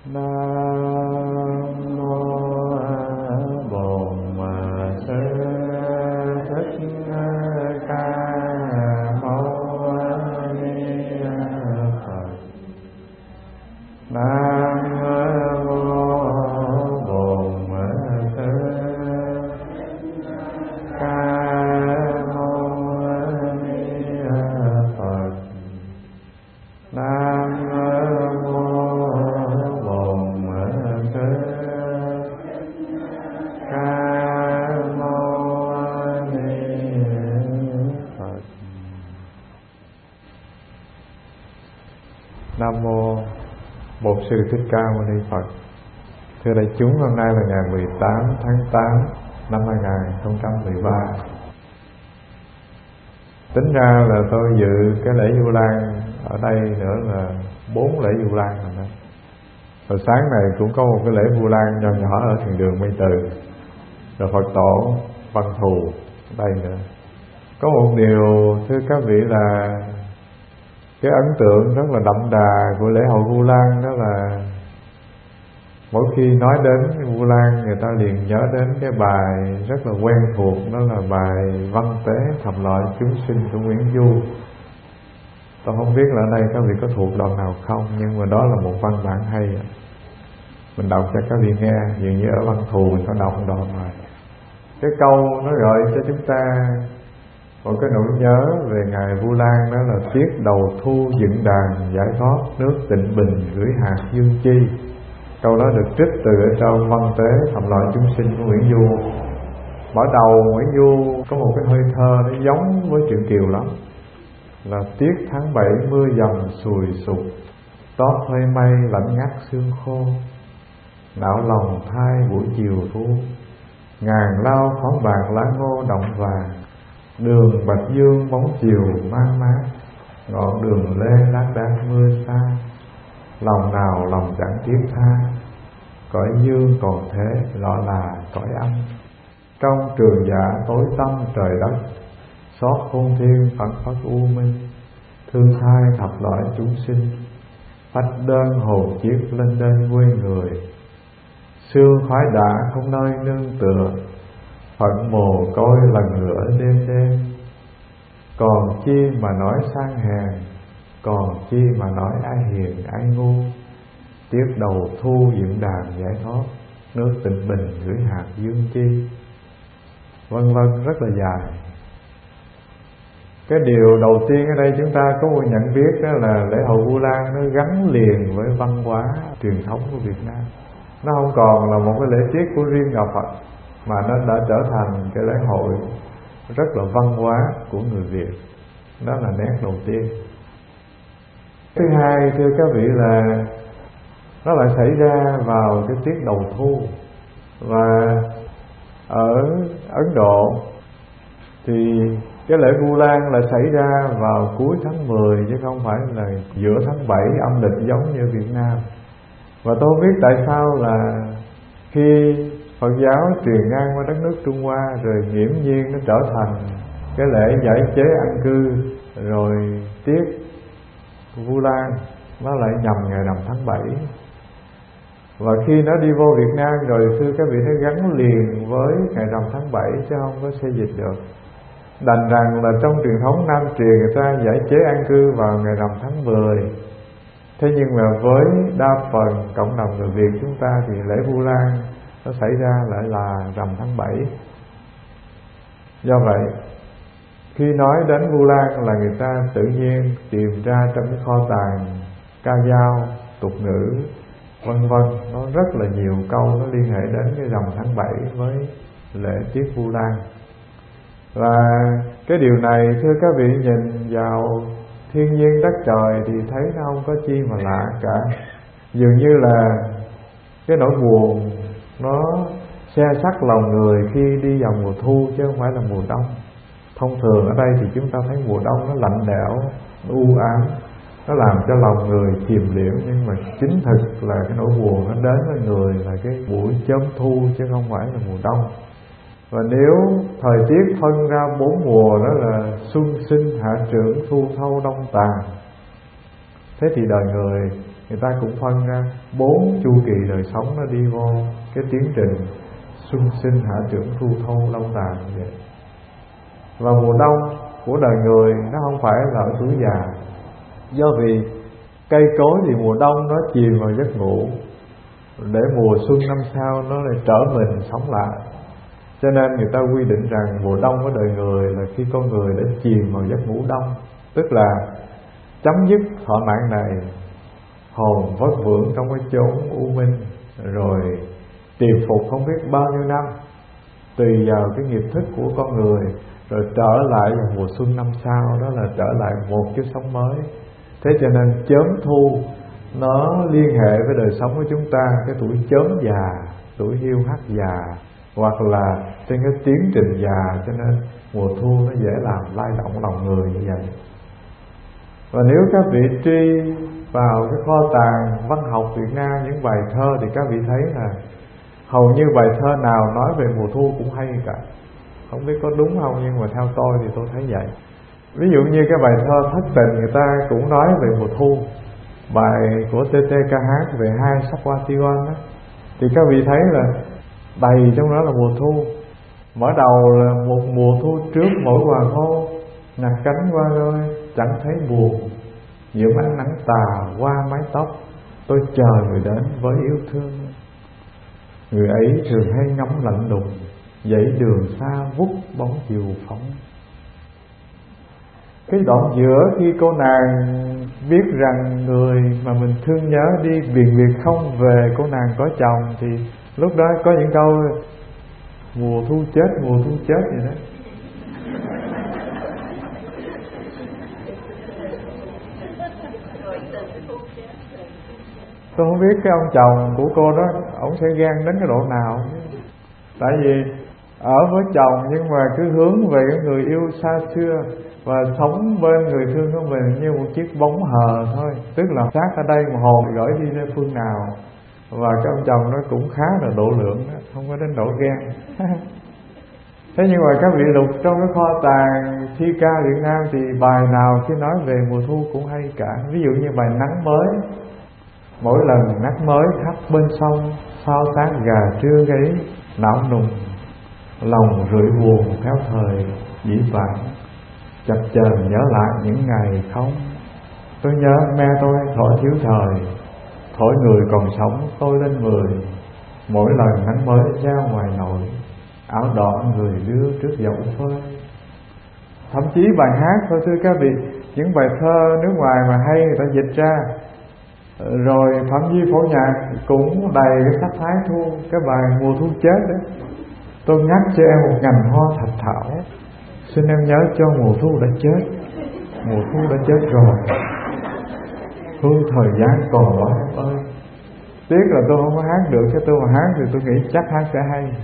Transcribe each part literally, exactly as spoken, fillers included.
Nam mô Bổn Sư Thích Ca Mâu Ni Phật. Nam mô Bổn Sư Ca Mâu Ni Phật. Nam Nam mô Bổn Sư Thích Ca Mâu Ni Phật. Thưa đại chúng, hôm nay là ngày mười tám tháng tám năm hai nghìn không trăm mười ba. Tính ra là tôi dự cái lễ Vu Lan ở đây nữa là bốn lễ Vu Lan rồi đó. Rồi sáng này cũng có một cái lễ Vu Lan nhỏ nhỏ ở thiền đường Mây Từ. Rồi Phật tổ Văn Thù ở đây nữa. Có một điều thưa các vị là cái ấn tượng rất là đậm đà của lễ hội Vu Lan, đó là mỗi khi nói đến Vu Lan, người ta liền nhớ đến cái bài rất là quen thuộc, đó là bài Văn Tế Thập Loại Chúng Sinh của Nguyễn Du. Tôi không biết là ở đây các vị có thuộc đoạn nào không, nhưng mà đó là một văn bản hay. Mình đọc cho các vị nghe, dường như ở Văn Thù mình có đọc đoạn này. Cái câu nó gợi cho chúng ta một cái nỗi nhớ về ngày Vu Lan, đó là tiết đầu thu dựng đàn giải thoát, nước tịnh bình gửi hạt dương chi. Câu đó được trích từ ở trong Văn Tế Thập Loại Chúng Sinh của Nguyễn Du. Mở đầu Nguyễn Du có một cái hơi thơ nó giống với Truyện Kiều lắm, là tiết tháng bảy mưa dầm sùi sụp, tót hơi mây lạnh ngắt sương khô, não lòng thai buổi chiều thu, ngàn lao phóng bạc lá ngô động vàng, đường Bạch Dương bóng chiều mang mát, ngọn đường lê lác đác mưa xa, lòng nào lòng chẳng tiếc tha, cõi dương còn thế gọi là cõi âm. Trong trường dạ tối tăm trời đất, xót khôn thiên phật phất u minh, thương thai thập loại chúng sinh, phách đơn hồn chiết lên đên quê người, xương khoái đã không nơi nương tựa, phận mồ côi lần nữa đêm đêm. Còn chi mà nói sang hèn, còn chi mà nói ai hiền ai ngu, tiết đầu thu dựng đàn giải thoát, nước tịnh bình gửi hạt dương chi, vân vân, rất là dài. Cái điều đầu tiên ở đây chúng ta có một nhận biết, đó là lễ hội Vu Lan nó gắn liền với văn hóa truyền thống của Việt Nam. Nó không còn là một cái lễ tiết của riêng đạo Phật, mà nó đã trở thành cái lễ hội rất là văn hóa của người Việt. Đó là nét đầu tiên. Thứ hai thưa các vị là nó lại xảy ra vào cái tiết đầu thu. Và ở Ấn Độ thì cái lễ Vu Lan lại xảy ra vào cuối tháng mười, chứ không phải là giữa tháng bảy âm lịch giống như Việt Nam. Và tôi không biết tại sao là khi Phật giáo truyền ngang qua đất nước Trung Hoa, rồi nghiễm nhiên nó trở thành cái lễ giải chế an cư, rồi tiết Vu Lan nó lại nhằm ngày rằm tháng bảy. Và khi nó đi vô Việt Nam rồi thưa các vị, nó gắn liền với ngày rằm tháng bảy chứ không có xê dịch được. Đành rằng là trong truyền thống Nam truyền người ta giải chế an cư vào ngày rằm tháng mười. Thế nhưng mà với đa phần cộng đồng người Việt chúng ta thì lễ Vu Lan nó xảy ra lại là rằm tháng bảy. Do vậy khi nói đến Vu Lan là người ta tự nhiên tìm ra trong cái kho tàng ca dao, tục ngữ vân vân, nó rất là nhiều câu nó liên hệ đến cái rằm tháng bảy với lễ tiết Vu Lan. Và cái điều này thưa các vị, nhìn vào thiên nhiên đất trời thì thấy nó không có chi mà lạ cả. Dường như là cái nỗi buồn nó xe sắt lòng người khi đi vào mùa thu chứ không phải là mùa đông. Thông thường ở đây thì chúng ta thấy mùa đông nó lạnh lẽo, nó u ám, nó làm cho lòng người chìm liễm. Nhưng mà chính thực là cái nỗi buồn nó đến với người là cái buổi chớm thu chứ không phải là mùa đông. Và nếu thời tiết phân ra bốn mùa, đó là xuân sinh, hạ trưởng, thu thâu, đông tàn, thế thì đời người người ta cũng phân ra bốn chu kỳ đời sống nó đi vô cái tiến trình xuân sinh hạ trưởng thu thô lâu tàn như vậy. Và mùa đông của đời người nó không phải là ở tuổi già, do vì cây cối thì mùa đông nó chìm vào giấc ngủ, để mùa xuân năm sau nó lại trở mình sống lại. Cho nên người ta quy định rằng mùa đông của đời người là khi con người đã chìm vào giấc ngủ đông, tức là chấm dứt thọ mạng này, hồn vất vưởng trong cái chốn u minh, rồi tìm phục không biết bao nhiêu năm, tùy vào cái nghiệp thức của con người, rồi trở lại vào mùa xuân năm sau, đó là trở lại một kiếp sống mới. Thế cho nên chớm thu nó liên hệ với đời sống của chúng ta, cái tuổi chớm già, tuổi hiu hắt già, hoặc là trên cái tiến trình già, cho nên mùa thu nó dễ làm lay động lòng người như vậy. Và nếu các vị truy vào cái kho tàng văn học Việt Nam, những bài thơ, thì các vị thấy là hầu như bài thơ nào nói về mùa thu cũng hay cả. Không biết có đúng không, nhưng mà theo tôi thì tôi thấy vậy. Ví dụ như cái bài thơ Thất Tình, người ta cũng nói về mùa thu. Bài của tê tê ca hát về hai Sakwatiwan đó, thì các vị thấy là đầy trong đó là mùa thu. Mở đầu là một mùa thu trước mỗi hoàng hôn, ngặt cánh qua rơi chẳng thấy buồn, nhiễm ánh nắng tà qua mái tóc, tôi chờ người đến với yêu thương. Người ấy thường hay ngắm lạnh lùng, dãy đường xa vút bóng chiều phóng. Cái đoạn giữa khi cô nàng biết rằng người mà mình thương nhớ đi biệt biệt không về, cô nàng có chồng, thì lúc đó có những câu mùa thu chết, mùa thu chết vậy đó. Tôi không biết cái ông chồng của cô đó, ông sẽ ghen đến cái độ nào. Tại vì ở với chồng nhưng mà cứ hướng về cái người yêu xa xưa, và sống bên người thương của mình như một chiếc bóng hờ thôi. Tức là xác ở đây mà hồn gửi đi ra phương nào. Và cái ông chồng nó cũng khá là độ lượng đó, không có đến độ ghen. Thế nhưng mà các vị lục trong cái kho tàng thi ca Việt Nam thì bài nào khi nói về mùa thu cũng hay cả. Ví dụ như bài Nắng Mới. Mỗi lần nắng mới khắp bên sông, sao sáng gà trưa gáy não nùng, lòng rượi buồn theo thời dĩ vãng, chập chờn nhớ lại những ngày không. Tôi nhớ mẹ tôi thổi thiếu thời, thổi người còn sống tôi lên mười. Mỗi lần nắng mới ra ngoài nội, áo đỏ người đưa trước dậu phơi. Thậm chí bài hát thôi thưa các vị, những bài thơ nước ngoài mà hay người ta dịch ra, rồi Phạm Duy phổ nhạc cũng đầy cái sắc thái thu. Cái bài mùa thu chết đó, tôi ngắt cho em một nhành hoa thạch thảo, xin em nhớ cho mùa thu đã chết, mùa thu đã chết rồi, hương thời gian còn đó em ơi. Tiếc là tôi không có hát được, chứ tôi mà hát thì tôi nghĩ chắc hát sẽ hay.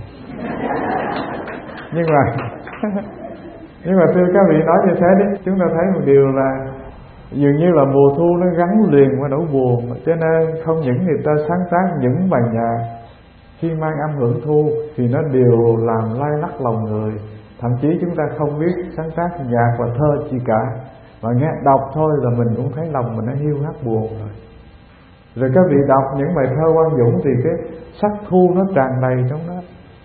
Nhưng mà nhưng mà thưa các vị, nói như thế đấy, chúng ta thấy một điều là dường như là mùa thu nó gắn liền với nỗi buồn, cho nên không những người ta sáng tác những bài nhạc khi mang âm hưởng thu thì nó đều làm lay lắc lòng người. Thậm chí chúng ta không biết sáng tác nhạc và thơ chi cả, mà nghe đọc thôi là mình cũng thấy lòng mình nó hiu hắt buồn rồi. Rồi các vị đọc những bài thơ Quang Dũng thì cái sắc thu nó tràn đầy trong đó.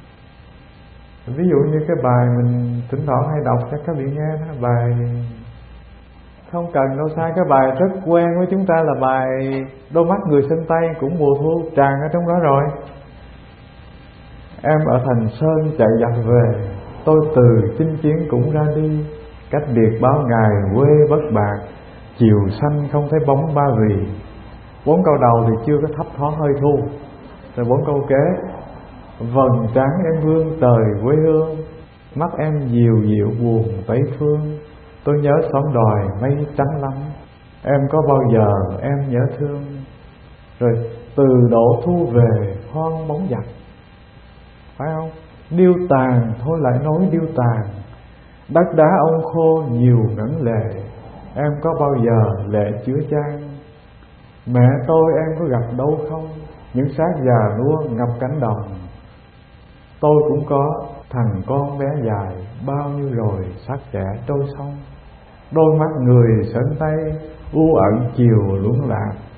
Ví dụ như cái bài mình thỉnh thoảng hay đọc cho các vị nghe đó, bài không cần đâu sai, cái bài rất quen với chúng ta là bài Đôi mắt người sơn Tây, cũng mùa thu tràn ở trong đó rồi. Em ở thành sơn chạy giặt về, tôi từ chinh chiến cũng ra đi, cách biệt bao ngày quê bất bạc, chiều xanh không thấy bóng ba vì. Bốn câu đầu thì chưa có thấp thoáng hơi thu. Rồi bốn câu kế: vầng trán em vương tời quê hương, mắt em dịu dịu buồn Tây phương, tôi nhớ xóm đòi mây trắng lắm, em có bao giờ em nhớ thương. Rồi từ độ thu về hoang bóng giặc, phải không? Điêu tàn thôi lại nói điêu tàn, đất đá ông khô nhiều ngẩn lệ, em có bao giờ lệ chứa chan. Mẹ tôi em có gặp đâu không, những xác già nua ngập cánh đồng. Tôi cũng có thằng con bé dài, bao nhiêu rồi xác trẻ trôi sông. Đôi mắt người sơn Tây u ẩn chiều luống lạc,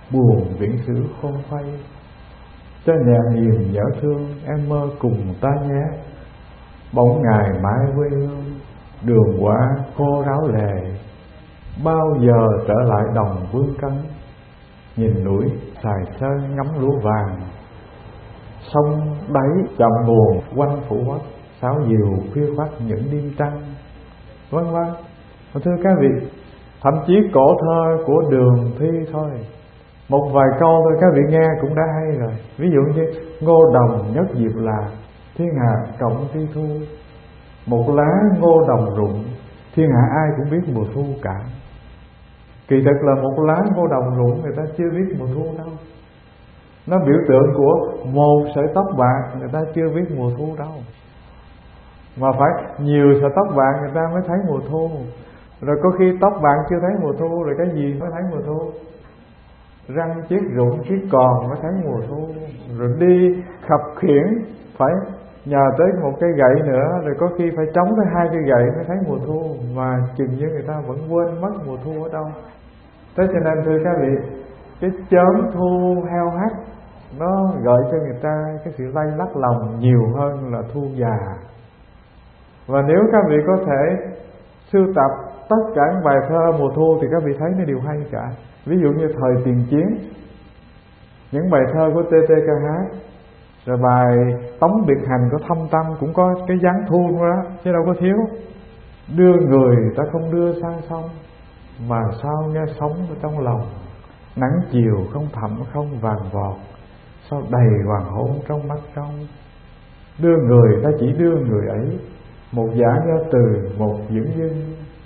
buồn viễn sử không phai. Cho nhà nghiền dở thương em mơ cùng ta nhé. Bóng ngày mãi quê hương đường quả khô ráo lề. Bao giờ trở lại đồng Vương Cấn, nhìn núi Sài Sơn ngắm lúa vàng. Sông đáy chậm nguồn quanh phủ quốc, sáo diều khuya khoắt những đêm trăng. Vân vân. Thưa các vị, thậm chí cổ thơ của Đường Thi thôi, một vài câu thôi các vị nghe cũng đã hay rồi. Ví dụ như ngô đồng nhất diệp lạc, thiên hạ cộng thi thu. Một lá ngô đồng rụng, thiên hạ ai cũng biết mùa thu cả. Kỳ thực là một lá ngô đồng rụng người ta chưa biết mùa thu đâu. Nó biểu tượng của một sợi tóc bạc, người ta chưa biết mùa thu đâu. Mà phải nhiều sợi tóc bạc người ta mới thấy mùa thu. Rồi có khi tóc bạc chưa thấy mùa thu, rồi cái gì mới thấy mùa thu? Răng chiếc rụng chiếc còn mới thấy mùa thu. Rồi đi khập khiễng phải nhờ tới một cây gậy nữa, rồi có khi phải chống tới hai cây gậy mới thấy mùa thu. Mà chừng như người ta vẫn quên mất mùa thu ở đâu. Thế cho nên thưa các vị, cái chớm thu heo hắt nó gợi cho người ta cái sự lay lắc lòng nhiều hơn là thu già. Và nếu các vị có thể sưu tập tất cả những bài thơ mùa thu thì các vị thấy nó đều hay cả. Ví dụ như thời tiền chiến, những bài thơ của tê tê ca hát, rồi bài Tống Biệt Hành của Thâm Tâm cũng có cái dáng thu đó, chứ đâu có thiếu. Đưa người ta không đưa sang sông, mà sao nghe sống ở trong lòng. Nắng chiều không thẳm không vàng vọt, sao đầy hoàng hôn trong mắt trong. Đưa người ta chỉ đưa người ấy, một giả do từ một dưỡng dưng.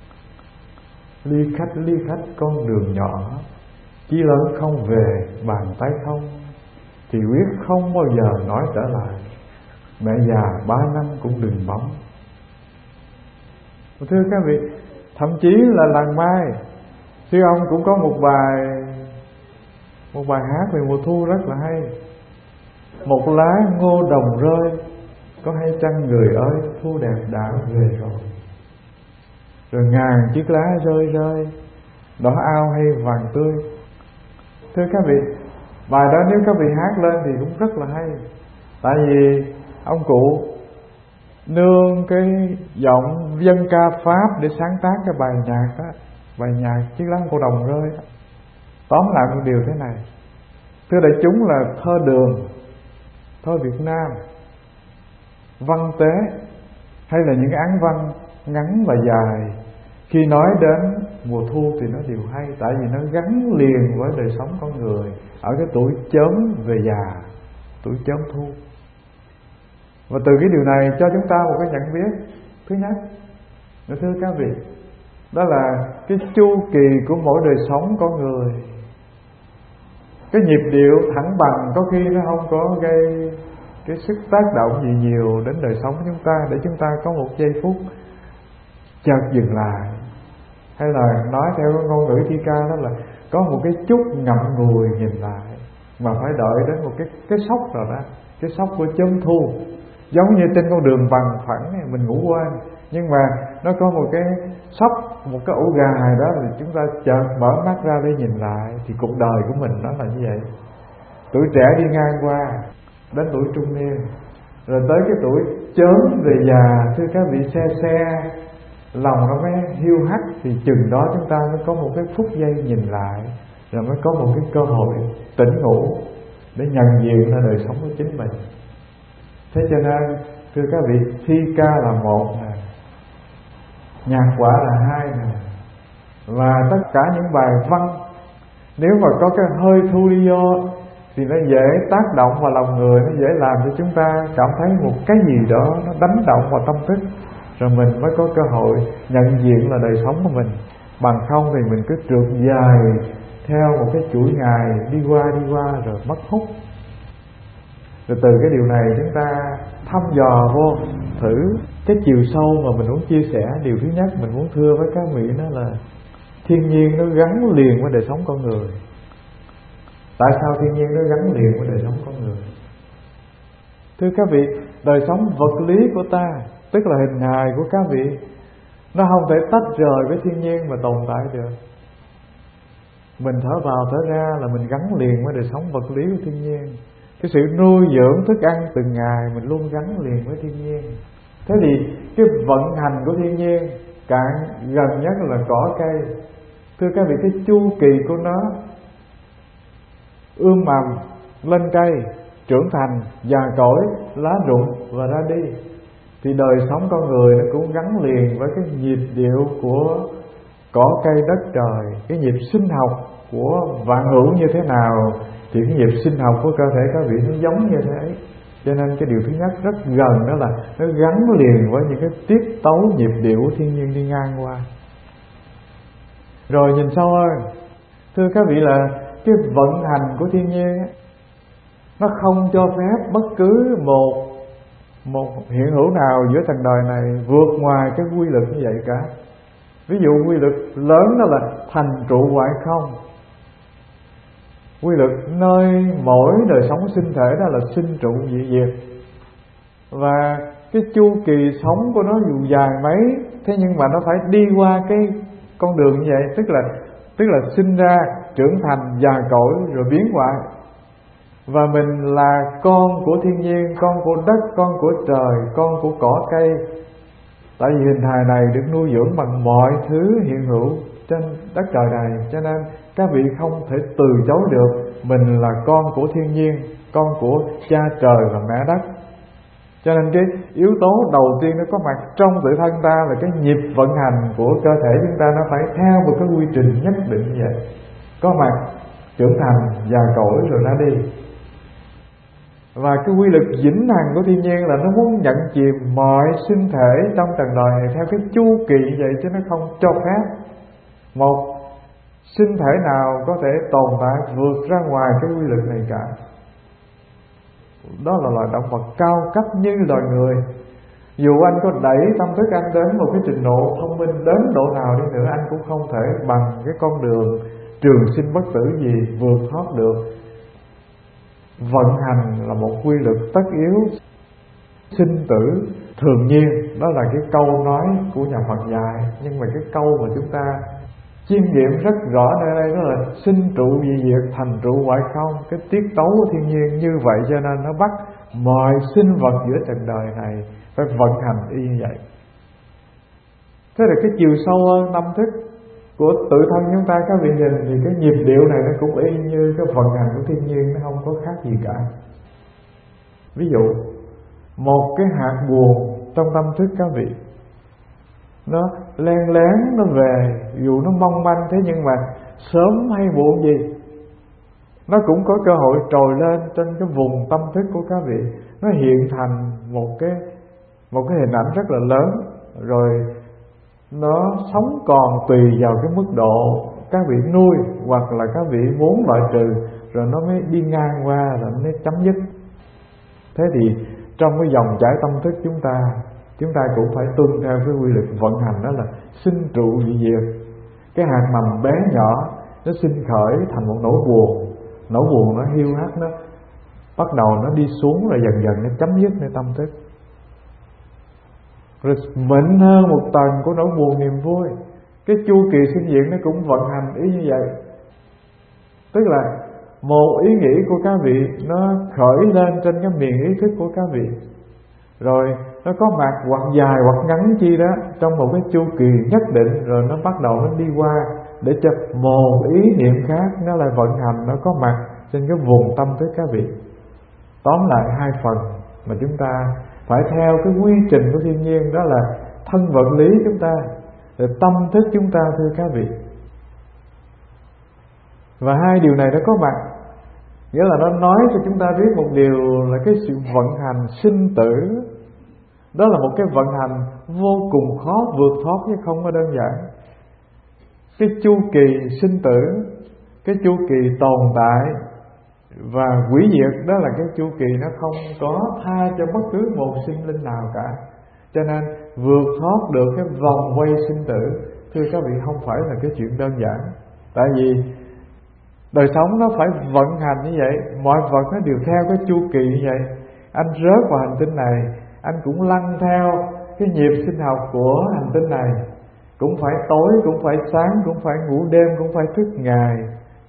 Ly khách ly khách con đường nhỏ, chí lớn không về bàn tay không, thì quyết không bao giờ nói trở lại. Mẹ già ba năm cũng đừng bóng. Thưa các vị, thậm chí là làng Mai, sư ông cũng có một bài một bài hát về mùa thu rất là hay. Một lá ngô đồng rơi, có hay chăng người ơi thu đẹp đã về rồi. Rồi ngàn chiếc lá rơi rơi, đỏ ao hay vàng tươi. Thưa các vị, bài đó nếu các vị hát lên thì cũng rất là hay. Tại vì ông cụ nương cái giọng dân ca Pháp để sáng tác cái bài nhạc đó, bài nhạc chiếc lá ngô đồng rơi đó. Tóm lại một điều thế này, thưa đại chúng, là thơ Đường, thơ Việt Nam, văn tế hay là những án văn ngắn và dài, khi nói đến mùa thu thì nó đều hay. Tại vì nó gắn liền với đời sống con người ở cái tuổi chớm về già, tuổi chớm thu. Và từ cái điều này cho chúng ta một cái nhận biết. Thứ nhất, thưa các vị, đó là cái chu kỳ của mỗi đời sống con người. Cái nhịp điệu thẳng bằng có khi nó không có gây cái sức tác động gì nhiều đến đời sống của chúng ta, để chúng ta có một giây phút chợt dừng lại. Hay là nói theo ngôn ngữ thi ca đó là có một cái chút ngậm ngùi nhìn lại, mà phải đợi đến một cái cái sốc rồi đó, cái sốc của chớm thu. Giống như trên con đường bằng phẳng này, mình ngủ quên, nhưng mà nó có một cái sốc, một cái ổ gà đó, thì chúng ta chợt mở mắt ra để nhìn lại. Thì cuộc đời của mình nó là như vậy. Tuổi trẻ đi ngang qua, đến tuổi trung niên, rồi tới cái tuổi chớm về già, thưa các vị, xe xe lòng nó mới hiu hắt, thì chừng đó chúng ta mới có một cái phút giây nhìn lại, rồi mới có một cái cơ hội tỉnh ngủ để nhận diện ra đời sống của chính mình. Thế cho nên thưa các vị, thi ca là một nè, nhạc quả là hai nè, và tất cả những bài văn nếu mà có cái hơi thu đi vô thì nó dễ tác động vào lòng người, nó dễ làm cho chúng ta cảm thấy một cái gì đó nó đánh động vào tâm thức, rồi mình mới có cơ hội nhận diện là đời sống của mình. Bằng không thì mình cứ trượt dài theo một cái chuỗi ngày đi qua đi qua rồi mất hút. Rồi từ cái điều này chúng ta thăm dò vô thử cái chiều sâu mà mình muốn chia sẻ. Điều thứ nhất mình muốn thưa với các vị đó là thiên nhiên nó gắn liền với đời sống con người. Tại sao thiên nhiên nó gắn liền với đời sống con người? Thưa các vị, đời sống vật lý của ta, tức là hình hài của các vị, nó không thể tách rời với thiên nhiên mà tồn tại được. Mình thở vào thở ra là mình gắn liền với đời sống vật lý của thiên nhiên. Cái sự nuôi dưỡng thức ăn từng ngày mình luôn gắn liền với thiên nhiên. Thế thì cái vận hành của thiên nhiên cạn gần nhất là cỏ cây. Thưa các vị, cái chu kỳ của nó ươm mầm, lên cây, trưởng thành, già cỗi, lá rụng và ra đi. Thì đời sống con người nó cũng gắn liền với cái nhịp điệu của cỏ cây đất trời. Cái nhịp sinh học của vạn hữu như thế nào thì cái nhịp sinh học của cơ thể các vị nó giống như thế ấy. Cho nên cái điều thứ nhất rất gần đó là nó gắn liền với những cái tiết tấu nhịp điệu của thiên nhiên đi ngang qua. Rồi nhìn sâu hơn, thưa các vị, là cái vận hành của thiên nhiên ấy, nó không cho phép bất cứ một một hiện hữu nào giữa trần đời này vượt ngoài cái quy luật như vậy cả. Ví dụ quy luật lớn đó là thành trụ hoại không. Quy luật nơi mỗi đời sống sinh thể đó là sinh trụ dị diệt. Và cái chu kỳ sống của nó dù dài mấy, thế nhưng mà nó phải đi qua cái con đường như vậy. Tức là tức là sinh ra, trưởng thành, già cỗi rồi biến hoại. Và mình là con của thiên nhiên, con của đất, con của trời, con của cỏ cây. Tại vì hình hài này được nuôi dưỡng bằng mọi thứ hiện hữu trên đất trời này, cho nên các vị không thể từ chối được mình là con của thiên nhiên, con của cha trời và mẹ đất. Cho nên cái yếu tố đầu tiên nó có mặt trong tự thân ta là cái nhịp vận hành của cơ thể chúng ta, nó phải theo một cái quy trình nhất định như vậy. Có mặt, trưởng thành, già cỗi rồi ra đi. Và cái quy luật vĩnh hằng của thiên nhiên là nó muốn nhận chìm mọi sinh thể trong trần đời này theo cái chu kỳ như vậy, chứ nó không cho phép một sinh thể nào có thể tồn tại vượt ra ngoài cái quy luật này cả. Đó là loài động vật cao cấp như loài người. Dù anh có đẩy tâm thức anh đến một cái trình độ thông minh đến độ nào đi nữa, anh cũng không thể bằng cái con đường trường sinh bất tử gì vượt thoát được. Vận hành là một quy luật tất yếu, sinh tử thường nhiên. Đó là cái câu nói của nhà Phật dạy. Nhưng mà cái câu mà chúng ta chiêm nghiệm rất rõ nơi đây đó là sinh trụ dị diệt, thành trụ hoại không. Cái tiết tấu của thiên nhiên như vậy, cho nên nó bắt mọi sinh vật giữa trần đời này phải vận hành y như vậy. Thế là cái chiều sâu hơn tâm thức của tự thân chúng ta, các vị nhìn thì cái nhịp điệu này nó cũng y như cái vận hành của thiên nhiên, nó không có khác gì cả. Ví dụ một cái hạt buồn trong tâm thức các vị, nó len lén nó về, dù nó mong manh thế nhưng mà sớm hay muộn gì nó cũng có cơ hội trồi lên trên cái vùng tâm thức của các vị. Nó hiện thành một cái một cái hình ảnh rất là lớn, rồi nó sống còn tùy vào cái mức độ các vị nuôi hoặc là các vị muốn loại trừ, rồi nó mới đi ngang qua rồi nó mới chấm dứt. Thế thì trong cái dòng chảy tâm thức chúng ta, chúng ta cũng phải tuân theo cái quy luật vận hành, đó là sinh trụ dị diệt. Cái hạt mầm bé nhỏ nó sinh khởi thành một nỗi buồn, nỗi buồn nó hiu hắt, nó bắt đầu nó đi xuống rồi dần dần nó chấm dứt nơi tâm thức. Rồi mịn hơn một tầng của nỗi buồn niềm vui. Cái chu kỳ sinh diệt nó cũng vận hành ý như vậy. Tức là một ý nghĩ của các vị nó khởi lên trên cái miền ý thức của các vị, rồi nó có mặt hoặc dài hoặc ngắn chi đó trong một cái chu kỳ nhất định, rồi nó bắt đầu nó đi qua để cho một ý niệm khác nó lại vận hành, nó có mặt trên cái vùng tâm thức các vị. Tóm lại hai phần mà chúng ta phải theo cái quy trình của thiên nhiên, đó là thân vật lý chúng ta, rồi tâm thức chúng ta, thưa các vị. Và hai điều này nó có mặt, nghĩa là nó nói cho chúng ta biết một điều là cái sự vận hành sinh tử, đó là một cái vận hành vô cùng khó vượt thoát chứ không có đơn giản. Cái chu kỳ sinh tử, cái chu kỳ tồn tại và hủy diệt, đó là cái chu kỳ nó không có tha cho bất cứ một sinh linh nào cả. Cho nên vượt thoát được cái vòng quay sinh tử, thưa các vị, không phải là cái chuyện đơn giản. Tại vì đời sống nó phải vận hành như vậy, mọi vật nó đều theo cái chu kỳ như vậy. Anh rớt vào hành tinh này, anh cũng lăn theo cái nhịp sinh học của hành tinh này. Cũng phải tối, cũng phải sáng, cũng phải ngủ đêm, cũng phải thức ngày.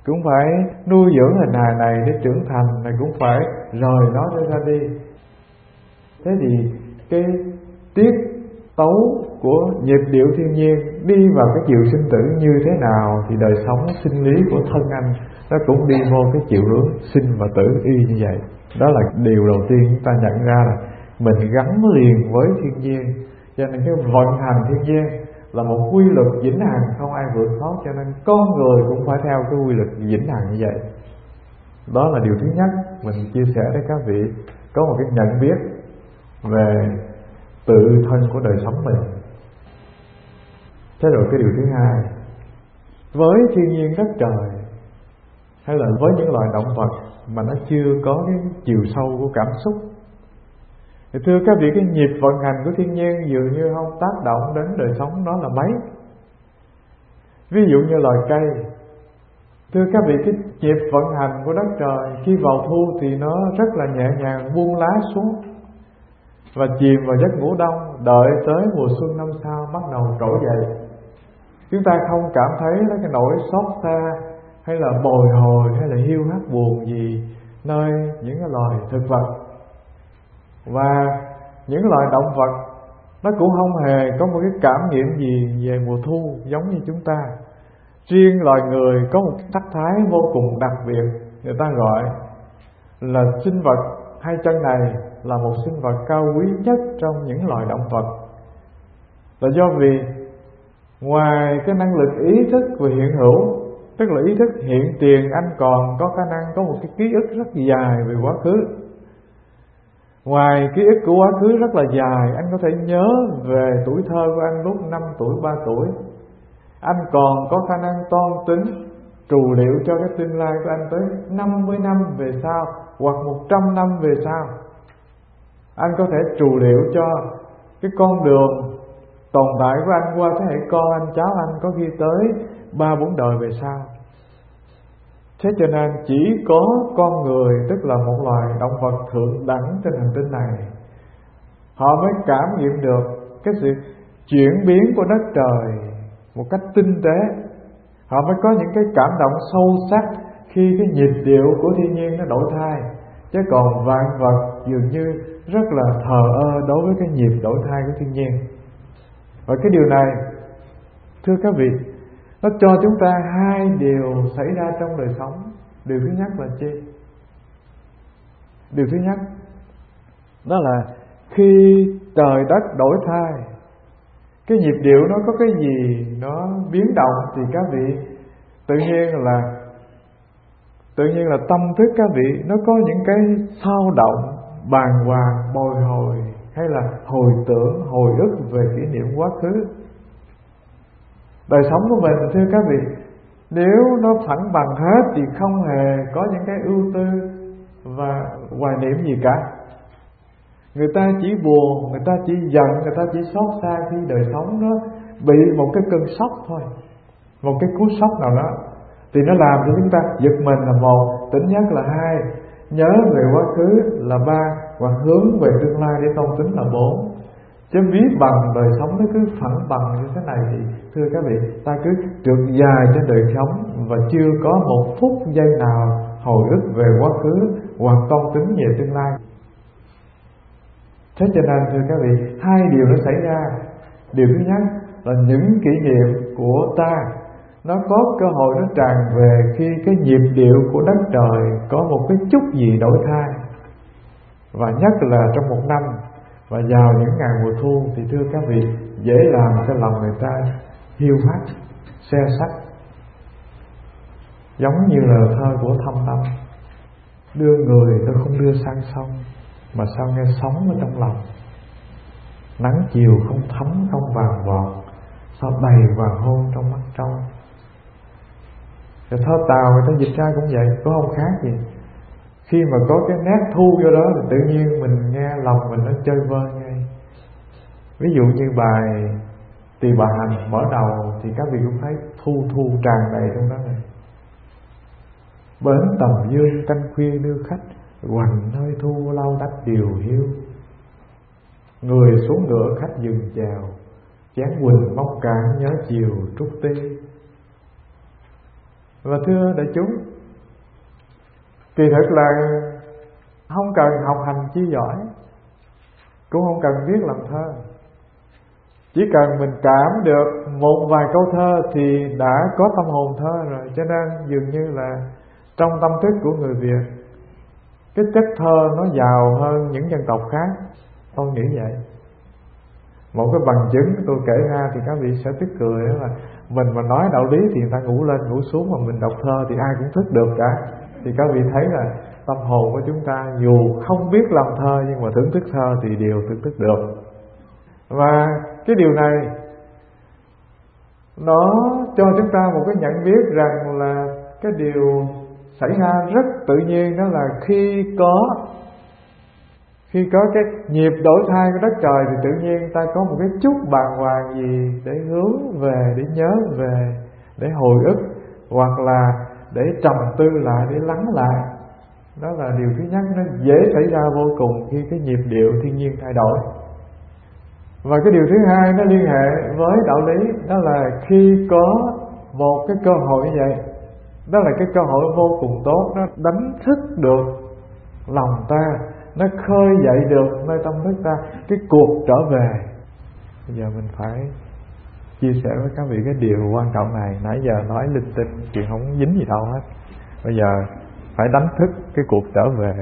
cũng phải nuôi dưỡng hình hài này để trưởng thành, này cũng phải rời nó để ra đi. Thế thì cái tiết tấu của nhịp điệu thiên nhiên đi vào cái chiều sinh tử như thế nào thì đời sống sinh lý của thân anh nó cũng đi vô cái chiều hướng sinh và tử y như vậy. Đó là điều đầu tiên chúng ta nhận ra là mình gắn liền với thiên nhiên, cho nên cái vận hành thiên nhiên là một quy luật vĩnh hằng, không ai vượt thoát, cho nên con người cũng phải theo cái quy luật vĩnh hằng như vậy. Đó là điều thứ nhất mình chia sẻ với các vị có một cái nhận biết về tự thân của đời sống mình. Thế rồi cái điều thứ hai, với thiên nhiên đất trời hay là với những loài động vật mà nó chưa có cái chiều sâu của cảm xúc thì thưa các vị, cái nhịp vận hành của thiên nhiên dường như không tác động đến đời sống nó là mấy. Ví dụ như loài cây, thưa các vị, cái nhịp vận hành của đất trời khi vào thu thì nó rất là nhẹ nhàng buông lá xuống và chìm vào giấc ngủ đông, đợi tới mùa xuân năm sau bắt đầu trỗi dậy. Chúng ta không cảm thấy cái nỗi xót xa hay là bồi hồi hay là hiu hắt buồn gì nơi những cái loài thực vật. Và những loài động vật nó cũng không hề có một cái cảm nghiệm gì về mùa thu giống như chúng ta. Riêng loài người có một sắc thái vô cùng đặc biệt, người ta gọi là sinh vật hai chân này là một sinh vật cao quý nhất trong những loài động vật. Là do vì ngoài cái năng lực ý thức và hiện hữu, tức là ý thức hiện tiền, anh còn có khả năng có một cái ký ức rất dài về quá khứ. Ngoài ký ức của quá khứ rất là dài, anh có thể nhớ về tuổi thơ của anh lúc năm tuổi, ba tuổi. Anh còn có khả năng toan tính trù liệu cho cái tương lai của anh tới năm mươi năm về sau hoặc một trăm năm về sau. Anh có thể trù liệu cho cái con đường tồn tại của anh qua thế hệ con anh, cháu anh có ghi tới ba bốn đời về sau. Thế cho nên chỉ có con người, tức là một loài động vật thượng đẳng trên hành tinh này, họ mới cảm nghiệm được cái sự chuyển biến của đất trời một cách tinh tế. Họ mới có những cái cảm động sâu sắc khi cái nhịp điệu của thiên nhiên nó đổi thay. Chứ còn vạn vật dường như rất là thờ ơ đối với cái nhịp đổi thay của thiên nhiên. Và cái điều này, thưa các vị, nó cho chúng ta hai điều xảy ra trong đời sống. Điều thứ nhất là chi? Điều thứ nhất đó là khi trời đất đổi thay, cái nhịp điệu nó có cái gì nó biến động thì các vị tự nhiên là tự nhiên là tâm thức các vị nó có những cái xao động, bàng hoàng, bồi hồi hay là hồi tưởng, hồi ức về kỷ niệm quá khứ. Đời sống của mình, thưa các vị, nếu nó thẳng bằng hết thì không hề có những cái ưu tư và hoài niệm gì cả. Người ta chỉ buồn, người ta chỉ giận, người ta chỉ xót xa khi đời sống nó bị một cái cơn sốc thôi, một cái cú sốc nào đó thì nó làm cho chúng ta giật mình là một, tỉnh giấc là hai, nhớ về quá khứ là ba, hoặc hướng về tương lai để tôn tính là bốn. Chứ ví bằng đời sống nó cứ phẳng bằng như thế này thì thưa các vị, ta cứ trượt dài trên đời sống và chưa có một phút giây nào hồi ức về quá khứ hoặc tôn tính về tương lai. Thế cho nên thưa các vị, hai điều nó xảy ra. Điều thứ nhất là những kỷ niệm của ta nó có cơ hội nó tràn về khi cái nhịp điệu của đất trời có một cái chút gì đổi thay. Và nhất là trong một năm và vào những ngày mùa thu thì thưa các vị, dễ làm cho lòng người ta hiu hắt, xe sắc. Giống như là thơ của Thâm Tâm: đưa người tôi không đưa sang sông, mà sao nghe sóng ở trong lòng. Nắng chiều không thấm không vàng vọt, sao đầy vàng hôn trong mắt trong. Rồi thơ Tàu người ta dịch ra cũng vậy, có không khác gì. Khi mà có cái nét thu vô đó thì tự nhiên mình nghe lòng mình nó chơi vơi ngay. Ví dụ như bài Tỳ Bà Hành mở đầu thì các vị cũng thấy thu thu tràn đầy trong đó này. Bến tầm dương canh khuya đưa khách, hoành nơi thu lau đắp điều hiu. Người xuống ngựa khách dừng chèo, chén quỳnh móc cạn nhớ chiều trúc ti. Và thưa đại chúng, kỳ thực là không cần học hành chi giỏi, cũng không cần viết làm thơ. Chỉ cần mình cảm được một vài câu thơ thì đã có tâm hồn thơ rồi. Cho nên dường như là trong tâm thức của người Việt, cái chất thơ nó giàu hơn những dân tộc khác. Tôi nghĩ vậy. Một cái bằng chứng tôi kể ra thì các vị sẽ tức cười, đó là mình mà nói đạo lý thì người ta ngủ lên ngủ xuống, mà mình đọc thơ thì ai cũng thức được cả. Thì các vị thấy là tâm hồn của chúng ta dù không biết làm thơ nhưng mà thưởng thức thơ thì đều thưởng thức được. Và cái điều này nó cho chúng ta một cái nhận biết rằng là cái điều xảy ra rất tự nhiên, đó là khi có Khi có cái nhịp đổi thay của đất trời thì tự nhiên ta có một cái chút bàng hoàng gì để hướng về, để nhớ về, để hồi ức, hoặc là để trầm tư lại, để lắng lại. Đó là điều thứ nhất, nó dễ xảy ra vô cùng khi cái nhịp điệu thiên nhiên thay đổi. Và cái điều thứ hai nó liên hệ với đạo lý, đó là khi có một cái cơ hội như vậy, đó là cái cơ hội vô cùng tốt, nó đánh thức được lòng ta, nó khơi dậy được nơi tâm thức ta cái cuộc trở về. Bây giờ mình phải chia sẻ với các vị cái điều quan trọng này. Nãy giờ nói linh tinh, chuyện không dính gì đâu hết. Bây giờ phải đánh thức cái cuộc trở về.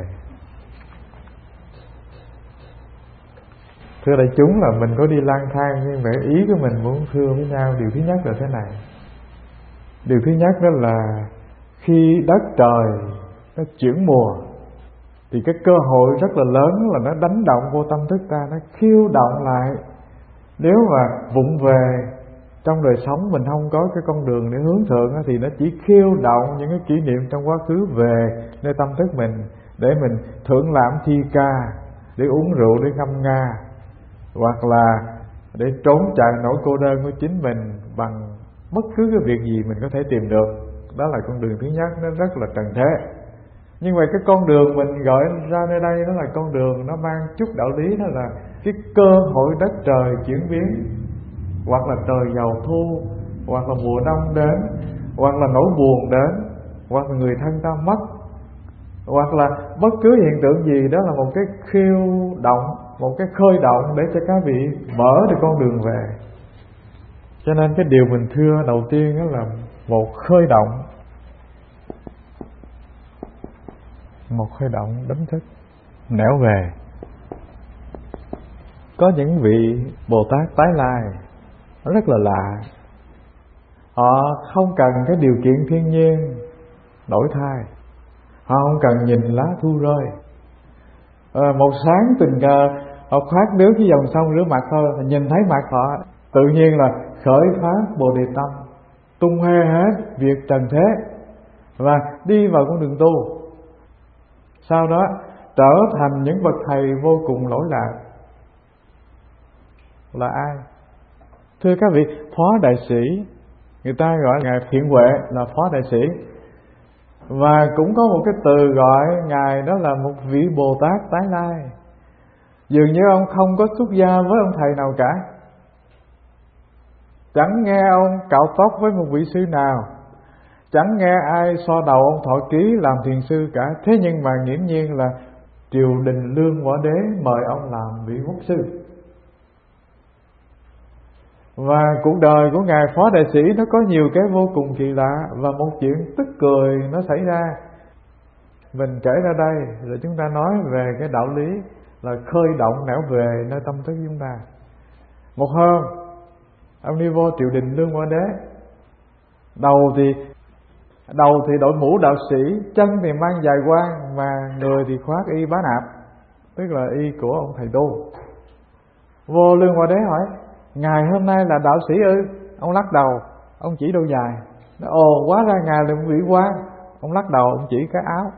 Thưa đại chúng, là mình có đi lang thang, nhưng mà ý của mình muốn thưa với nhau điều thứ nhất là thế này. Điều thứ nhất đó là khi đất trời nó chuyển mùa thì cái cơ hội rất là lớn là nó đánh động vô tâm thức ta, nó khiêu động lại. Nếu mà vụng về trong đời sống mình không có cái con đường để hướng thượng thì nó chỉ khiêu động những cái kỷ niệm trong quá khứ về nơi tâm thức mình, để mình thưởng lãm thi ca, để uống rượu, để ngâm nga, hoặc là để trốn chạy nỗi cô đơn của chính mình bằng bất cứ cái việc gì mình có thể tìm được. Đó là con đường thứ nhất, nó rất là trần thế. Nhưng mà cái con đường mình gọi ra nơi đây, đó là con đường nó mang chút đạo lý, đó là cái cơ hội đất trời chuyển biến, hoặc là trời giàu thu, hoặc là mùa đông đến, hoặc là nỗi buồn đến, hoặc là người thân ta mất, hoặc là bất cứ hiện tượng gì, đó là một cái khiêu động, một cái khơi động để cho các vị mở được con đường về. Cho nên cái điều mình thưa đầu tiên đó là một khơi động, một khơi động đánh thức, nẻo về. Có những vị Bồ Tát tái lai rất là lạ. Họ không cần cái điều kiện thiên nhiên đổi thay, họ không cần nhìn lá thu rơi. à, Một sáng tình cờ họ khoát nước với dòng sông rửa mặt thôi, nhìn thấy mặt họ tự nhiên là khởi phát Bồ Đề tâm, tung hê hết việc trần thế và đi vào con đường tu. Sau đó trở thành những bậc thầy vô cùng lỗi lạc. Là ai? Thưa các vị, Phó Đại Sĩ, người ta gọi Ngài Thiện Huệ là Phó Đại Sĩ. Và cũng có một cái từ gọi Ngài đó là một vị Bồ Tát tái lai. Dường như ông không có xuất gia với ông thầy nào cả, chẳng nghe ông cạo tóc với một vị sư nào, chẳng nghe ai so đầu ông thọ ký làm thiền sư cả. Thế nhưng mà nghiễm nhiên là triều đình Lương Võ Đế mời ông làm vị quốc sư. Và cuộc đời của Ngài Phó Đại Sĩ nó có nhiều cái vô cùng kỳ lạ. Và một chuyện tức cười nó xảy ra. Mình kể ra đây là chúng ta nói về cái đạo lý là khơi động nẻo về nơi tâm thức chúng ta. Một hôm, ông đi vô triều đình Lương Võ Đế. Đầu thì Đầu thì đội mũ đạo sĩ, chân thì mang dài quan, mà người thì khoác y bá nạp, tức là y của ông thầy tu. Vô Lương Võ Đế hỏi: Ngài hôm nay là đạo sĩ ư? Ông lắc đầu, ông chỉ đôi giày. Ồ, hóa ra Ngài là một vị quan. Ông lắc đầu, ông chỉ cái áo.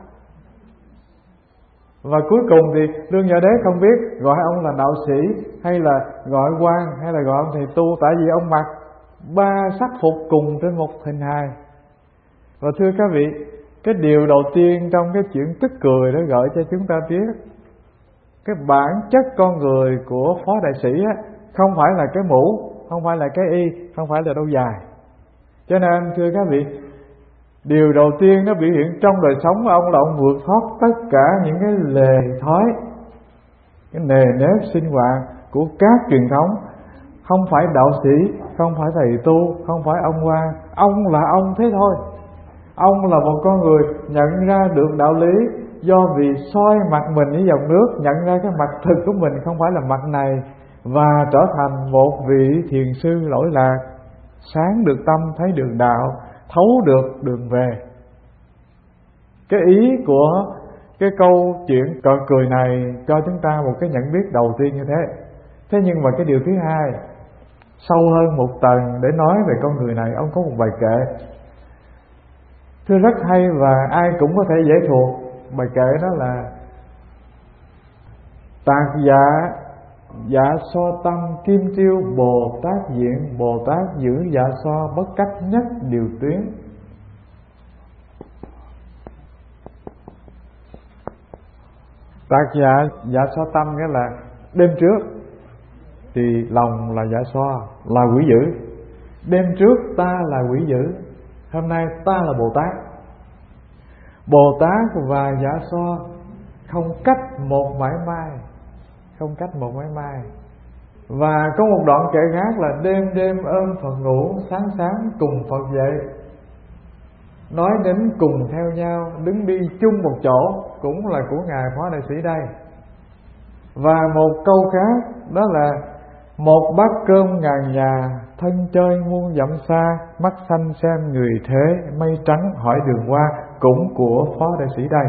Và cuối cùng thì Lương Võ Đế không biết gọi ông là đạo sĩ, hay là gọi quan, hay là gọi ông thầy tu, tại vì ông mặc ba sắc phục cùng trên một hình hài. Và thưa các vị, cái điều đầu tiên trong cái chuyện tức cười đó gợi cho chúng ta biết cái bản chất con người của Phó Đại Sĩ á, không phải là cái mũ, không phải là cái y, không phải là đôi giày. Cho nên thưa các vị, Điều đầu tiên nó biểu hiện trong đời sống của ông là ông vượt thoát tất cả những cái lề thói, cái nề nếp sinh hoạt của các truyền thống. Không phải đạo sĩ, không phải thầy tu, không phải ông quan. Ông là ông thế thôi. Ông là một con người nhận ra được đạo lý, do vì soi mặt mình với dòng nước, nhận ra cái mặt thực của mình không phải là mặt này, và trở thành một vị thiền sư lỗi lạc, sáng được tâm, thấy đường đạo, thấu được đường về. Cái ý của cái câu chuyện cợt cười này cho chúng ta một cái nhận biết đầu tiên như thế. Thế nhưng mà cái điều thứ hai, sâu hơn một tầng để nói về con người này, ông có một bài kệ thưa rất hay và ai cũng có thể dễ thuộc. Bài kệ đó là: Tạc dạ dạ so tâm kim triêu Bồ Tát diện, Bồ Tát giữ dạ so bất cách nhất điều tuyến. Tạc dạ dạ so tâm nghĩa là đêm trước thì lòng là dạ so, là quỷ dữ. Đêm trước ta là quỷ dữ, hôm nay ta là Bồ Tát. Bồ Tát và dạ so không cách một mãi mai, không cách một mãi mai. Và có một đoạn kệ khác là: Đêm đêm ôm Phật ngủ, sáng sáng cùng Phật dậy. Nói đến cùng theo nhau, đứng đi chung một chỗ, cũng là của Ngài Phó Đại Sĩ đây. Và một câu khác đó là: Một bát cơm ngàn nhà, thân chơi muôn dặm xa, mắt xanh xem người thế, mây trắng hỏi đường qua, cũng của Phó Đại Sĩ đây.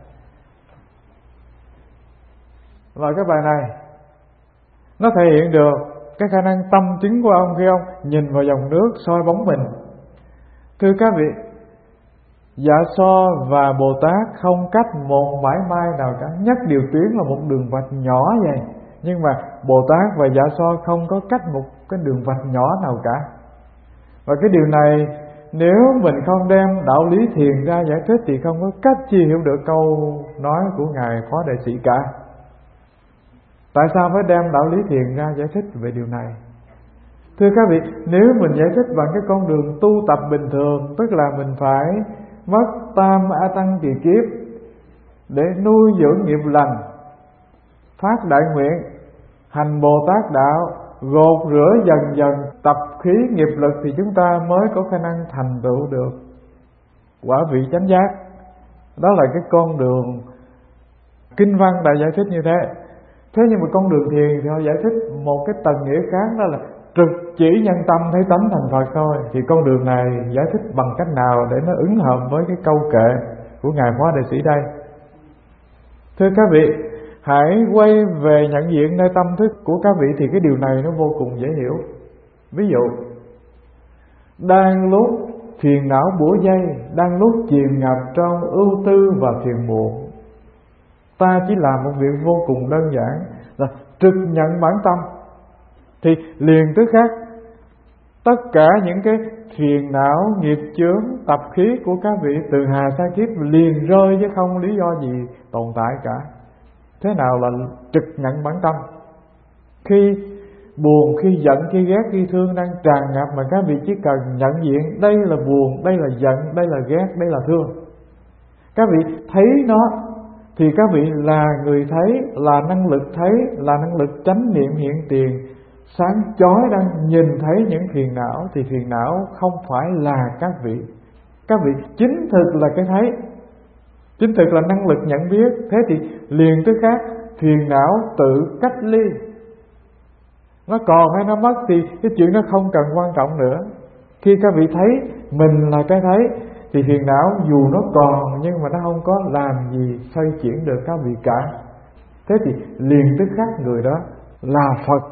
Và cái bài này nó thể hiện được cái khả năng tâm chứng của ông khi ông nhìn vào dòng nước soi bóng mình. Thưa các vị, dạ so và Bồ Tát không cách một mãi mai nào cả, nhất điều tuyến là một đường vạch nhỏ vậy. Nhưng mà Bồ Tát và dạ so không có cách một cái đường vạch nhỏ nào cả. Và cái điều này nếu mình không đem đạo lý thiền ra giải thích thì không có cách chi hiểu được câu nói của Ngài Phó Đại Sĩ cả. Tại sao phải đem đạo lý thiền ra giải thích về điều này? Thưa các vị, nếu mình giải thích bằng cái con đường tu tập bình thường, tức là mình phải mất tam a tăng kỳ kiếp để nuôi dưỡng nghiệp lành, phát đại nguyện, hành Bồ Tát đạo, gột rửa dần dần tập khí nghiệp lực, thì chúng ta mới có khả năng thành tựu được quả vị chánh giác. Đó là cái con đường kinh văn đã giải thích như thế. Thế nhưng mà con đường thiền thì họ giải thích một cái tầng nghĩa khác, đó là trực chỉ nhân tâm thấy tánh thành Phật thôi. Thì con đường này giải thích bằng cách nào để nó ứng hợp với cái câu kệ của Ngài Phó Đại Sĩ đây? Thưa các vị, hãy quay về nhận diện nơi tâm thức của các vị thì cái điều này nó vô cùng dễ hiểu. Ví dụ, đang lúc phiền não bủa dây, đang lúc chìm ngập trong ưu tư và phiền muộn, ta chỉ làm một việc vô cùng đơn giản là trực nhận bản tâm, thì liền tức khắc tất cả những cái phiền não, nghiệp chướng, tập khí của các vị từ hà sa kiếp liền rơi chứ không lý do gì tồn tại cả. Thế nào là trực nhận bản tâm? Khi buồn, khi giận, khi ghét, khi thương đang tràn ngập, mà các vị chỉ cần nhận diện đây là buồn, đây là giận, đây là ghét, đây là thương. Các vị thấy nó thì các vị là người thấy, là năng lực thấy, là năng lực chánh niệm hiện tiền, sáng chói đang nhìn thấy những phiền não, thì phiền não không phải là các vị. Các vị chính thực là cái thấy, chính thực là năng lực nhận biết. Thế thì liền tức khác phiền não tự cách ly. Nó còn hay nó mất thì cái chuyện nó không cần quan trọng nữa. Khi các vị thấy mình là cái thấy thì phiền não dù nó còn nhưng mà nó không có làm gì xoay chuyển được các vị cả. Thế thì liền tức khắc người đó là Phật,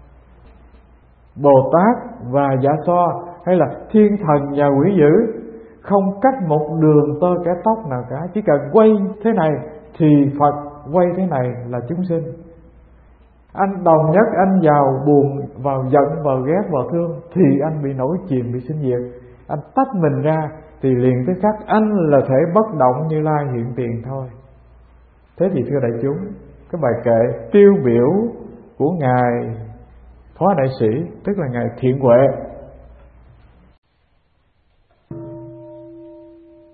Bồ Tát và dạ so, hay là thiên thần và quỷ dữ, không cách một đường tơ kẻ tóc nào cả. Chỉ cần quay thế này thì Phật, quay thế này là chúng sinh. Anh đồng nhất anh vào buồn, vào giận, vào ghét, vào thương thì anh bị nổi chìm, bị sinh diệt. Anh tách mình ra thì liền tức khắc anh là thể bất động Như Lai hiện tiền thôi. Thế thì thưa đại chúng, cái bài kệ tiêu biểu của Ngài Phó Đại Sĩ, tức là Ngài Thiện Huệ,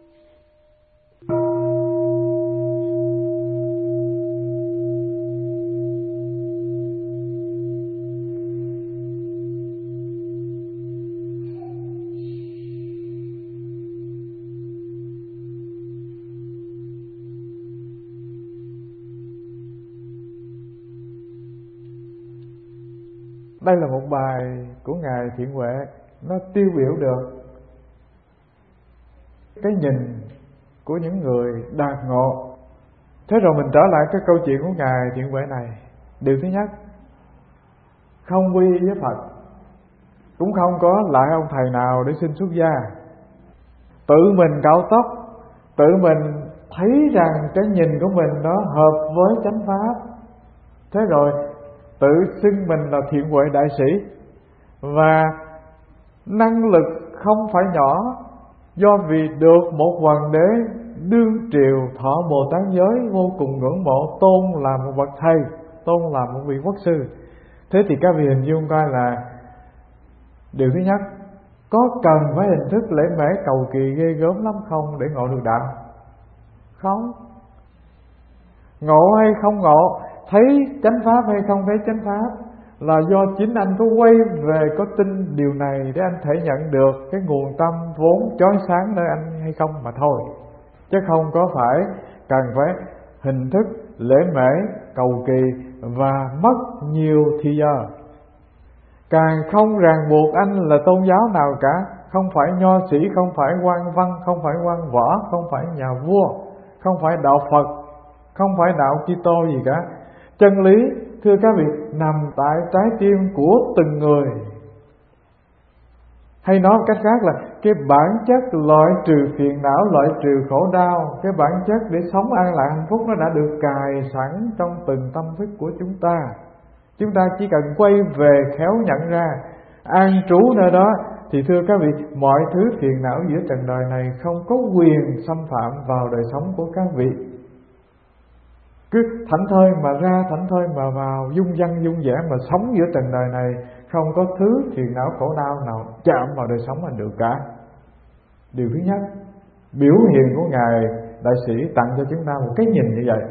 Đây là một bài của Ngài Thiện Huệ, nó tiêu biểu được cái nhìn của những người đạt ngộ. Thế rồi mình trở lại cái câu chuyện của Ngài Thiện Huệ này. Điều thứ nhất, không quy với Phật, cũng không có lại ông thầy nào để xin xuất gia. Tự mình cạo tóc, tự mình thấy rằng cái nhìn của mình đó hợp với chánh pháp. Thế rồi tự xưng mình là Thiện Huệ đại sĩ, và năng lực không phải nhỏ, do vì được một hoàng đế đương triều thọ Bồ Tát giới vô cùng ngưỡng mộ, tôn là một bậc thầy, tôn là một vị quốc sư. Thế thì các vị hình dung coi là điều thứ nhất, có cần phải hình thức lễ mễ cầu kỳ ghê gớm lắm không để ngộ được đạo? Không. Ngộ hay không ngộ, thấy chánh pháp hay không thấy chánh pháp, là do chính anh có quay về, có tin điều này để anh thể nhận được cái nguồn tâm vốn chói sáng nơi anh hay không mà thôi. Chứ không có phải cần phải hình thức lễ mễ cầu kỳ và mất nhiều thì giờ. Càng không ràng buộc anh là tôn giáo nào cả, không phải nho sĩ, không phải quan văn, không phải quan võ, không phải nhà vua, không phải đạo Phật, không phải đạo Kitô gì cả. Chân lý, thưa các vị, nằm tại trái tim của từng người. Hay nói một cách khác là cái bản chất loại trừ phiền não, loại trừ khổ đau, cái bản chất để sống an lạc hạnh phúc nó đã được cài sẵn trong từng tâm thức của chúng ta. Chúng ta chỉ cần quay về khéo nhận ra, an trú nơi đó, thì thưa các vị, mọi thứ phiền não giữa trần đời này không có quyền xâm phạm vào đời sống của các vị. Cứ thảnh thơi mà ra, thảnh thơi mà vào, dung dăng dung dẻ mà sống giữa trần đời này, không có thứ phiền não khổ đau nào chạm vào đời sống mình được cả. Điều thứ nhất, biểu hiện của Ngài đại sĩ tặng cho chúng ta một cái nhìn như vậy.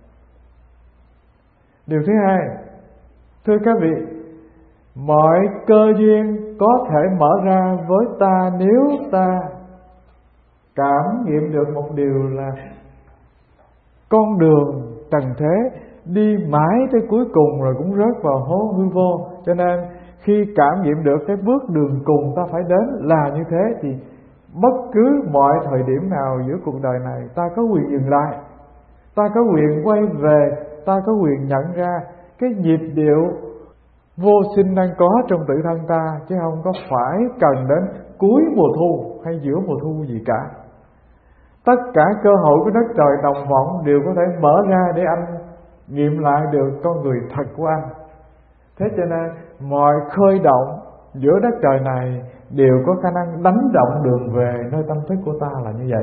Điều thứ hai, thưa các vị, mọi cơ duyên có thể mở ra với ta nếu ta cảm nghiệm được một điều là con đường trần thế đi mãi tới cuối cùng rồi cũng rớt vào hố hư vô. Cho nên khi cảm nghiệm được cái bước đường cùng ta phải đến là như thế, thì bất cứ mọi thời điểm nào giữa cuộc đời này ta có quyền dừng lại, ta có quyền quay về, ta có quyền nhận ra cái nhịp điệu vô sinh đang có trong tự thân ta, chứ không có phải cần đến cuối mùa thu hay giữa mùa thu gì cả. Tất cả cơ hội của đất trời đồng vọng đều có thể mở ra để anh nghiệm lại được con người thật của anh. Thế cho nên mọi khơi động giữa đất trời này đều có khả năng đánh động đường về nơi tâm thức của ta là như vậy.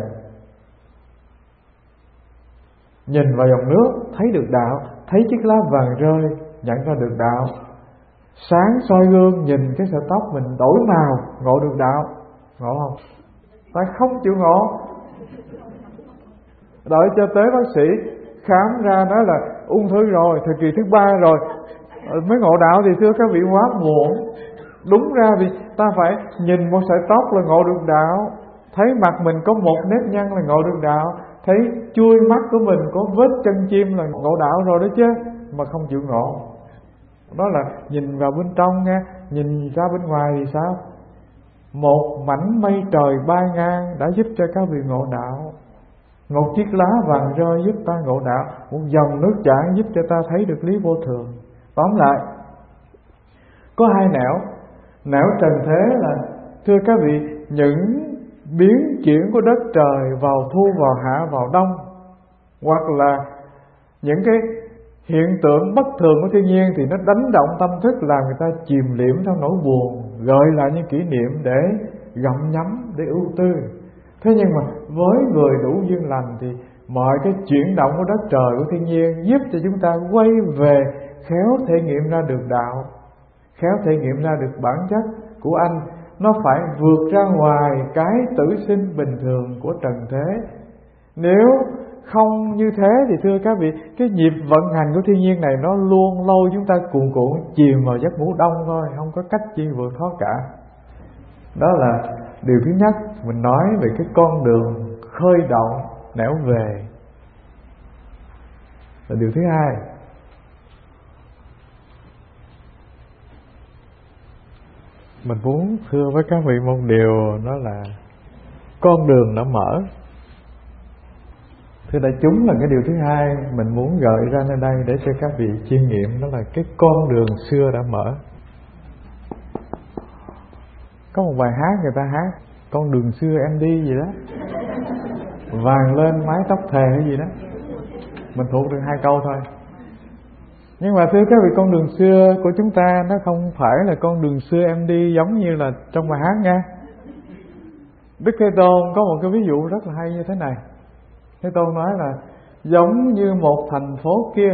Nhìn vào dòng nước thấy được đạo, thấy chiếc lá vàng rơi nhận ra được đạo. Sáng soi gương nhìn cái sợi tóc mình đổi màu, ngộ được đạo. Ngộ không? Ta không chịu ngộ, đợi cho tới bác sĩ khám ra nói là ung thư rồi, thời kỳ thứ ba rồi mới ngộ đạo, thì thưa các vị quá muộn. Đúng ra vì ta phải nhìn một sợi tóc là ngộ được đạo, thấy mặt mình có một nếp nhăn là ngộ được đạo, thấy chui mắt của mình có vết chân chim là ngộ đạo rồi đó chứ, mà không chịu ngộ. Đó là nhìn vào bên trong nha, nhìn ra bên ngoài thì sao? Một mảnh mây trời bay ngang đã giúp cho các vị ngộ đạo, một chiếc lá vàng rơi giúp ta ngộ đạo, một dòng nước chảy giúp cho ta thấy được lý vô thường. Tóm lại, có hai nẻo. Nẻo trần thế là, thưa các vị, những biến chuyển của đất trời vào thu, vào hạ, vào đông, hoặc là những cái hiện tượng bất thường của thiên nhiên thì nó đánh động tâm thức, làm người ta chìm liễm trong nỗi buồn, gợi lại những kỷ niệm để gặm nhấm, để ưu tư. Thế nhưng mà với người đủ duyên lành thì mọi cái chuyển động của đất trời, của thiên nhiên giúp cho chúng ta quay về khéo thể nghiệm ra được đạo, khéo thể nghiệm ra được bản chất của anh. Nó phải vượt ra ngoài cái tử sinh bình thường của trần thế. Nếu không như thế thì thưa các vị, cái nhịp vận hành của thiên nhiên này nó luôn lôi chúng ta cuồn cuộn chìm vào giấc ngủ đông thôi, không có cách chi vượt thoát cả. Đó là điều thứ nhất, mình nói về cái con đường khơi động nẻo về. Và điều thứ hai, Mình muốn thưa với các vị một điều, đó là con đường đã mở. Thưa đại chúng, là cái điều thứ hai mình muốn gợi ra nơi đây để cho các vị chiêm nghiệm, đó là cái con đường xưa đã mở. Có một bài hát người ta hát con đường xưa em đi gì đó, vàng lên mái tóc thề hay gì đó. Mình thuộc được hai câu thôi. Nhưng mà thưa các vị, con đường xưa của chúng ta nó không phải là con đường xưa em đi giống như là trong bài hát nha. Đức Thế Tôn có một cái ví dụ rất là hay như thế này. Thế Tôn nói là giống như một thành phố kia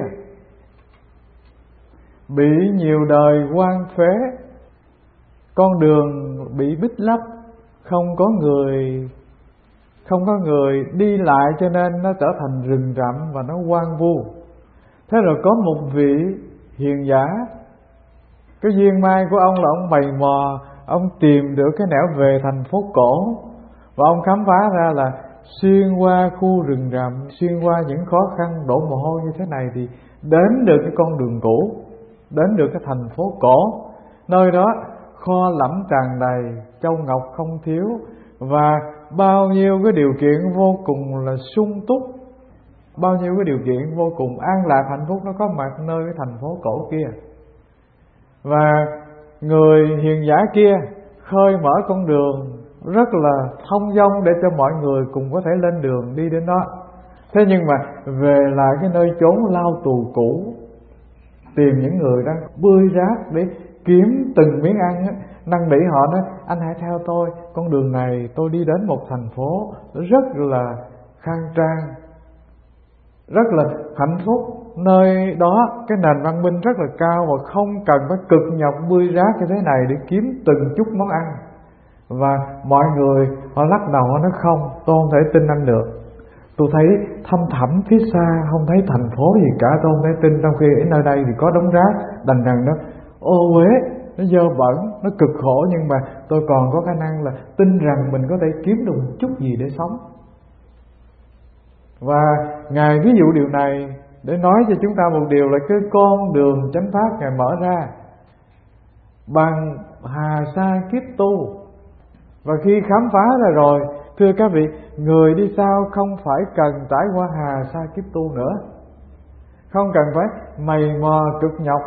bị nhiều đời hoang phế, con đường bị bít lấp, không có người không có người đi lại, cho nên nó trở thành rừng rậm và nó hoang vu. Thế rồi có một vị hiền giả, cái duyên may của ông là ông mày mò, ông tìm được cái nẻo về thành phố cổ, và ông khám phá ra là xuyên qua khu rừng rậm, xuyên qua những khó khăn đổ mồ hôi như thế này thì đến được cái con đường cũ, đến được cái thành phố cổ. Nơi đó kho lẫm tràn đầy, châu ngọc không thiếu, và bao nhiêu cái điều kiện vô cùng là sung túc, bao nhiêu cái điều kiện vô cùng an lạc hạnh phúc nó có mặt nơi cái thành phố cổ kia. Và người hiền giả kia khơi mở con đường rất là thông dong để cho mọi người cùng có thể lên đường đi đến đó. Thế nhưng mà về lại cái nơi chốn lao tù cũ, tìm những người đang bươi rác để kiếm từng miếng ăn á, năn nỉ họ nói: anh hãy theo tôi, con đường này tôi đi đến một thành phố rất là khang trang, rất là hạnh phúc. Nơi đó cái nền văn minh rất là cao và không cần phải cực nhọc bươi rác như thế này để kiếm từng chút món ăn. Và mọi người họ lắc đầu, họ nói: không, tôi không thể tin anh được. Tôi thấy thăm thẳm phía xa không thấy thành phố gì cả, tôi không thể tin. Trong khi ở nơi đây thì có đống rác đành rằng nó ô uế, nó dơ bẩn, nó cực khổ, nhưng mà tôi còn có khả năng là tin rằng mình có thể kiếm được một chút gì để sống. Và Ngài ví dụ điều này để nói cho chúng ta một điều là cái con đường chánh pháp Ngài mở ra bằng hà sa kiếp tu. Và khi khám phá ra rồi, thưa các vị, người đi sau không phải cần trải qua hà sa kiếp tu nữa, không cần phải mày mò cực nhọc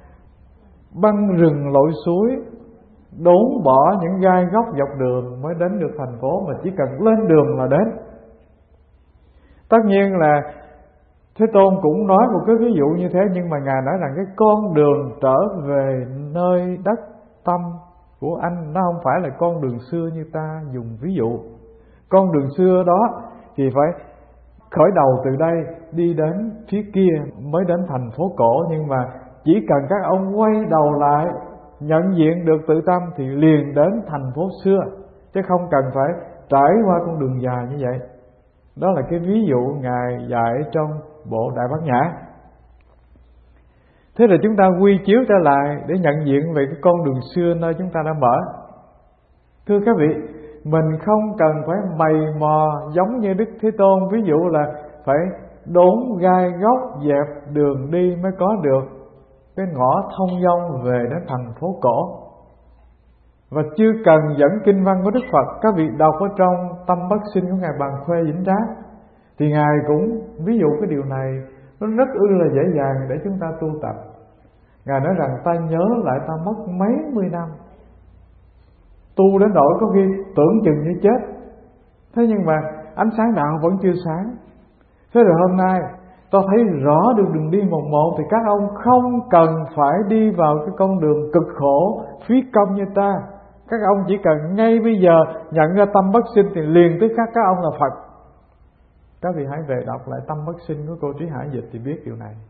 băng rừng lội suối, đốn bỏ những gai góc dọc đường mới đến được thành phố, mà chỉ cần lên đường là đến. Tất nhiên là Thế Tôn cũng nói một cái ví dụ như thế, nhưng mà Ngài nói rằng cái con đường trở về nơi đất tâm của anh nó không phải là con đường xưa như ta dùng ví dụ. Con đường xưa đó thì phải khởi đầu từ đây đi đến phía kia mới đến thành phố cổ, nhưng mà chỉ cần các ông quay đầu lại nhận diện được tự tâm thì liền đến thành phố xưa, chứ không cần phải trải qua con đường dài như vậy. Đó là cái ví dụ Ngài dạy trong bộ Đại Bát Nhã. Thế là chúng ta quy chiếu trở lại để nhận diện về cái con đường xưa nơi chúng ta đã mở. Thưa các vị, mình không cần phải mày mò giống như Đức Thế Tôn, ví dụ là phải đốn gai góc dẹp đường đi mới có được cái ngõ thông dong về đến thành phố cổ. Và chưa cần dẫn kinh văn của Đức Phật, các vị đọc ở trong Tâm Bất Sinh của Ngài Bằng Khuê Vĩnh Trác thì Ngài cũng ví dụ cái điều này nó rất ư là dễ dàng để chúng ta tu tập. Ngài nói rằng ta nhớ lại ta mất mấy mươi năm tu đến nỗi có khi tưởng chừng như chết, thế nhưng mà ánh sáng đạo vẫn chưa sáng. Thế rồi hôm nay ta thấy rõ được đường đi một một, thì các ông không cần phải đi vào cái con đường cực khổ phí công như ta. Các ông chỉ cần ngay bây giờ nhận ra tâm bất sinh thì liền tức khắc các ông là Phật. Các vị hãy về đọc lại Tâm Bất Sinh của cô Trí Hải dịch thì biết điều này.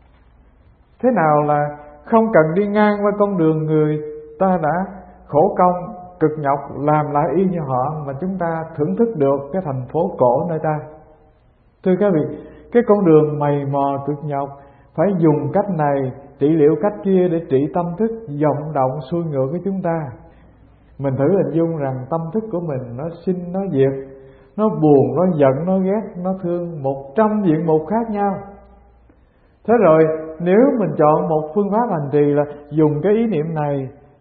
Thế nào là không cần đi ngang qua con đường người ta đã khổ công cực nhọc làm lại y như họ, mà chúng ta thưởng thức được cái thành phố cổ nơi ta. Thưa các vị, cái con đường mày mò cực nhọc phải dùng cách này trị liệu cách kia để trị tâm thức vọng động xuôi ngược của chúng ta. Mình thử hình dung rằng tâm thức của mình nó sinh nó diệt, nó buồn, nó giận, nó ghét, nó thương, một trăm diện mục khác nhau. Thế rồi nếu mình chọn một phương pháp hành trì là dùng cái ý niệm này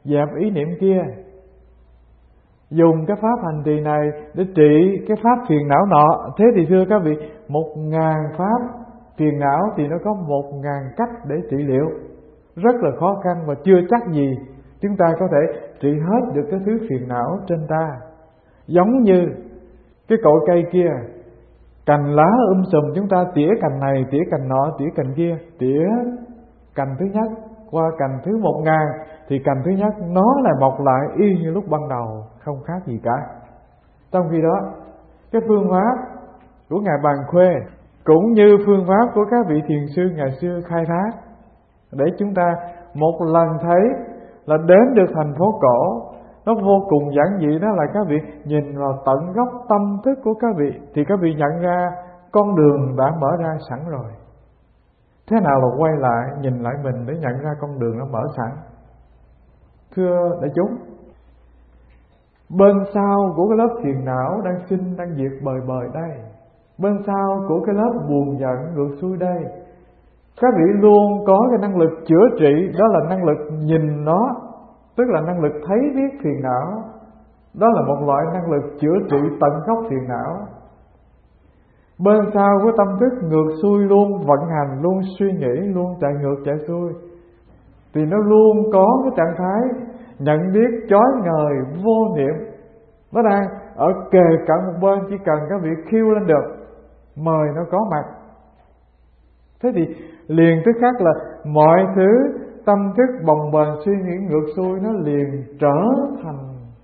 dẹp ý niệm kia. Dùng cái pháp hành trì này để trị cái pháp phiền não nọ. Thế thì thưa các vị, một ngàn pháp phiền não thì nó có một ngàn cách để trị liệu. Rất là khó khăn và chưa chắc gì chúng ta có thể trị hết được cái thứ phiền não trên ta. Giống như cái cội cây kia, cành lá um sùm, chúng ta tỉa cành này, tỉa cành nọ, tỉa cành kia, tỉa cành thứ nhất qua cành thứ một ngàn thì cành thứ nhất nó lại mọc lại y như lúc ban đầu, không khác gì cả. Trong khi đó, cái phương pháp của Ngài Bàn Khuê cũng như phương pháp của các vị thiền sư ngày xưa khai thác để chúng ta một lần thấy là đến được thành phố cổ. Nó vô cùng giản dị, đó là các vị nhìn vào tận gốc tâm thức của các vị thì các vị nhận ra con đường đã mở ra sẵn rồi. Thế nào là quay lại nhìn lại mình để nhận ra con đường nó mở sẵn? Thưa đại chúng, bên sau của cái lớp phiền não đang sinh đang diệt bời bời đây, bên sau của cái lớp buồn giận ngược xuôi đây, các vị luôn có cái năng lực chữa trị, đó là năng lực nhìn nó, tức là năng lực thấy biết phiền não. Đó là một loại năng lực chữa trị tận gốc phiền não. Bên sau của tâm thức ngược xuôi luôn vận hành, luôn suy nghĩ, luôn chạy ngược chạy xuôi, thì nó luôn có cái trạng thái nhận biết chói ngời vô niệm. Nó đang ở kề cận một bên, chỉ cần các vị khiêu lên được, mời nó có mặt. Thế thì liền tức khắc là mọi thứ tâm thức bồng bềnh suy nghĩ ngược xuôi nó liền trở thành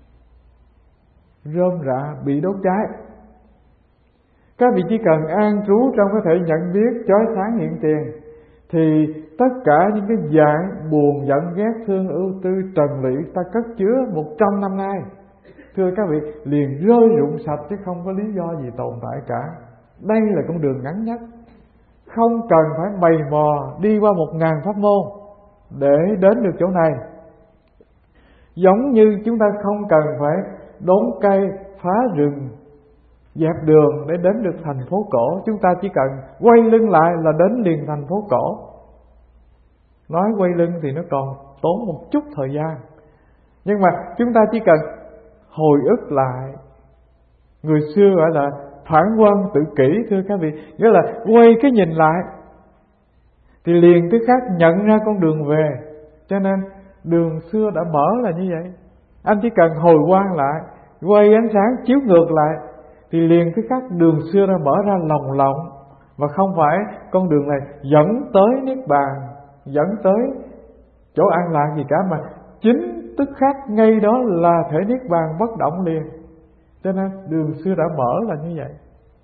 rơm rạ bị đốt cháy. Các vị chỉ cần an trú trong cái thể nhận biết chói sáng hiện tiền, thì tất cả những cái dạng buồn giận ghét thương ưu tư trần lụy ta cất chứa một trăm năm nay, thưa các vị, liền rơi rụng sạch chứ không có lý do gì tồn tại cả. Đây là con đường ngắn nhất, không cần phải mày mò đi qua một ngàn pháp môn để đến được chỗ này. Giống như chúng ta không cần phải đốn cây, phá rừng, dẹp đường để đến được thành phố cổ. Chúng ta chỉ cần quay lưng lại là đến liền thành phố cổ. Nói quay lưng thì nó còn tốn một chút thời gian, nhưng mà chúng ta chỉ cần hồi ức lại. Người xưa gọi là phản quan tự kỷ, thưa các vị, nghĩa là quay cái nhìn lại thì liền tức khắc nhận ra con đường về. Cho nên đường xưa đã mở là như vậy. Anh chỉ cần hồi quan lại, quay ánh sáng chiếu ngược lại thì liền tức khắc đường xưa đã mở ra lồng lộng, và không phải con đường này dẫn tới niết bàn, dẫn tới chỗ an lạc gì cả, mà chính tức khắc ngay đó là thể niết bàn bất động liền. Cho nên đường xưa đã mở là như vậy.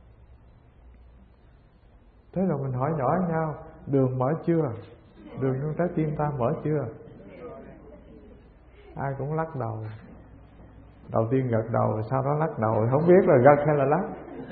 Thế rồi mình hỏi nhỏ nhau, đường mở chưa? Đường trong trái tim ta mở chưa? Ai cũng lắc đầu. Đầu tiên gật đầu, sau đó lắc đầu, không biết là gật hay là lắc.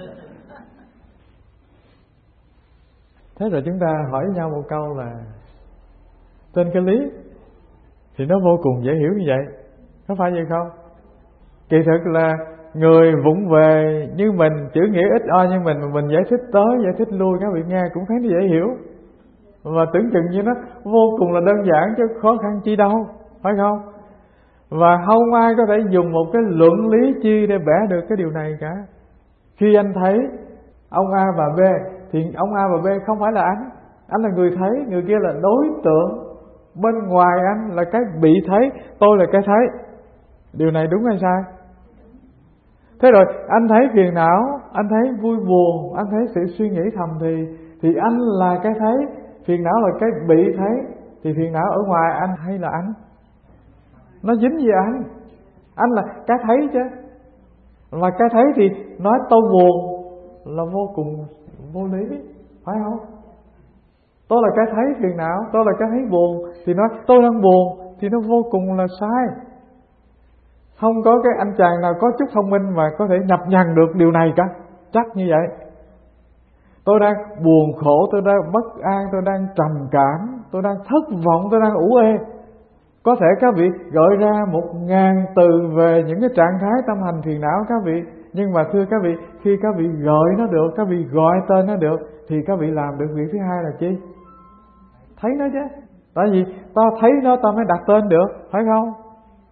Thế rồi chúng ta hỏi nhau một câu là trên cái lý thì nó vô cùng dễ hiểu như vậy, có phải vậy không? Kỳ thực là người vụng về như mình, chữ nghĩa ít oi như mình, mà mình giải thích tới giải thích lui, các vị nghe cũng thấy nó dễ hiểu, và tưởng chừng như nó vô cùng là đơn giản chứ khó khăn chi đâu, phải không? Và không ai có thể dùng một cái luận lý chi để vẽ được cái điều này cả. Khi anh thấy ông A và B thì ông A và B không phải là anh. Anh là người thấy, người kia là đối tượng. Bên ngoài anh là cái bị thấy, tôi là cái thấy. Điều này đúng hay sai? Thế rồi anh thấy phiền não, anh thấy vui buồn, anh thấy sự suy nghĩ thầm thì Thì anh là cái thấy, phiền não là cái bị thấy. Thì phiền não ở ngoài anh hay là anh? Nó dính gì anh? Anh là cái thấy chứ. Mà cái thấy thì nói tôi buồn là vô cùng vô lý, phải không? Tôi là cái thấy phiền não, tôi là cái thấy buồn, thì nói tôi đang buồn thì nó vô cùng là sai. Không có cái anh chàng nào có chút thông minh mà có thể nhập nhằn được điều này cả. Chắc như vậy. Tôi đang buồn khổ, tôi đang bất an, tôi đang trầm cảm, tôi đang thất vọng, tôi đang ủ ê. Có thể các vị gợi ra một ngàn từ về những cái trạng thái tâm hành phiền não các vị. Nhưng mà thưa các vị, khi các vị gợi nó được, các vị gọi tên nó được, thì các vị làm được việc thứ hai là chi? Thấy nó chứ. Tại vì ta thấy nó ta mới đặt tên được, phải không?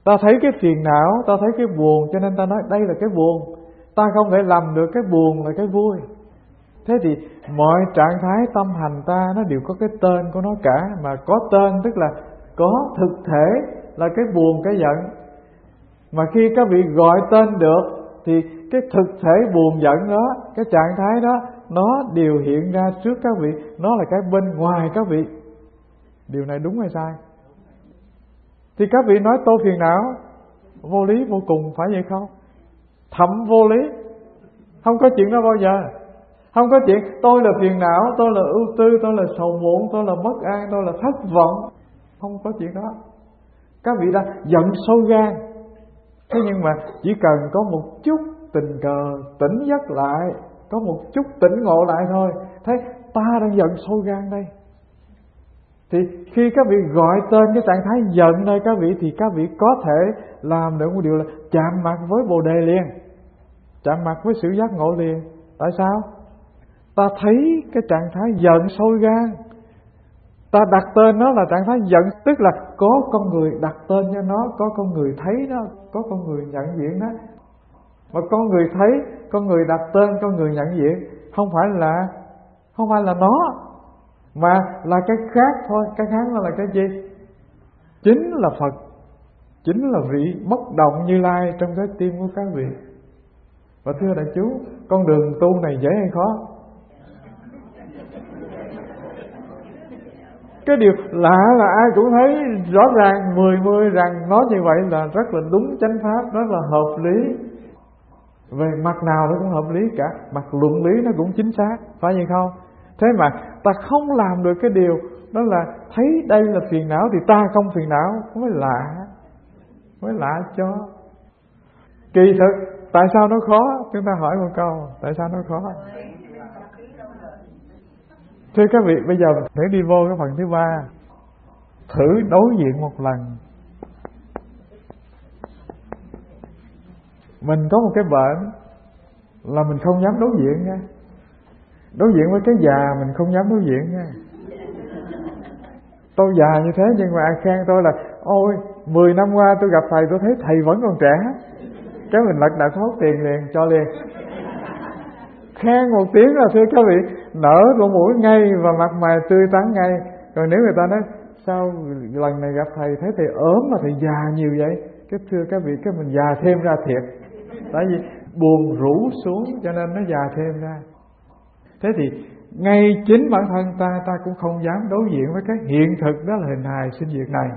Ta thấy cái phiền não, ta thấy cái buồn, cho nên ta nói đây là cái buồn. Ta không thể làm được cái buồn là cái vui. Thế thì mọi trạng thái tâm hành ta nó đều có cái tên của nó cả. Mà có tên tức là có thực thể là cái buồn, cái giận. Mà khi các vị gọi tên được thì cái thực thể buồn giận đó, cái trạng thái đó, nó đều hiện ra trước các vị. Nó là cái bên ngoài các vị. Điều này đúng hay sai? Thì các vị nói tôi phiền não, vô lý vô cùng, phải vậy không? Thậm vô lý. Không có chuyện đó bao giờ. Không có chuyện tôi là phiền não, tôi là ưu tư, tôi là sầu muộn, tôi là bất an, tôi là thất vọng. Không có chuyện đó. Các vị đã giận sôi gan. Thế nhưng mà chỉ cần có một chút tình cờ tỉnh giấc lại, có một chút tỉnh ngộ lại thôi, thấy ta đang giận sôi gan đây. Thì khi các vị gọi tên cái trạng thái giận nơi các vị, thì các vị có thể làm được một điều là chạm mặt với Bồ Đề liền, chạm mặt với sự giác ngộ liền. Tại sao? Ta thấy cái trạng thái giận sôi gan, ta đặt tên nó là trạng thái giận, tức là có con người đặt tên cho nó, có con người thấy nó, có con người nhận diện nó. Mà con người thấy, con người đặt tên, con người nhận diện, không phải là không phải là nó, mà là cái khác thôi. Cái khác nó là cái gì? Chính là Phật, chính là vị bất động Như Lai trong trái tim của các vị. Và thưa đại chúng, con đường tu này dễ hay khó? Cái điều lạ là ai cũng thấy rõ ràng mười mươi rằng nói như vậy là rất là đúng chánh pháp, rất là hợp lý. Về mặt nào nó cũng hợp lý cả, mặt luận lý nó cũng chính xác, phải vậy không? Thế mà ta không làm được cái điều đó là thấy đây là phiền não thì ta không phiền não, mới lạ, mới lạ cho. Kỳ thực tại sao nó khó? Chúng ta hỏi một câu, tại sao nó khó? Thưa các vị, bây giờ thử đi vô cái phần thứ ba, thử đối diện một lần. Mình có một cái bệnh là mình không dám đối diện nha. Đối diện với cái già mình không dám đối diện nha. Tôi già như thế nhưng mà ai khen tôi là ôi mười năm qua tôi gặp thầy tôi thấy thầy vẫn còn trẻ. Cái mình lật đật hốt tiền liền, cho liền. Khen một tiếng là thưa các vị, nở lỗ mũi ngay và mặt mày tươi tắn ngay. Còn nếu người ta nói sao lần này gặp thầy thấy thầy ốm mà thầy già nhiều vậy, cái thưa các vị, cái mình già thêm ra thiệt. Tại vì buồn rũ xuống cho nên nó già thêm ra. Thế thì ngay chính bản thân ta, ta cũng không dám đối diện với cái hiện thực đó là hình hài sinh diệt này.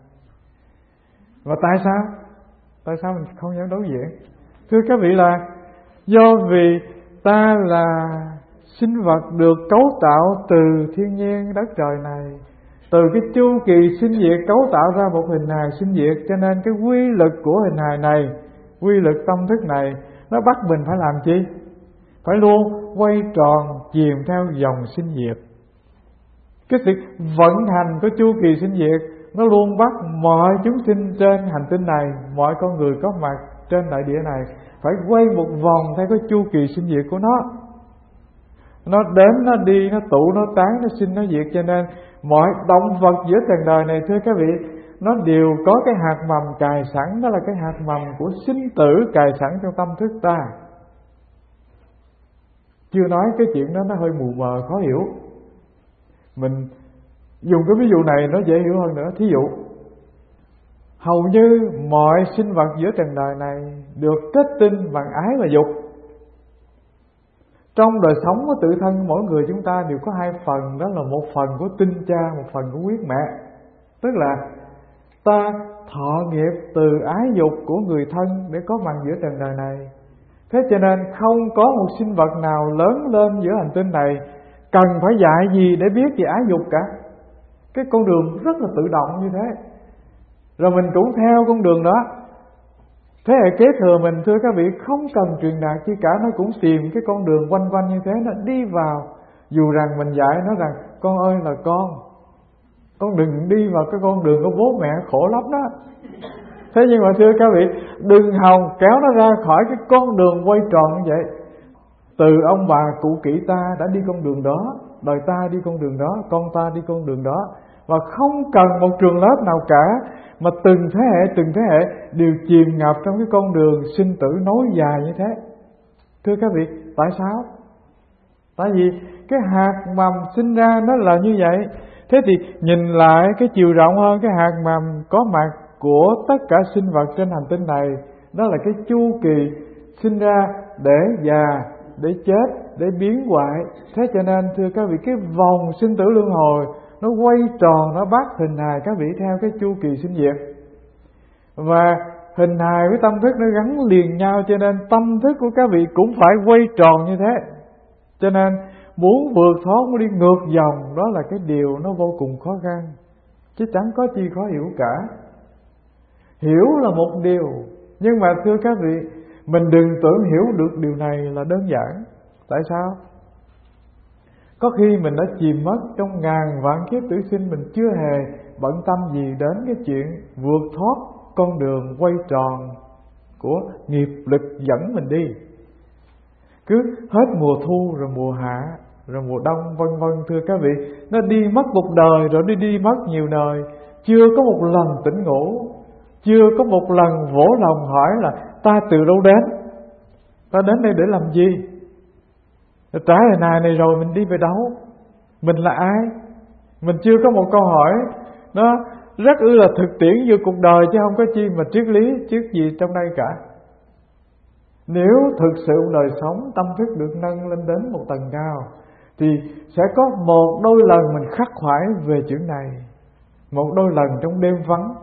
Và tại sao? Tại sao mình không dám đối diện? Thưa các vị là do vì ta là sinh vật được cấu tạo từ thiên nhiên đất trời này, từ cái chu kỳ sinh diệt cấu tạo ra một hình hài sinh diệt, cho nên cái quy lực của hình hài này, quy lực tâm thức này, nó bắt mình phải làm chi? Phải luôn quay tròn chìm theo dòng sinh diệt. Cái sự vận hành của chu kỳ sinh diệt nó luôn bắt mọi chúng sinh trên hành tinh này, mọi con người có mặt trên đại địa này phải quay một vòng theo cái chu kỳ sinh diệt của nó. Nó đến, nó đi, nó tụ, nó tán, nó sinh, nó diệt. Cho nên mọi động vật giữa trần đời này, thưa các vị, nó đều có cái hạt mầm cài sẵn. Đó là cái hạt mầm của sinh tử cài sẵn trong tâm thức ta. Chưa nói cái chuyện đó nó hơi mù mờ khó hiểu. Mình dùng cái ví dụ này nó dễ hiểu hơn nữa. Thí dụ, hầu như mọi sinh vật giữa trần đời này được kết tinh bằng ái và dục. Trong đời sống của tự thân mỗi người chúng ta đều có hai phần, đó là một phần của tinh cha, một phần của huyết mẹ. Tức là ta thọ nghiệp từ ái dục của người thân để có mặt giữa trần đời này. Thế cho nên không có một sinh vật nào lớn lên giữa hành tinh này cần phải dạy gì để biết về ái dục cả. Cái con đường rất là tự động như thế. Rồi mình cũng theo con đường đó. Thế hệ kế thừa mình, thưa các vị, không cần truyền đạt chi cả, nó cũng tìm cái con đường quanh quanh như thế, nó đi vào. Dù rằng mình dạy nó rằng con ơi là con, con đừng đi vào cái con đường của bố mẹ, khổ lắm đó. Thế nhưng mà thưa các vị, đừng hòng kéo nó ra khỏi cái con đường quay tròn như vậy. Từ ông bà cụ kỹ ta đã đi con đường đó, đời ta đi con đường đó, con ta đi con đường đó. và không cần một trường lớp nào cả, mà từng thế hệ từng thế hệ đều chìm ngập trong cái con đường sinh tử nối dài như thế. Thưa các vị, tại sao? Tại vì cái hạt mầm sinh ra nó là như vậy. Thế thì nhìn lại cái chiều rộng hơn, cái hạt mầm có mặt của tất cả sinh vật trên hành tinh này, đó là cái chu kỳ sinh ra để già, để chết, để biến hoại. Thế cho nên thưa các vị, cái vòng sinh tử luân hồi nó quay tròn, nó bắt hình hài các vị theo cái chu kỳ sinh diệt. Và hình hài với tâm thức nó gắn liền nhau, cho nên tâm thức của các vị cũng phải quay tròn như thế. Cho nên muốn vượt thoát, muốn đi ngược dòng, đó là cái điều nó vô cùng khó khăn, chứ chẳng có chi khó hiểu cả. Hiểu là một điều, nhưng mà thưa các vị, mình đừng tưởng hiểu được điều này là đơn giản. Tại sao? Có khi mình đã chìm mất trong ngàn vạn kiếp tử sinh, mình chưa hề bận tâm gì đến cái chuyện vượt thoát con đường quay tròn của nghiệp lực dẫn mình đi. Cứ hết mùa thu rồi mùa hạ rồi mùa đông vân vân, thưa các vị, nó đi mất một đời rồi đi đi mất nhiều đời, chưa có một lần tỉnh ngủ, chưa có một lần vỗ lòng hỏi là ta từ đâu đến, ta đến đây để làm gì, trả lời này này rồi mình đi về đâu, mình là ai. Mình chưa có một câu hỏi nó rất ư là thực tiễn giữa cuộc đời, chứ không có chi mà triết lý triết gì trong đây cả. Nếu thực sự đời sống tâm thức được nâng lên đến một tầng cao, thì sẽ có một đôi lần mình khắc khoải về chuyện này, một đôi lần trong đêm vắng.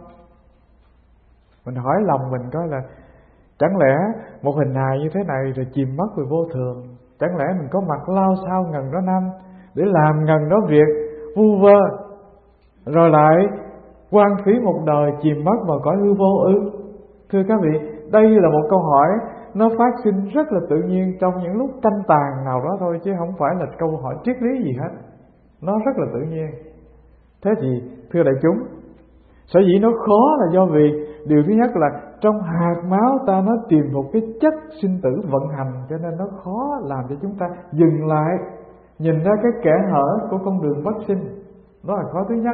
Mình hỏi lòng mình coi là chẳng lẽ một hình hài như thế này rồi chìm mất về vô thường, chẳng lẽ mình có mặt lao sao ngần đó năm để làm ngần đó việc vu vơ, rồi lại quan phí một đời chìm mất vào cõi hư vô ư? Thưa các vị, đây là một câu hỏi nó phát sinh rất là tự nhiên trong những lúc tranh tàn nào đó thôi, chứ không phải là câu hỏi triết lý gì hết. Nó rất là tự nhiên. Thế thì thưa đại chúng, sở dĩ nó khó là do vì điều thứ nhất là trong hạt máu ta nó tìm một cái chất sinh tử vận hành, cho nên nó khó làm cho chúng ta dừng lại, nhìn ra cái kẽ hở của con đường vắc sinh. Đó là khó thứ nhất.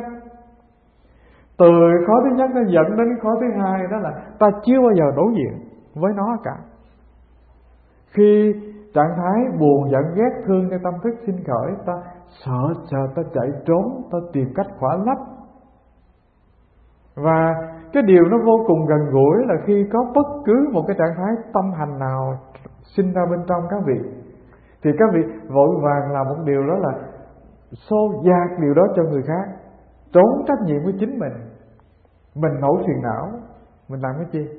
Từ khó thứ nhất nó dẫn đến khó thứ hai, đó là ta chưa bao giờ đối diện với nó cả. Khi trạng thái buồn giận ghét thương cho tâm thức sinh khởi, ta sợ sợ ta chạy trốn, ta tìm cách khỏa lấp. Và cái điều nó vô cùng gần gũi là khi có bất cứ một cái trạng thái tâm hành nào sinh ra bên trong các vị, thì các vị vội vàng làm một điều, đó là xô dạt điều đó cho người khác, trốn trách nhiệm với chính mình. Mình nổi phiền não, mình làm cái chi?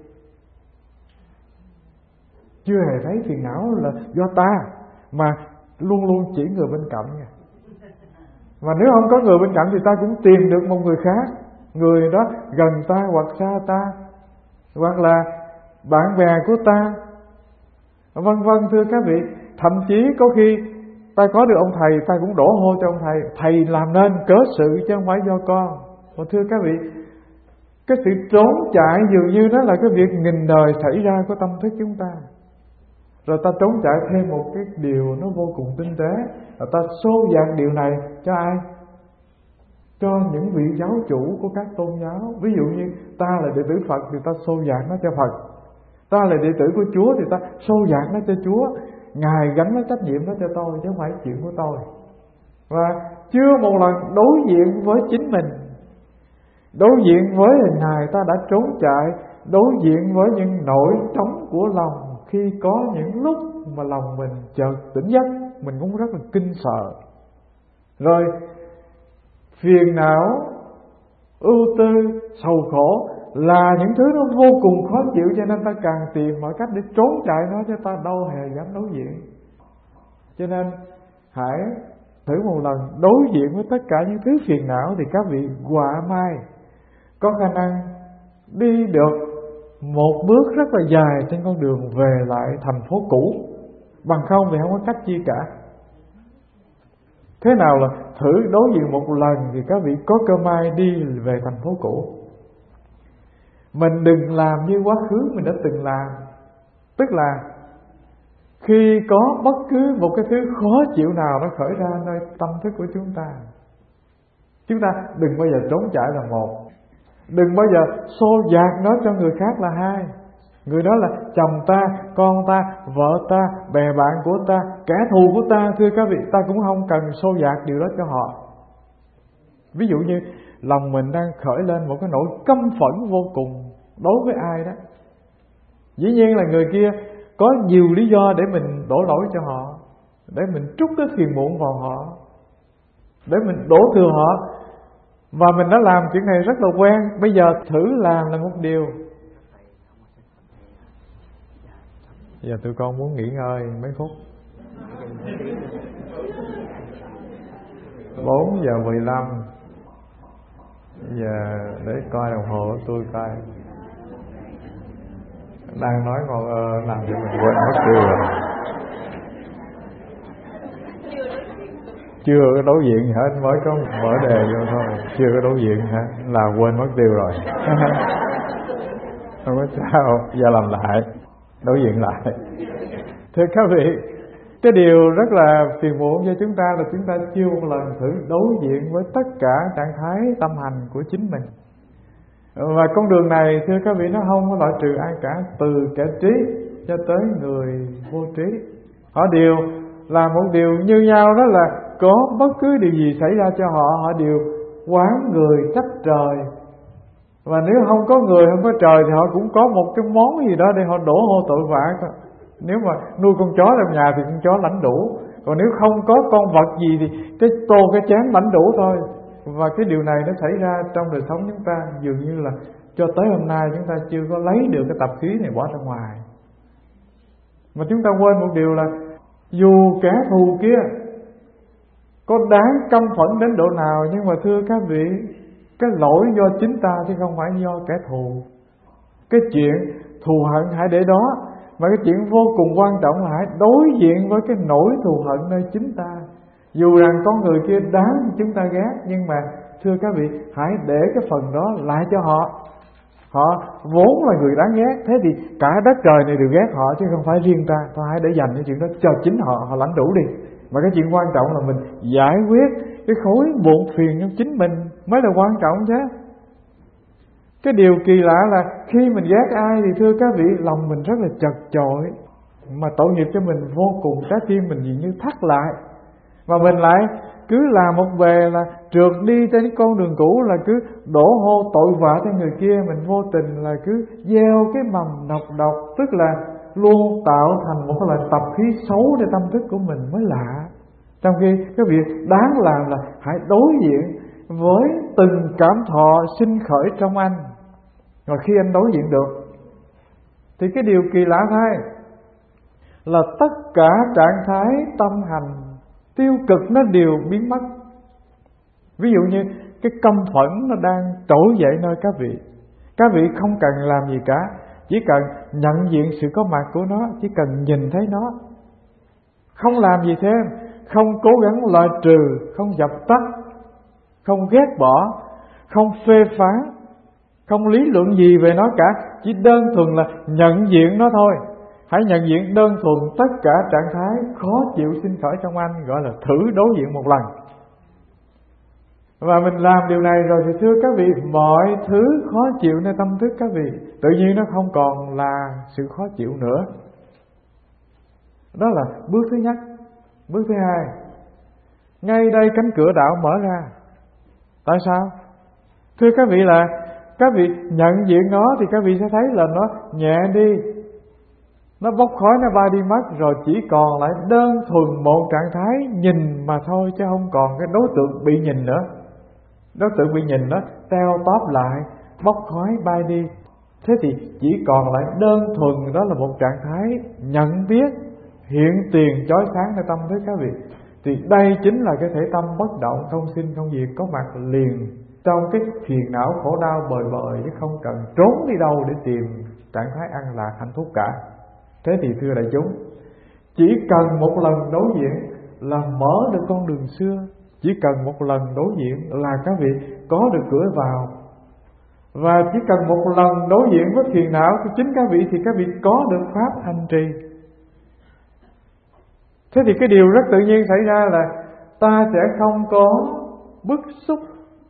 Chưa hề thấy phiền não là do ta, mà luôn luôn chỉ người bên cạnh nha. Mà nếu không có người bên cạnh thì ta cũng tìm được một người khác, người đó gần ta hoặc xa ta, hoặc là bạn bè của ta, vân vân. Thưa các vị, thậm chí có khi ta có được ông thầy, ta cũng đổ hô cho ông thầy, thầy làm nên cớ sự chứ không phải do con. Và thưa các vị, cái sự trốn chạy dường như đó là cái việc nghìn đời xảy ra của tâm thức chúng ta. Rồi ta trốn chạy thêm một cái điều nó vô cùng tinh tế, là ta xô dạt điều này cho ai? Cho những vị giáo chủ của các tôn giáo. Ví dụ như ta là đệ tử Phật thì ta xô dạt nó cho Phật, ta là đệ tử của Chúa thì ta xô dạt nó cho Chúa. Ngài gánh nó trách nhiệm đó cho tôi chứ không phải chuyện của tôi. Và chưa một lần đối diện với chính mình, đối diện với hình hài, ta đã trốn chạy, đối diện với những nỗi trống của lòng. Khi có những lúc mà lòng mình chợt tỉnh giấc, mình cũng rất là kinh sợ. Rồi phiền não, ưu tư, sầu khổ là những thứ nó vô cùng khó chịu, cho nên ta càng tìm mọi cách để trốn chạy nó, chứ ta đâu hề dám đối diện. Cho nên hãy thử một lần đối diện với tất cả những thứ phiền não, thì các vị quả mai có khả năng đi được một bước rất là dài trên con đường về lại thành phố cũ. Bằng không thì không có cách chi cả. Thế nào là thử đối diện một lần thì các vị có cơ may đi về thành phố cũ. Mình đừng làm như quá khứ mình đã từng làm. Tức là khi có bất cứ một cái thứ khó chịu nào nó khởi ra nơi tâm thức của chúng ta, Chúng ta đừng bao giờ trốn chạy là một, đừng bao giờ xô dạt nó cho người khác là hai. Người đó là chồng ta, con ta, vợ ta, bè bạn của ta, kẻ thù của ta. Thưa các vị, ta cũng không cần xô dạt điều đó cho họ. Ví dụ như lòng mình đang khởi lên một cái nỗi căm phẫn vô cùng đối với ai đó, dĩ nhiên là người kia có nhiều lý do để mình đổ lỗi cho họ, để mình trút cái phiền muộn vào họ, để mình đổ thừa họ. Và mình đã làm chuyện này rất là quen. Bây giờ thử làm là một điều. Giờ tụi con muốn nghỉ ngơi mấy phút. Bốn giờ mười lăm. Giờ để coi đồng hồ của tôi coi. Đang nói ngon ơ, làm cho mình quên mất tiêu rồi. Chưa có đối diện hết, mới có mở đề vô thôi. Chưa có đối diện hả? Là quên mất tiêu rồi. Không có sao, giờ làm lại, đối diện lại. Thưa các vị, cái điều rất là phiền muộn cho chúng ta là chúng ta chưa một lần thử đối diện với tất cả trạng thái tâm hành của chính mình. Và con đường này, thưa các vị, nó không có loại trừ ai cả, từ kẻ trí cho tới người vô trí. Họ đều làm một điều như nhau, đó là có bất cứ điều gì xảy ra cho họ, họ đều oán người trách trời. Và nếu không có người, không có trời, thì họ cũng có một cái món gì đó để họ đổ hô tội vạ. Nếu mà nuôi con chó trong nhà thì con chó lãnh đủ, còn nếu không có con vật gì thì cái tô cái chén lãnh đủ thôi. Và cái điều này nó xảy ra trong đời sống chúng ta, dường như là cho tới hôm nay chúng ta chưa có lấy được cái tập khí này bỏ ra ngoài. Mà chúng ta quên một điều là dù kẻ thù kia có đáng căm phẫn đến độ nào, nhưng mà thưa các vị, cái lỗi do chính ta chứ không phải do kẻ thù. Cái chuyện thù hận hãy để đó, mà cái chuyện vô cùng quan trọng là hãy đối diện với cái nỗi thù hận nơi chính ta. Dù rằng con người kia đáng chúng ta ghét, nhưng mà thưa các vị, hãy để cái phần đó lại cho họ. Họ vốn là người đáng ghét, thế thì cả đất trời này đều ghét họ chứ không phải riêng ta. Thôi hãy để dành cái chuyện đó cho chính họ, họ lãnh đủ đi. Mà cái chuyện quan trọng là mình giải quyết cái khối buồn phiền trong chính mình mới là quan trọng chứ. Cái điều kỳ lạ là khi mình ghét ai thì thưa các vị, lòng mình rất là chật chội, mà tội nghiệp cho mình vô cùng, trái tim mình dường như thắt lại. Và mình lại cứ làm một bề là trượt đi trên con đường cũ, là cứ đổ hô tội vạ cho người kia. Mình vô tình là cứ gieo cái mầm nọc độc, tức là luôn tạo thành một cái loại tập khí xấu để tâm thức của mình mới lạ. Trong khi cái việc đáng làm là hãy đối diện với từng cảm thọ sinh khởi trong anh. Rồi khi anh đối diện được thì cái điều kỳ lạ thay là tất cả trạng thái tâm hành tiêu cực nó đều biến mất. Ví dụ như cái căm phẫn nó đang trỗi dậy nơi các vị. Các vị không cần làm gì cả, chỉ cần nhận diện sự có mặt của nó, chỉ cần nhìn thấy nó, không làm gì thêm, không cố gắng loại trừ, không dập tắt, không ghét bỏ, không phê phán, không lý luận gì về nó cả, chỉ đơn thuần là nhận diện nó thôi. Hãy nhận diện đơn thuần tất cả trạng thái khó chịu sinh khởi trong anh, gọi là thử đối diện một lần. Và mình làm điều này rồi thì thưa các vị, mọi thứ khó chịu nơi tâm thức các vị tự nhiên nó không còn là sự khó chịu nữa. Đó là bước thứ nhất. Bước thứ hai, ngay đây cánh cửa đạo mở ra. Tại sao? Thưa các vị, là các vị nhận diện nó thì các vị sẽ thấy là nó nhẹ đi, nó bốc khói, nó bay đi mất, rồi chỉ còn lại đơn thuần một trạng thái nhìn mà thôi, chứ không còn cái đối tượng bị nhìn nữa. Đối tượng bị nhìn nó teo tóp lại, bốc khói bay đi. Thế thì chỉ còn lại đơn thuần đó là một trạng thái nhận biết hiện tiền chói sángในtâm thức các vị. Thì đây chính là cái thể tâm bất động, không sinh không diệt, có mặt liền trong cái phiền não khổ đau bời bời, chứ không cần trốn đi đâu để tìm trạng thái an lạc hạnh phúc cả. Thế thì thưa đại chúng, chỉ cần một lần đối diện là mở được con đường xưa. Chỉ cần một lần đối diện là các vị có được cửa vào. Và chỉ cần một lần đối diện với phiền não của chính các vị thì các vị có được pháp hành trì. Thế thì cái điều rất tự nhiên xảy ra là ta sẽ không có bức xúc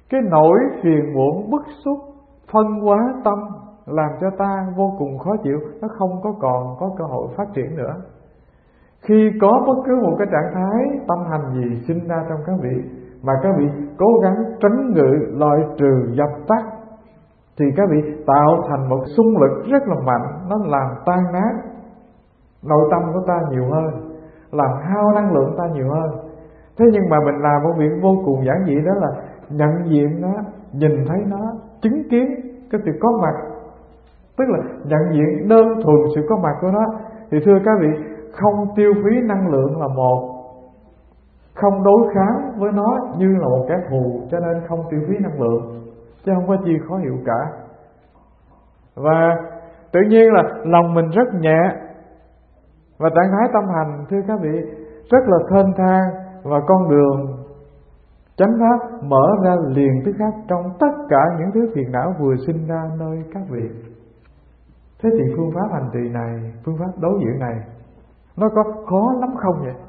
cái nỗi phiền muộn bức xúc phân hóa tâm làm cho ta vô cùng khó chịu, nó không có còn có cơ hội phát triển nữa. Khi có bất cứ một cái trạng thái tâm hành gì sinh ra trong các vị mà các vị cố gắng trấn ngự, loại trừ, dập tắt, thì các vị tạo thành một xung lực rất là mạnh, nó làm tan nát nội tâm của ta nhiều hơn, làm hao năng lượng ta nhiều hơn. Thế nhưng mà mình làm một việc vô cùng giản dị, đó là nhận diện nó, nhìn thấy nó, chứng kiến cái sự có mặt, tức là nhận diện đơn thuần sự có mặt của nó. Thì thưa các vị, không tiêu phí năng lượng là một, không đối kháng với nó như là một kẻ thù, cho nên không tiêu phí năng lượng, chứ không có chi khó hiểu cả. Và tự nhiên là lòng mình rất nhẹ, và trạng thái tâm hành thưa các vị rất là thênh thang, và con đường chánh pháp mở ra liền tức khắc trong tất cả những thứ phiền não vừa sinh ra nơi các vị. Thế thì phương pháp hành trì này, phương pháp đối diện này, nó có khó lắm không vậy?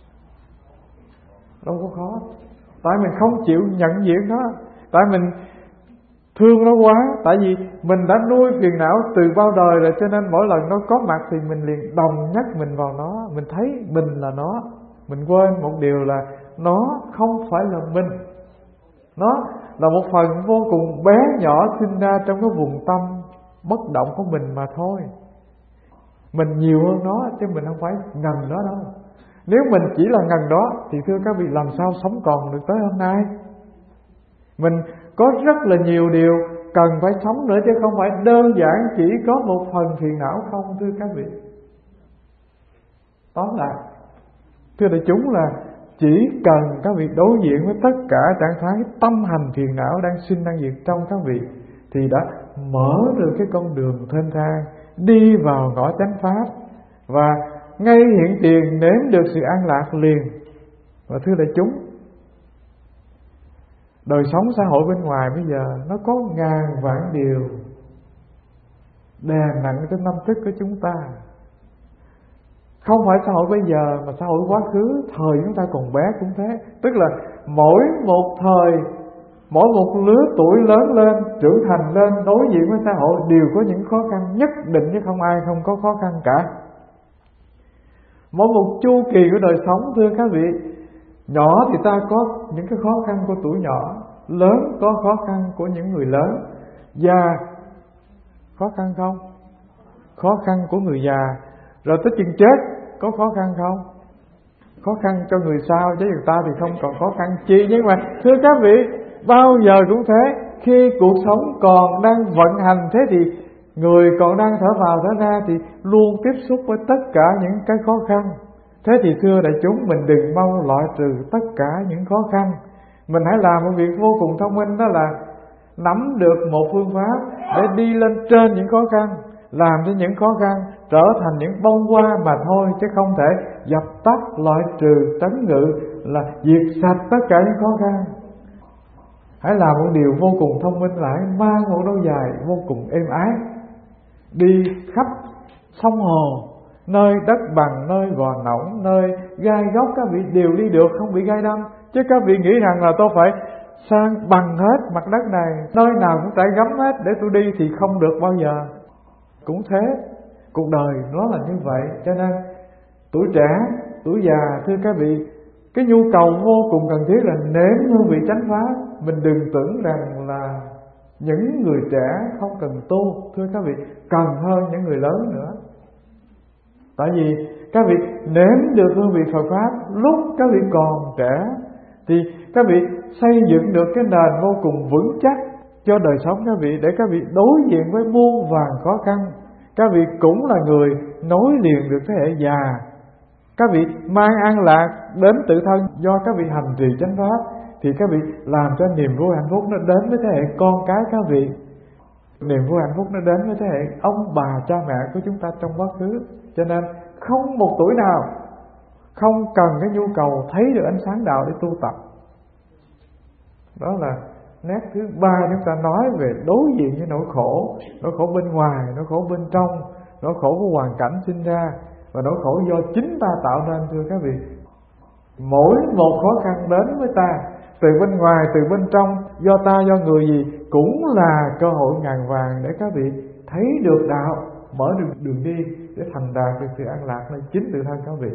Đâu có khó. Tại mình không chịu nhận diện nó, tại mình thương nó quá. Tại vì mình đã nuôi phiền não từ bao đời rồi, cho nên mỗi lần nó có mặt thì mình liền đồng nhắc mình vào nó. Mình thấy mình là nó, mình quên một điều là nó không phải là mình. Nó là một phần vô cùng bé nhỏ sinh ra trong cái vùng tâm bất động của mình mà thôi. Mình nhiều hơn nó chứ mình không phải ngần đó đâu. Nếu mình chỉ là ngần đó thì thưa các vị, làm sao sống còn được tới hôm nay? Mình có rất là nhiều điều cần phải sống nữa, chứ không phải đơn giản chỉ có một phần phiền não không thưa các vị. Tóm lại, thưa đại chúng, là chỉ cần các vị đối diện với tất cả trạng thái tâm hành phiền não đang sinh đang diệt trong các vị, thì đã mở được cái con đường thênh thang đi vào ngõ chánh pháp, và ngay hiện tiền nếm được sự an lạc liền. Và thưa đại chúng, đời sống xã hội bên ngoài bây giờ nó có ngàn vạn điều đè nặng trên tâm thức của chúng ta. Không phải xã hội bây giờ mà xã hội quá khứ, thời chúng ta còn bé cũng thế. Tức là mỗi một thời, mỗi một lứa tuổi lớn lên, trưởng thành lên, đối diện với xã hội đều có những khó khăn nhất định, chứ không ai không có khó khăn cả. Mỗi một chu kỳ của đời sống thưa các vị, nhỏ thì ta có những cái khó khăn của tuổi nhỏ, lớn có khó khăn của những người lớn, già khó khăn không? Khó khăn của người già. Rồi tới chừng chết có khó khăn không? Khó khăn cho người sau, chứ người ta thì không còn khó khăn chi. Nhưng mà thưa các vị, bao giờ cũng thế, khi cuộc sống còn đang vận hành, thế thì người còn đang thở vào thở ra thì luôn tiếp xúc với tất cả những cái khó khăn. Thế thì thưa đại chúng, mình đừng mong loại trừ tất cả những khó khăn. Mình hãy làm một việc vô cùng thông minh, đó là nắm được một phương pháp để đi lên trên những khó khăn, làm cho những khó khăn trở thành những bông hoa mà thôi, chứ không thể dập tắt, loại trừ, trấn ngự, là diệt sạch tất cả những khó khăn. Hãy làm một điều vô cùng thông minh, là hãy mang một đôi giày vô cùng êm ái, đi khắp sông hồ, nơi đất bằng, nơi gò nõng, nơi gai góc, các vị đều đi được, không bị gai đâm. Chứ các vị nghĩ rằng là tôi phải sang bằng hết mặt đất này, nơi nào cũng trải gấm hết để tôi đi, thì không được bao giờ. Cũng thế, cuộc đời nó là như vậy. Cho nên tuổi trẻ, tuổi già, thưa các vị, cái nhu cầu vô cùng cần thiết là nếm hương vị chánh pháp. Mình đừng tưởng rằng là những người trẻ không cần tu, thưa các vị, cần hơn những người lớn nữa. Tại vì các vị nếm được hương vị Phật pháp lúc các vị còn trẻ, thì các vị xây dựng được cái nền vô cùng vững chắc cho đời sống các vị, để các vị đối diện với muôn vàn khó khăn. Các vị cũng là người nối liền được thế hệ già. Các vị mang an lạc đến tự thân do các vị hành trì chánh pháp, thì các vị làm cho niềm vui hạnh phúc nó đến với thế hệ con cái các vị. Niềm vui hạnh phúc nó đến với thế hệ ông bà cha mẹ của chúng ta trong quá khứ. Cho nên không một tuổi nào không cần cái nhu cầu thấy được ánh sáng đạo để tu tập. Đó là nét thứ ba chúng ta nói về đối diện với nỗi khổ. Nỗi khổ bên ngoài, nỗi khổ bên trong, nỗi khổ của hoàn cảnh sinh ra, và nỗi khổ do chính ta tạo nên thưa các vị. Mỗi một khó khăn đến với ta, từ bên ngoài, từ bên trong, do ta do người gì, cũng là cơ hội ngàn vàng để các vị thấy được đạo, mở được đường đi để thành đạt được sự an lạc nơi chính tự thân các vị.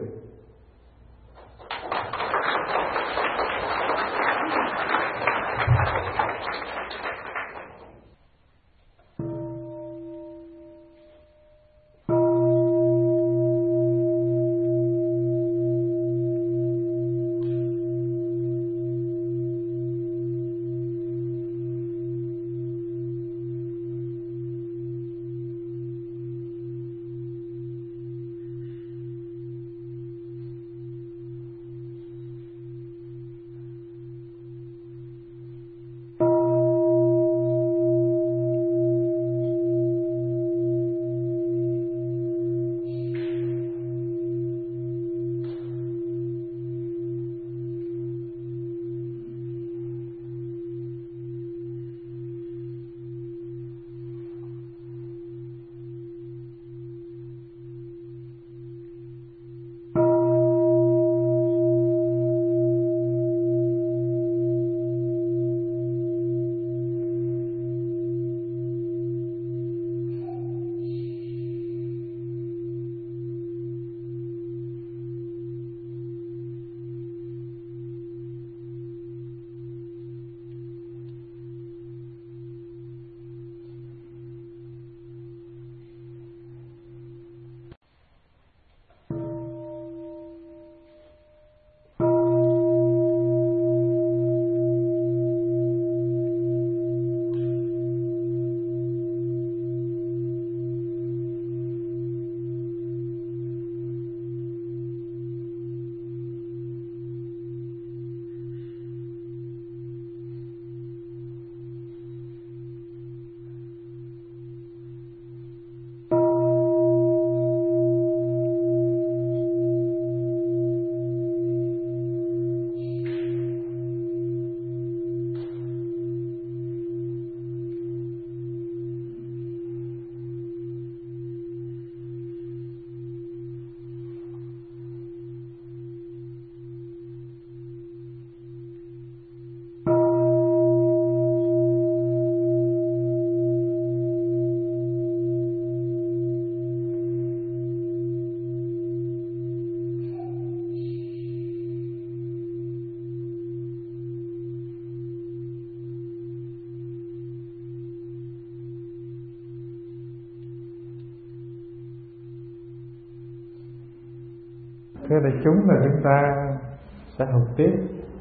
Thế là chúng là chúng ta sẽ học tiếp.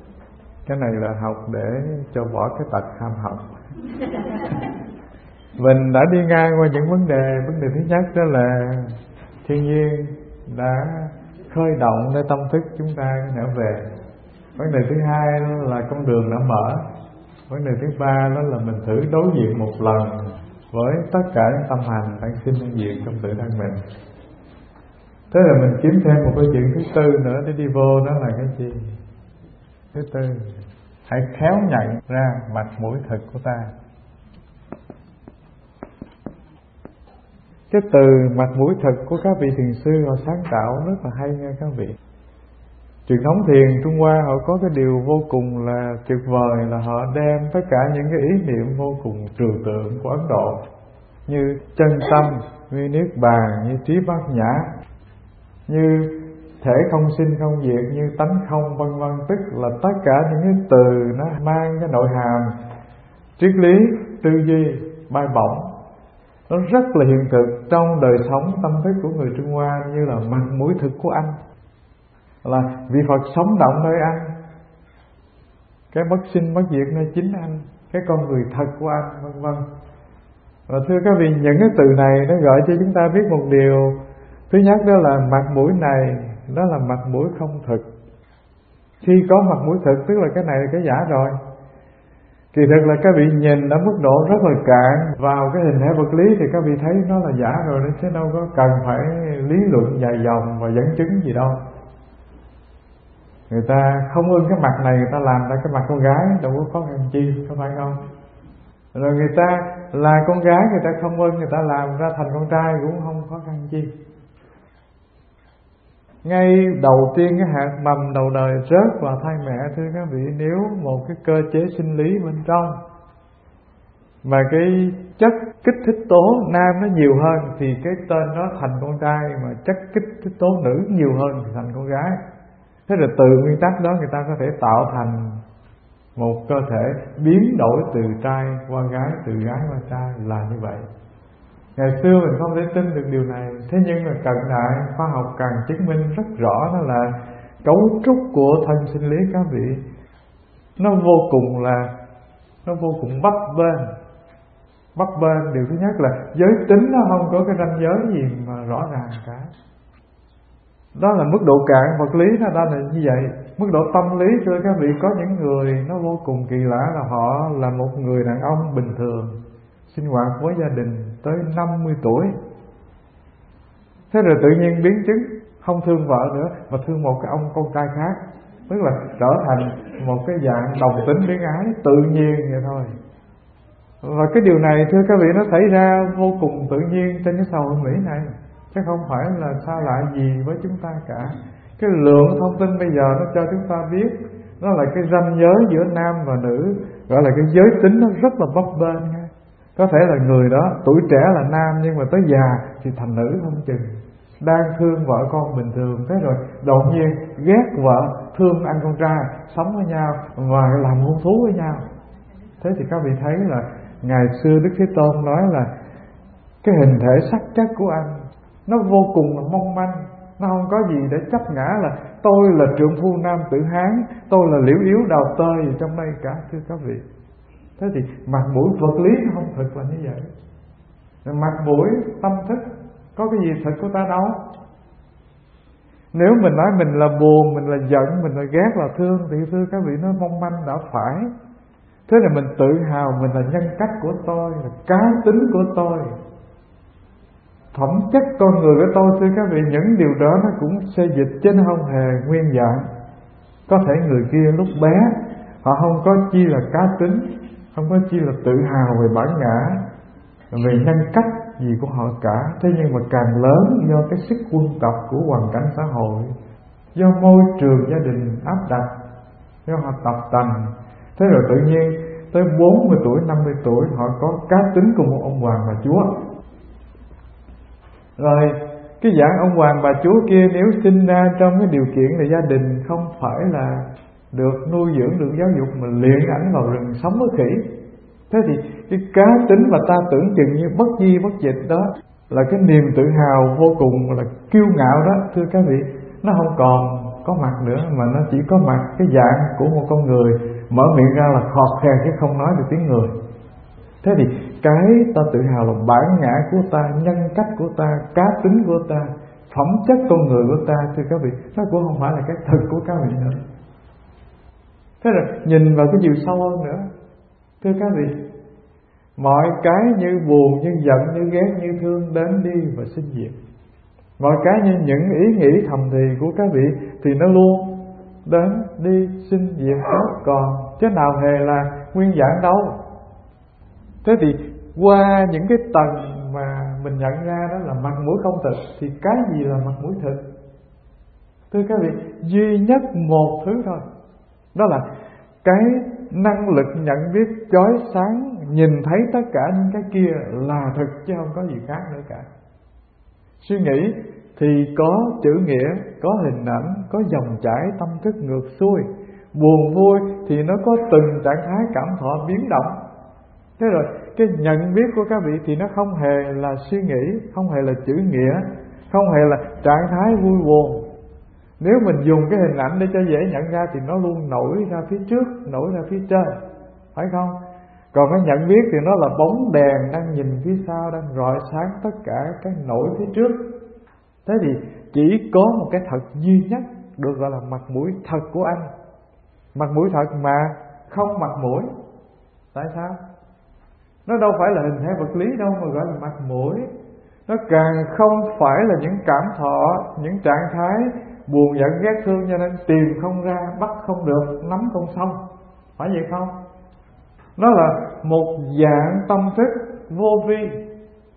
Cái này là học để cho bỏ cái tật ham học. Mình đã đi ngang qua những vấn đề. Vấn đề thứ nhất đó là thiên nhiên đã khơi động nơi tâm thức chúng ta trở về. Vấn đề thứ hai đó là con đường đã mở. Vấn đề thứ ba đó là mình thử đối diện một lần với tất cả những tâm hành đang sinh hiện diện trong tự thân mình. Thế là mình kiếm thêm một cái chuyện thứ tư nữa để đi vô, đó là cái gì? Thứ tư, hãy khéo nhận ra mặt mũi thực của ta. Cái từ mặt mũi thực của các vị thiền sư họ sáng tạo rất là hay nha các vị. Truyền thống thiền Trung Hoa họ có cái điều vô cùng là tuyệt vời, là họ đem tất cả những cái ý niệm vô cùng trừu tượng của Ấn Độ, như chân tâm, như niết bàn, như trí bát nhã, như thể không sinh không diệt, như tánh không, vân vân. Tức là tất cả những cái từ nó mang cái nội hàm triết lý, tư duy bay bổng, nó rất là hiện thực trong đời sống tâm thức của người Trung Hoa, như là mặt mũi thực của anh, là vị Phật sống động nơi anh, cái bất sinh bất diệt nơi chính anh, cái con người thật của anh, vân vân. Và thưa các vị, những cái từ này nó gợi cho chúng ta biết một điều. Thứ nhất đó là mặt mũi này, đó là mặt mũi không thực. Khi có mặt mũi thực tức là cái này là cái giả rồi. Kỳ thực là các vị nhìn ở mức độ rất là cạn vào cái hình thể vật lý thì các vị thấy nó là giả rồi đấy, chứ đâu có cần phải lý luận dài dòng và dẫn chứng gì đâu. Người ta không ưng cái mặt này, người ta làm ra cái mặt con gái, đâu có khó khăn chi, có phải không? Rồi người ta là con gái, người ta không ưng, người ta làm ra thành con trai cũng không khó khăn chi. ngay đầu tiên cái hạt mầm đầu đời rớt vào thai mẹ, thưa các vị, nếu một cái cơ chế sinh lý bên trong mà cái chất kích thích tố nam nó nhiều hơn thì cái tên nó thành con trai, mà chất kích thích tố nữ nhiều hơn thì thành con gái. Thế rồi từ nguyên tắc đó người ta có thể tạo thành một cơ thể biến đổi từ trai qua gái, từ gái qua trai, là như vậy. Ngày xưa mình không thể tin được điều này, thế nhưng mà cận đại khoa học càng chứng minh rất rõ đó là cấu trúc của thân sinh lý các vị nó vô cùng là nó vô cùng bấp bênh. Bấp bênh điều thứ nhất là giới tính nó không có cái ranh giới gì mà rõ ràng cả. Đó là mức độ cạn vật lý nó đã là như vậy. Mức độ tâm lý, thưa các vị, có những người nó vô cùng kỳ lạ là họ là một người đàn ông bình thường, sinh hoạt với gia đình tới năm mươi tuổi. Thế rồi tự nhiên biến chứng không thương vợ nữa mà thương một cái ông con trai khác, tức là trở thành một cái dạng đồng tính luyến ái tự nhiên vậy thôi. Và cái điều này, thưa các vị, nó xảy ra vô cùng tự nhiên trên cái xã hội Mỹ này, chứ không phải là xa lạ gì với chúng ta cả. Cái lượng thông tin bây giờ nó cho chúng ta biết nó là cái ranh giới giữa nam và nữ, gọi là cái giới tính nó rất là bấp bênh. Có thể là người đó tuổi trẻ là nam nhưng mà tới già thì thành nữ không chừng, đang thương vợ con bình thường, thế rồi đột nhiên ghét vợ, thương anh con trai, sống với nhau và làm hôn thú với nhau. Thế thì các vị thấy là ngày xưa Đức Thế Tôn nói là cái hình thể sắc chất của anh nó vô cùng là mong manh, nó không có gì để chấp ngã là tôi là trượng phu nam tử Hán, tôi là liễu yếu đào tơi gì trong đây cả, thưa các vị. Thế thì mặt mũi vật lý nó không thực là như vậy. Mặt mũi tâm thức có cái gì thật của ta đâu. Nếu mình nói mình là buồn, mình là giận, mình là ghét, là thương thì thưa các vị nó mong manh đã phải. Thế là mình tự hào mình là nhân cách của tôi, là cá tính của tôi, phẩm chất con người của tôi. Thưa các vị, những điều đó nó cũng xê dịch chứ nó không hề nguyên dạng. Có thể người kia lúc bé họ không có chi là cá tính, không có chi là tự hào về bản ngã, về nhân cách gì của họ cả. Thế nhưng mà càng lớn do cái sức quân tập của hoàn cảnh xã hội, do môi trường gia đình áp đặt, do họ tập tành, thế rồi tự nhiên tới bốn mươi tuổi, năm mươi tuổi họ có cá tính của một ông hoàng bà chúa. Rồi cái dạng ông hoàng bà chúa kia nếu sinh ra trong cái điều kiện là gia đình không phải là được nuôi dưỡng, được giáo dục, mà liền ảnh vào rừng sống với khỉ, thế thì cái cá tính mà ta tưởng chừng như bất di bất dịch đó, là cái niềm tự hào vô cùng là kiêu ngạo đó, thưa các vị, nó không còn có mặt nữa, mà nó chỉ có mặt cái dạng của một con người mở miệng ra là khọt khe chứ không nói được tiếng người. Thế thì cái ta tự hào là bản ngã của ta, nhân cách của ta, cá tính của ta, phẩm chất con người của ta, thưa các vị, nó cũng không phải là cái thực của các vị nữa. Thế rồi nhìn vào cái chiều sâu hơn nữa, thưa các vị, mọi cái như buồn, như giận, như ghét, như thương đến đi và sinh diệt. Mọi cái như những ý nghĩ thầm thì của các vị thì nó luôn đến đi sinh diệt hết còn, chứ nào hề là nguyên dạng đâu. Thế thì qua những cái tầng mà mình nhận ra đó là mặt mũi không thực, thì cái gì là mặt mũi thực? Thưa các vị, duy nhất một thứ thôi, đó là cái năng lực nhận biết chói sáng, nhìn thấy tất cả những cái kia là thực, chứ không có gì khác nữa cả. Suy nghĩ thì có chữ nghĩa, có hình ảnh, có dòng chảy tâm thức ngược xuôi. Buồn vui thì nó có từng trạng thái cảm thọ biến động. Thế rồi cái nhận biết của các vị thì nó không hề là suy nghĩ, không hề là chữ nghĩa, không hề là trạng thái vui buồn. Nếu mình dùng cái hình ảnh để cho dễ nhận ra thì nó luôn nổi ra phía trước, nổi ra phía trên, phải không? Còn cái nhận biết thì nó là bóng đèn đang nhìn phía sau, đang rọi sáng tất cả cái nổi phía trước. Thế thì chỉ có một cái thật duy nhất được gọi là mặt mũi thật của anh. Mặt mũi thật mà không mặt mũi. Tại sao? Nó đâu phải là hình thể vật lý đâu mà gọi là mặt mũi. Nó càng không phải là những cảm thọ, những trạng thái buồn giận ghét thương, cho nên tìm không ra, bắt không được, nắm không xong. Phải vậy không? Nó là một dạng tâm thức vô vi,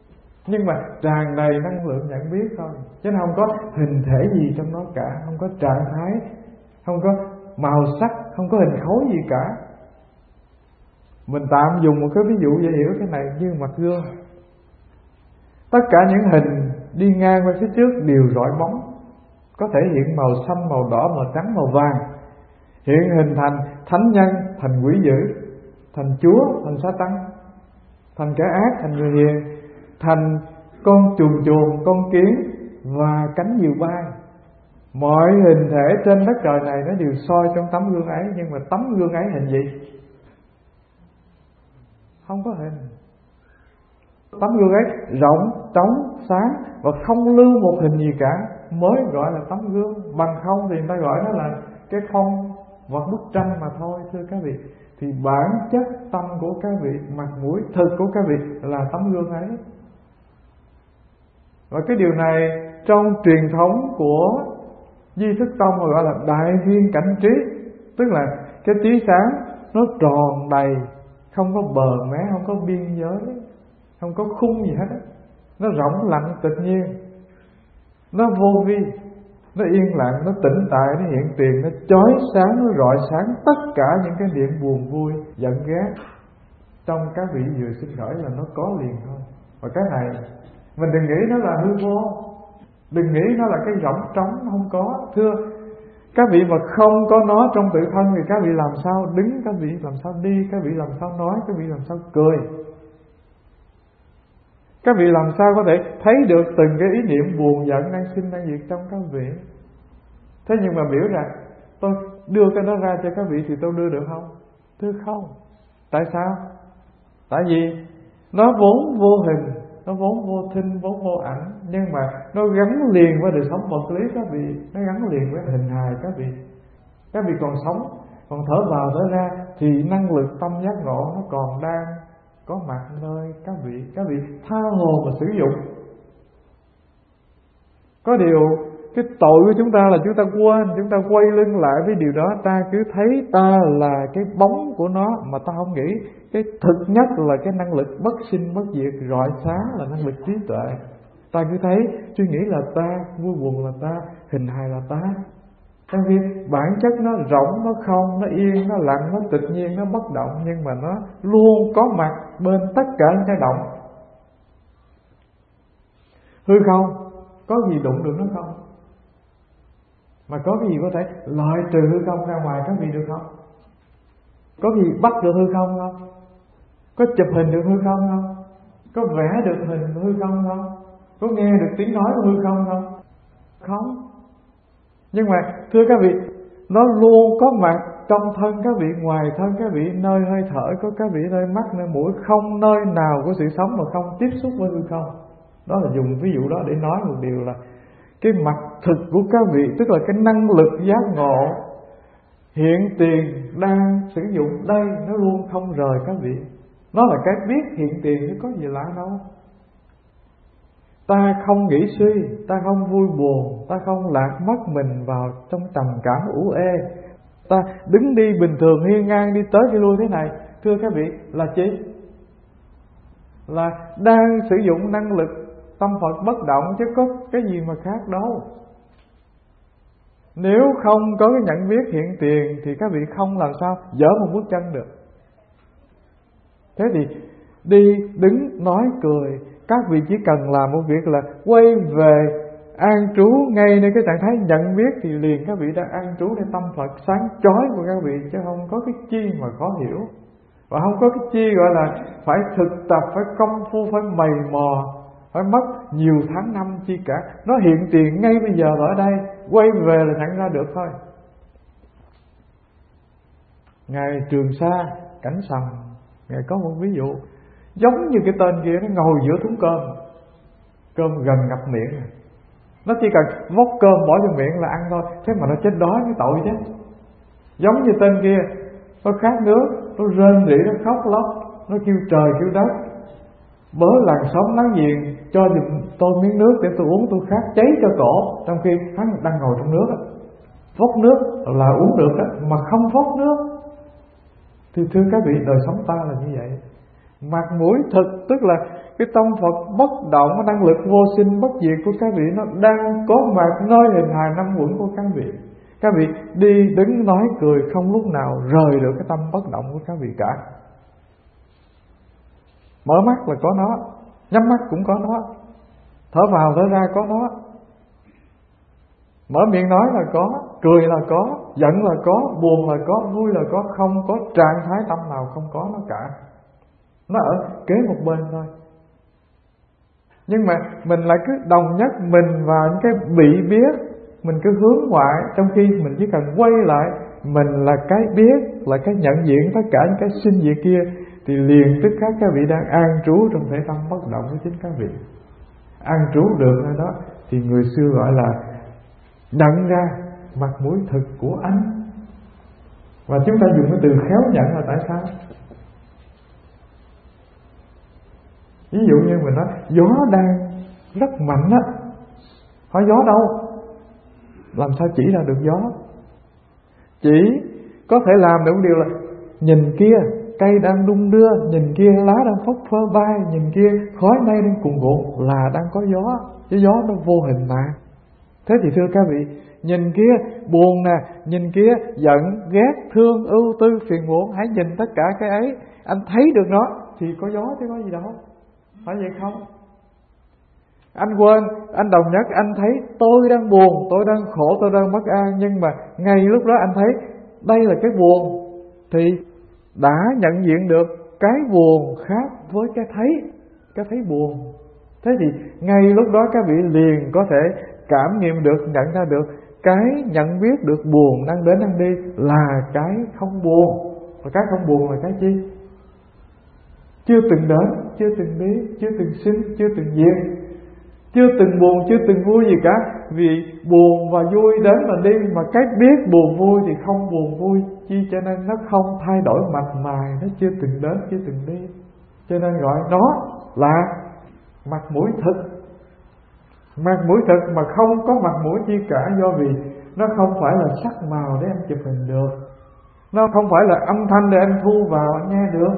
nhưng mà tràn đầy năng lượng nhận biết thôi, chứ nó không có hình thể gì trong nó cả, không có trạng thái, không có màu sắc, không có hình khối gì cả. Mình tạm dùng một cái ví dụ dễ hiểu cái này như mặt gương. Tất cả những hình đi ngang qua phía trước đều rọi bóng, có thể hiện màu xanh, màu đỏ, màu trắng, màu vàng, hiện hình thành thánh nhân, thành quỷ dữ, thành chúa, thành sa tăng, thành kẻ ác, thành người hiền, thành con chuồn chuồn, con kiến và cánh diều bay. Mọi hình thể trên đất trời này nó đều soi trong tấm gương ấy. Nhưng mà tấm gương ấy hình gì? Không có hình. Tấm gương ấy rộng, trống, sáng và không lưu một hình gì cả mới gọi là tấm gương. Bằng không thì người ta gọi nó là cái phong vật bức tranh mà thôi, thưa các vị. Thì bản chất tâm của các vị, mặt mũi thực của các vị là tấm gương ấy. Và cái điều này trong truyền thống của Di Thức Tông gọi là đại viên cảnh trí, tức là cái trí sáng nó tròn đầy, không có bờ mé, không có biên giới, không có khung gì hết. Nó rỗng lặng tự nhiên, nó vô vi, nó yên lặng, nó tĩnh tại, nó hiện tiền, nó chói sáng, nó rọi sáng tất cả những cái niệm buồn vui, giận ghét trong các vị vừa sinh khởi là nó có liền thôi. Và cái này mình đừng nghĩ nó là hư vô, đừng nghĩ nó là cái rỗng trống, không có. Thưa các vị, mà không có nó trong tự thân thì các vị làm sao đứng, các vị làm sao đi, các vị làm sao nói, các vị làm sao cười, các vị làm sao có thể thấy được từng cái ý niệm buồn giận đang sinh đang diệt trong các vị. Thế nhưng mà biểu rằng tôi đưa cái đó ra cho các vị thì tôi đưa được không? Thưa không. Tại sao? Tại vì nó vốn vô hình, nó vốn vô thinh, vốn vô ảnh, nhưng mà nó gắn liền với đời sống vật lý các vị, nó gắn liền với hình hài các vị. Các vị còn sống, còn thở vào thở ra thì năng lực tâm giác ngộ nó còn đang có mặt nơi các vị. Các vị tha hồ mà sử dụng. Có điều cái tội của chúng ta là chúng ta quên, chúng ta quay lưng lại với điều đó. Ta cứ thấy ta là cái bóng của nó, mà ta không nghĩ cái thực nhất là cái năng lực bất sinh bất diệt rọi sáng là năng lực trí tuệ. Ta cứ thấy suy nghĩ là ta, vui buồn là ta, hình hài là ta. Tại vì bản chất nó rỗng, nó không, nó yên, nó lặng, nó tự nhiên, nó bất động, nhưng mà nó luôn có mặt bên tất cả những cái động. Hư không, có gì đụng được nó không? Mà có cái gì có thể loại trừ hư không ra ngoài các vị được không? Có cái gì bắt được hư không không? Có chụp hình được hư không không? Có vẽ được hình hư không không? Có nghe được tiếng nói của hư không không? Không. Nhưng mà thưa các vị, nó luôn có mặt trong thân các vị, ngoài thân các vị, nơi hơi thở của các vị, nơi mắt, nơi mũi, không nơi nào của sự sống mà không tiếp xúc với hư không. Đó là dùng ví dụ đó để nói một điều là cái mặt thực của các vị, tức là cái năng lực giác ngộ hiện tiền đang sử dụng đây, nó luôn không rời các vị. Nó là cái biết hiện tiền chứ có gì lạ đâu. Ta không nghĩ suy, ta không vui buồn, ta không lạc mất mình vào trong trầm cảm ủ ê. Ta đứng đi bình thường hiên ngang, đi tới đi lui thế này, thưa các vị, là chi? Là đang sử dụng năng lực tâm Phật bất động, chứ có cái gì mà khác đâu. Nếu không có cái nhận biết hiện tiền thì các vị không làm sao dỡ một bước chân được. Thế thì đi, đứng, nói, cười, các vị chỉ cần làm một việc là quay về an trú ngay nơi cái trạng thái nhận biết, thì liền các vị đã an trúในtâm Phật sáng chói của các vị, chứ không có cái chi mà khó hiểu. Và không có cái chi gọi là phải thực tập, phải công phu, phải mày mò, phải mất nhiều tháng năm chi cả. Nó hiện tiền ngay bây giờ ở đây, quay về là nhận ra được thôi. Ngài Trường Sa Cảnh Sầm, Ngài có một ví dụ giống như cái tên kia, nó ngồi giữa thúng cơm, cơm gần ngập miệng, nó chỉ cần vốc cơm bỏ vô miệng là ăn thôi, thế mà nó chết đói cái tội chứ. Giống như tên kia, nó khát nước, nó rên rỉ, nó khóc lóc, nó kêu trời kêu đất, bớ làng xóm láng giềng cho giùm tôi miếng nước để tôi uống, tôi khát cháy cho cổ, trong khi hắn đang ngồi trong nước. Vốc nước là uống được đó, mà không vốc nước thì thưa các vị, đời sống ta là như vậy. Mặt mũi thực, tức là cái tâm Phật bất động, năng lực vô sinh bất diệt của các vị nó đang có mặt nơi hình hài năm uẩn của các vị. Các vị đi đứng nói cười không lúc nào rời được cái tâm bất động của các vị cả. Mở mắt là có nó, nhắm mắt cũng có nó, thở vào thở ra có nó, mở miệng nói là có, cười là có, giận là có, buồn là có, vui là có. Không có trạng thái tâm nào không có nó cả. Nó ở kế một bên thôi. Nhưng mà mình lại cứ đồng nhất mình vào những cái bị biết, mình cứ hướng ngoại, trong khi mình chỉ cần quay lại mình là cái biết, là cái nhận diện tất cả những cái sinh diệt kia, thì liền tức khắc các vị đang an trú trong thể tâm bất động của chính các vị. An trú được ở đó thì người xưa gọi là nhận ra mặt mũi thực của anh. Và chúng ta dùng cái từ khéo nhận là tại sao? Ví dụ như mình nói gió đang rất mạnh á, hỏi gió đâu? Làm sao chỉ ra được gió? Chỉ có thể làm được một điều là nhìn kia cây đang đung đưa, nhìn kia lá đang phất phơ bay, nhìn kia khói mây đang cuồn cuộn là đang có gió. Chứ gió nó vô hình mà. Thế thì thưa các vị, nhìn kia buồn nè, nhìn kia giận, ghét, thương, ưu tư, phiền muộn, hãy nhìn tất cả cái ấy, anh thấy được nó thì có gió chứ có gì đâu. Phải vậy không? Anh quên, anh đồng nhất, anh thấy tôi đang buồn, tôi đang khổ, tôi đang bất an, nhưng mà ngay lúc đó anh thấy đây là cái buồn, thì đã nhận diện được cái buồn khác với cái thấy, cái thấy buồn. Thế thì ngay lúc đó các vị liền có thể cảm nghiệm được, nhận ra được cái nhận biết được buồn đang đến đang đi là cái không buồn. Và cái không buồn là cái chi? Chưa từng đến, chưa từng đi, chưa từng sinh, chưa từng diệt, chưa từng buồn, chưa từng vui gì cả. Vì buồn và vui đến và đi, mà cái biết buồn vui thì không buồn vui chi, cho nên nó không thay đổi mặt mày, nó chưa từng đến, chưa từng đi. Cho nên gọi nó là mặt mũi thực. Mặt mũi thực mà không có mặt mũi chi cả, do vì nó không phải là sắc màu để anh chụp hình được, nó không phải là âm thanh để anh thu vào anh nghe được,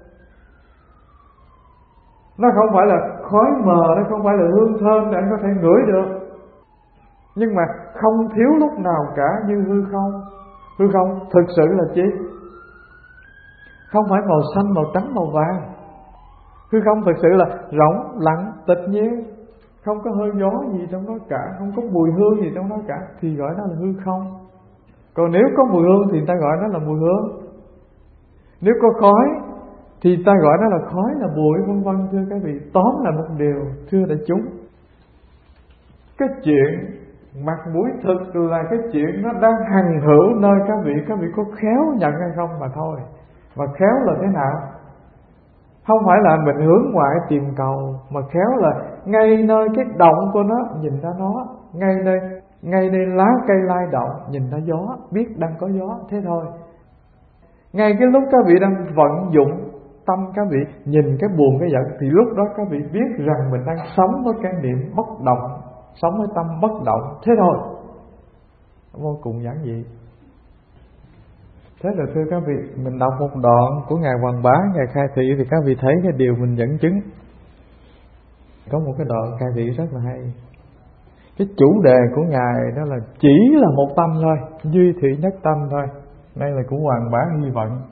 nó không phải là khói mờ, nó không phải là hương thơm để anh có thể ngửi được. Nhưng mà không thiếu lúc nào cả như hư không. Hư không thực sự là chi? Không phải màu xanh, màu trắng, màu vàng. Hư không thực sự là rỗng, lặng, tịch nhiên, không có hơi gió gì trong đó cả, không có mùi hương gì trong đó cả, thì gọi nó là hư không. Còn nếu có mùi hương thì người ta gọi nó là mùi hương. Nếu có khói thì ta gọi nó là khói, là bụi, vân vân. Thưa các vị, tóm là một điều, thưa đại chúng, cái chuyện mặt mũi thực là cái chuyện nó đang hằng hữu nơi các vị. Các vị có khéo nhận hay không mà thôi. Và khéo là thế nào? Không phải là mình hướng ngoại tìm cầu, mà khéo là ngay nơi cái động của nó nhìn ra nó, ngay nơi ngay nơi lá cây lai động nhìn ra gió, biết đang có gió, thế thôi. Ngay cái lúc các vị đang vận dụng tâm các vị nhìn cái buồn cái giận, thì lúc đó các vị biết rằng mình đang sống với cái niệm bất động, sống với tâm bất động, thế thôi. Vô cùng giản dị. Thế là thưa các vị, mình đọc một đoạn của Ngài Hoàng Bá, Ngài khai thị thì các vị thấy cái điều mình dẫn chứng. Có một cái đoạn khai thị rất là hay. Cái chủ đề của Ngài đó là chỉ là một tâm thôi, duy thị nhất tâm thôi. Đây là của Hoàng Bá Hy Vận.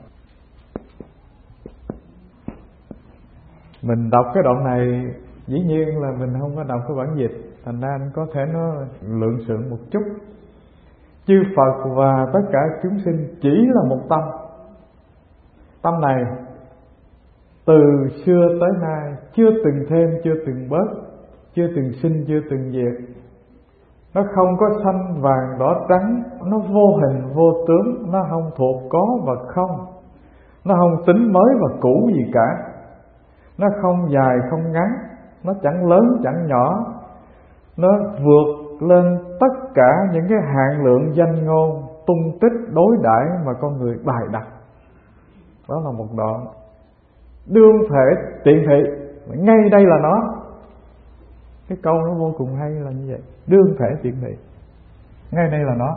Mình đọc cái đoạn này dĩ nhiên là mình không có đọc cái bản dịch, thành ra anh có thể nó lượng sượng một chút. Chư Phật và tất cả chúng sinh chỉ là một tâm. Tâm này từ xưa tới nay chưa từng thêm, chưa từng bớt, chưa từng sinh, chưa từng diệt. Nó không có xanh vàng đỏ trắng, nó vô hình vô tướng, nó không thuộc có và không, nó không tính mới và cũ gì cả. Nó không dài không ngắn, nó chẳng lớn chẳng nhỏ, nó vượt lên tất cả những cái hạn lượng danh ngôn, tung tích đối đãi mà con người bài đặt. Đó là một đoạn đương thể tiện thị, ngay đây là nó. Cái câu nó vô cùng hay là như vậy, đương thể tiện thị, ngay đây là nó.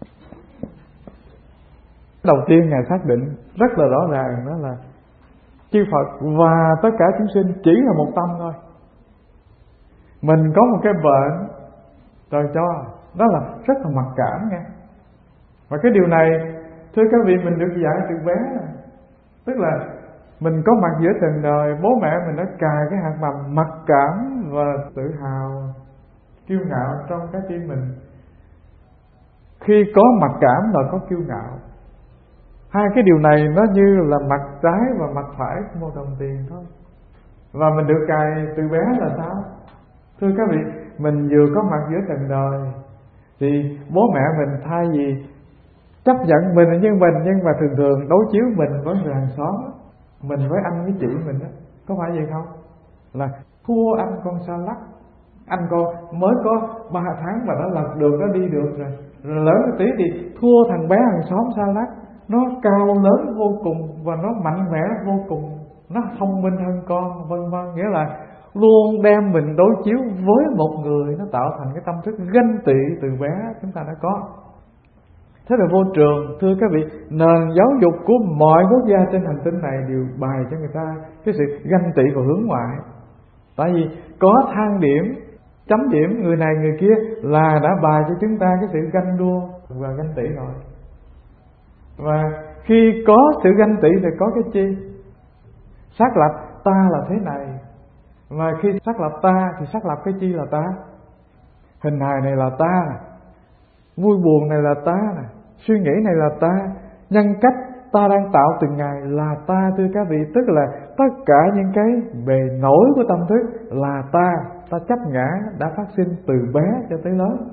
Đầu tiên Ngài xác định rất là rõ ràng, đó là chư Phật và tất cả chúng sinh chỉ là một tâm thôi. Mình có một cái bệnh trời cho, đó là rất là mặc cảm nha. Và cái điều này thưa các vị, mình được dạy từ bé. Tức là mình có mặt giữa trần đời, bố mẹ mình đã cài cái hạt mầm mặc cảm và tự hào, kiêu ngạo trong cái tim mình. Khi có mặc cảm là có kiêu ngạo. Hai cái điều này nó như là mặt trái và mặt phải của một đồng tiền thôi. Và mình được cài từ bé là sao? Thưa các vị, mình vừa có mặt giữa trần đời thì bố mẹ mình thay vì chấp nhận mình như mình, nhưng mà thường thường đối chiếu mình với người hàng xóm, mình với anh với chị mình đó, có phải vậy không? Là thua anh con xa lắc, anh con mới có ba tháng mà nó lật được, nó đi được rồi, rồi lớn một tí thì thua thằng bé hàng xóm xa lắc, nó cao lớn vô cùng và nó mạnh mẽ vô cùng, nó thông minh hơn con, vân vân. Nghĩa là luôn đem mình đối chiếu với một người, nó tạo thành cái tâm thức ganh tị từ bé chúng ta đã có. Thế là vô trường, thưa các vị, nền giáo dục của mọi quốc gia trên hành tinh này đều bày cho người ta cái sự ganh tị và hướng ngoại. Tại vì có thang điểm, chấm điểm người này người kia là đã bài cho chúng ta cái sự ganh đua và ganh tị rồi. Và khi có sự ganh tị thì có cái chi? Xác lập ta là thế này. Và khi xác lập ta thì xác lập cái chi là ta? Hình hài này là ta nè, vui buồn này là ta nè, suy nghĩ này là ta, nhân cách ta đang tạo từng ngày là ta, thưa các vị. Tức là tất cả những cái bề nổi của tâm thức là ta. Ta chấp ngã đã phát sinh từ bé cho tới lớn.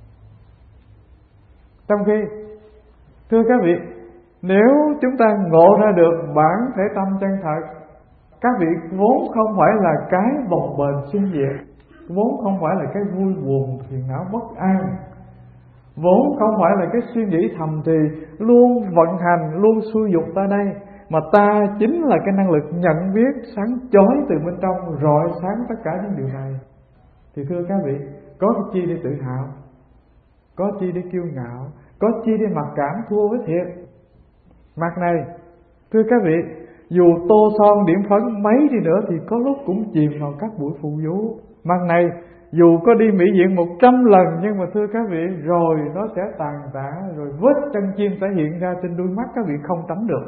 Trong khi thưa các vị, nếu chúng ta ngộ ra được bản thể tâm chân thật, các vị vốn không phải là cái bồng bềnh sinh diệt, vốn không phải là cái vui buồn phiền não bất an, vốn không phải là cái suy nghĩ thầm thì luôn vận hành, luôn xuôi dục ta đây, mà ta chính là cái năng lực nhận biết sáng chói từ bên trong, rọi sáng tất cả những điều này. Thì thưa các vị, có cái chi để tự hào, có chi để kiêu ngạo, có chi để mặc cảm thua với thiệt. Mặt này, thưa các vị, dù tô son điểm phấn mấy đi nữa thì có lúc cũng chìm vào các buổi phụ vũ. Mặt này, dù có đi mỹ viện một trăm lần, nhưng mà thưa các vị, rồi nó sẽ tàn tạ, rồi vết chân chim sẽ hiện ra trên đuôi mắt, các vị không tránh được.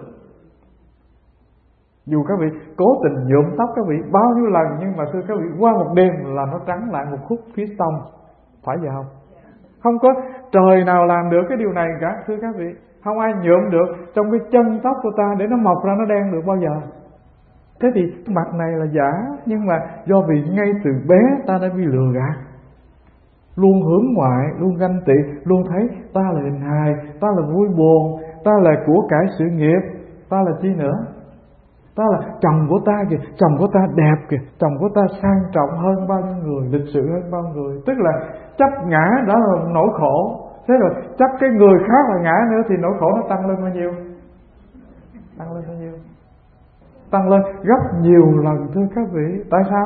Dù các vị cố tình nhuộm tóc các vị bao nhiêu lần, nhưng mà thưa các vị, qua một đêm là nó trắng lại một khúc phía tông. Phải vậy không? Không có trời nào làm được cái điều này cả, thưa các vị. Không ai nhuộm được trong cái chân tóc của ta để nó mọc ra nó đen được bao giờ. Thế thì mặt này là giả, nhưng mà do vì ngay từ bé ta đã bị lừa gạt, luôn hướng ngoại, luôn ganh tị, luôn thấy ta là hình hài, ta là vui buồn, ta là của cải sự nghiệp, ta là chi nữa? Ta là chồng của ta kìa, chồng của ta đẹp kìa, chồng của ta sang trọng hơn bao nhiêu người, lịch sự hơn bao nhiêu người. Tức là chấp ngã đó là nỗi khổ. Thế rồi chấp cái người khác là ngã nữa thì nỗi khổ nó tăng lên bao nhiêu? Tăng lên bao nhiêu? Tăng lên gấp nhiều lần, thưa các vị. Tại sao?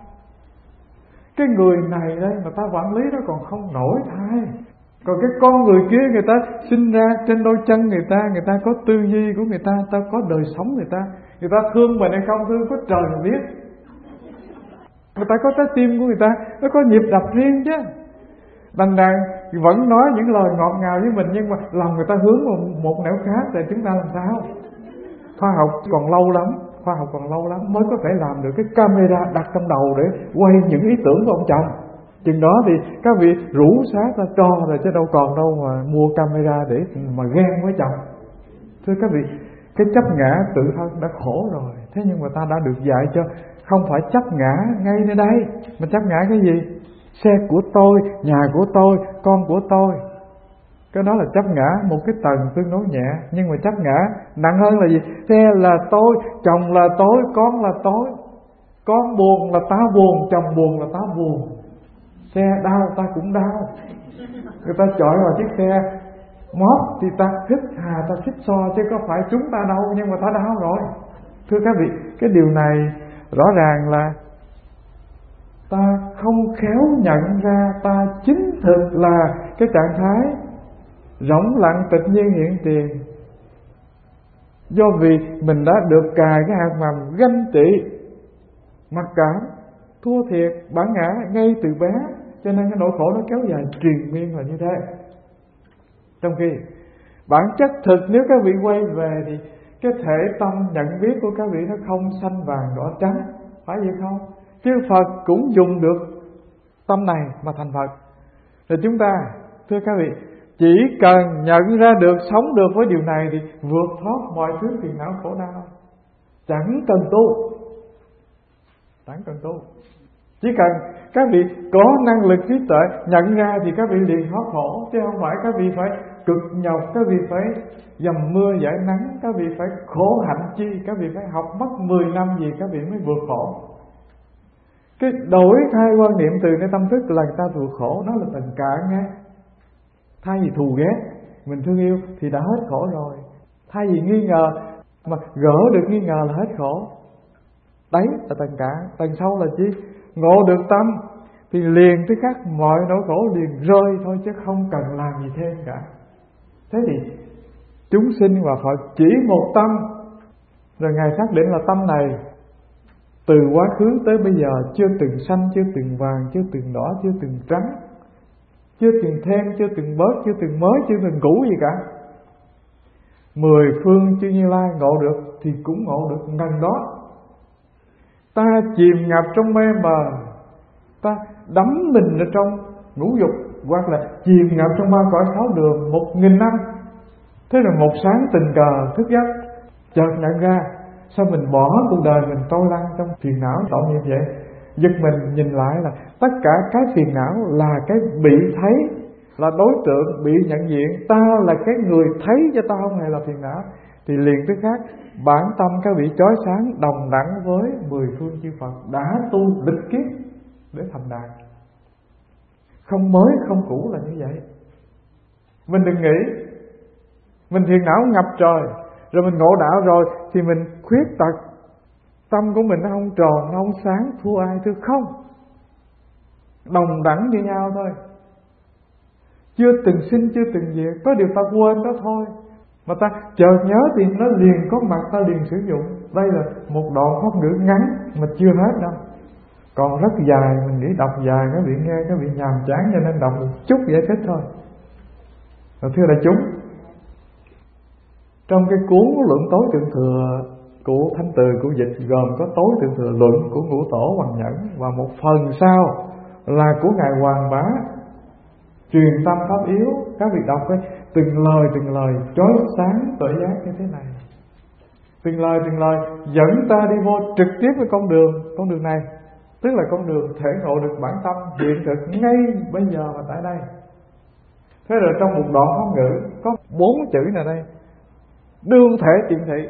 Cái người này đây mà ta quản lý nó còn không nổi thai, còn cái con người kia người ta sinh ra trên đôi chân người ta, người ta có tư duy của người ta, ta có đời sống người ta, người ta thương mình hay không thương có trời mà biết. Người ta có trái tim của người ta, nó có nhịp đập riêng chứ. Đằng đằng vẫn nói những lời ngọt ngào với mình, nhưng mà lòng người ta hướng vào một nẻo khác, thì chúng ta làm sao? Khoa học còn lâu lắm, khoa học còn lâu lắm mới có thể làm được cái camera đặt trong đầu để quay những ý tưởng của ông chồng. Chừng đó thì các vị rủ sát ra cho rồi, chứ đâu còn đâu mà mua camera để mà ghen với chồng. Thưa các vị, cái chấp ngã tự thân đã khổ rồi. Thế nhưng mà ta đã được dạy cho không phải chấp ngã ngay nơi đây, mà chấp ngã cái gì? Xe của tôi, nhà của tôi, con của tôi. Cái đó là chấp ngã một cái tầng tương đối nhẹ. Nhưng mà chấp ngã nặng hơn là gì? Xe là tôi, chồng là tôi, con là tôi. Con buồn là ta buồn, chồng buồn là ta buồn. Xe đau ta cũng đau. Người ta chọi vào chiếc xe mót thì ta hít hà, ta xích so, chứ có phải chúng ta đâu, nhưng mà ta đau rồi. Thưa các vị, cái điều này rõ ràng là ta không khéo nhận ra ta chính thực là cái trạng thái rỗng lặng tự nhiên hiện tiền. Do vì mình đã được cài cái hạt mầm ganh tị, mặc cảm, thua thiệt, bản ngã ngay từ bé, cho nên cái nỗi khổ nó kéo dài triền miên là như thế. Trong khi bản chất thực nếu các vị quay về thì cái thể tâm nhận biết của các vị nó không xanh vàng đỏ trắng, phải vậy không? Chứ Phật cũng dùng được tâm này mà thành Phật. Rồi chúng ta, thưa các vị, chỉ cần nhận ra được, sống được với điều này thì vượt thoát mọi thứ phiền não khổ đau. Chẳng cần tu, chẳng cần tu. Chỉ cần các vị có năng lực trí tuệ nhận ra thì các vị liền thoát khổ. Chứ không phải các vị phải cực nhọc, các vị phải dầm mưa giải nắng, các vị phải khổ hạnh chi, các vị phải học mất mười năm gì các vị mới vượt khổ. Cái đổi thay quan niệm từ cái tâm thức là người ta vượt khổ, nó là tình cảm nghe. Thay vì thù ghét, mình thương yêu thì đã hết khổ rồi. Thay vì nghi ngờ, mà gỡ được nghi ngờ là hết khổ. Đấy là tầng cả. Tầng sâu là chi? Ngộ được tâm thì liền tức khắc mọi nỗi khổ liền rơi thôi, chứ không cần làm gì thêm cả. Thế thì chúng sinh và Phật chỉ một tâm. Rồi Ngài xác định là tâm này từ quá khứ tới bây giờ chưa từng xanh, chưa từng vàng, chưa từng đỏ, chưa từng trắng, chưa từng thêm, chưa từng bớt, chưa từng mới, chưa từng cũ gì cả. Mười phương chư Như Lai ngộ được thì cũng ngộ được ngần đó. Ta chìm ngập trong mê mờ, ta đắm mình ở trong ngũ dục, hoặc là chìm ngập trong ba cõi sáu đường một nghìn năm. Thế là một sáng tình cờ thức giấc, chợt nhận ra sao mình bỏ cuộc đời mình trôi lăn trong phiền não tội nghiệp vậy. Giật mình nhìn lại là tất cả cái phiền não là cái bị thấy, là đối tượng bị nhận diện. Ta là cái người thấy cho ta không hề là phiền não. Thì liền tức khác bản tâm các vị chói sáng đồng đẳng với mười phương chư Phật đã tu lịch kiếp để thành đạt. Không mới không cũ là như vậy. Mình đừng nghĩ mình phiền não ngập trời, rồi mình ngộ đạo rồi thì mình khuyết tật, tâm của mình nó không tròn, nó không sáng, thua ai thưa không. Đồng đẳng như nhau thôi. Chưa từng sinh, chưa từng diệt, có điều ta quên đó thôi. Mà ta chợt nhớ thì nó liền có mặt, ta liền sử dụng. Đây là một đoạn pháp ngữ ngắn mà chưa hết đâu, còn rất dài. Mình nghĩ đọc dài các vị nghe các vị nhàm chán, cho nên đọc một chút giải thích thôi. Và thưa đại chúng, trong cái cuốn Luận Tối Thượng Thừa của Thanh Từ của Dịch gồm có Tối Thượng Thừa Luận của Ngũ Tổ Hoằng Nhẫn, và một phần sau là của Ngài Hoàng Bá Truyền Tâm Pháp Yếu. Các vị đọc ấy, từng lời từng lời chói sáng tội giác như thế này. Từng lời từng lời dẫn ta đi vô trực tiếp với con đường Con đường này, tức là con đường thể ngộ được bản tâm hiện thực ngay bây giờ và tại đây. Thế rồi trong một đoạn pháp ngữ có bốn chữ này đây: đương thể tiện thị.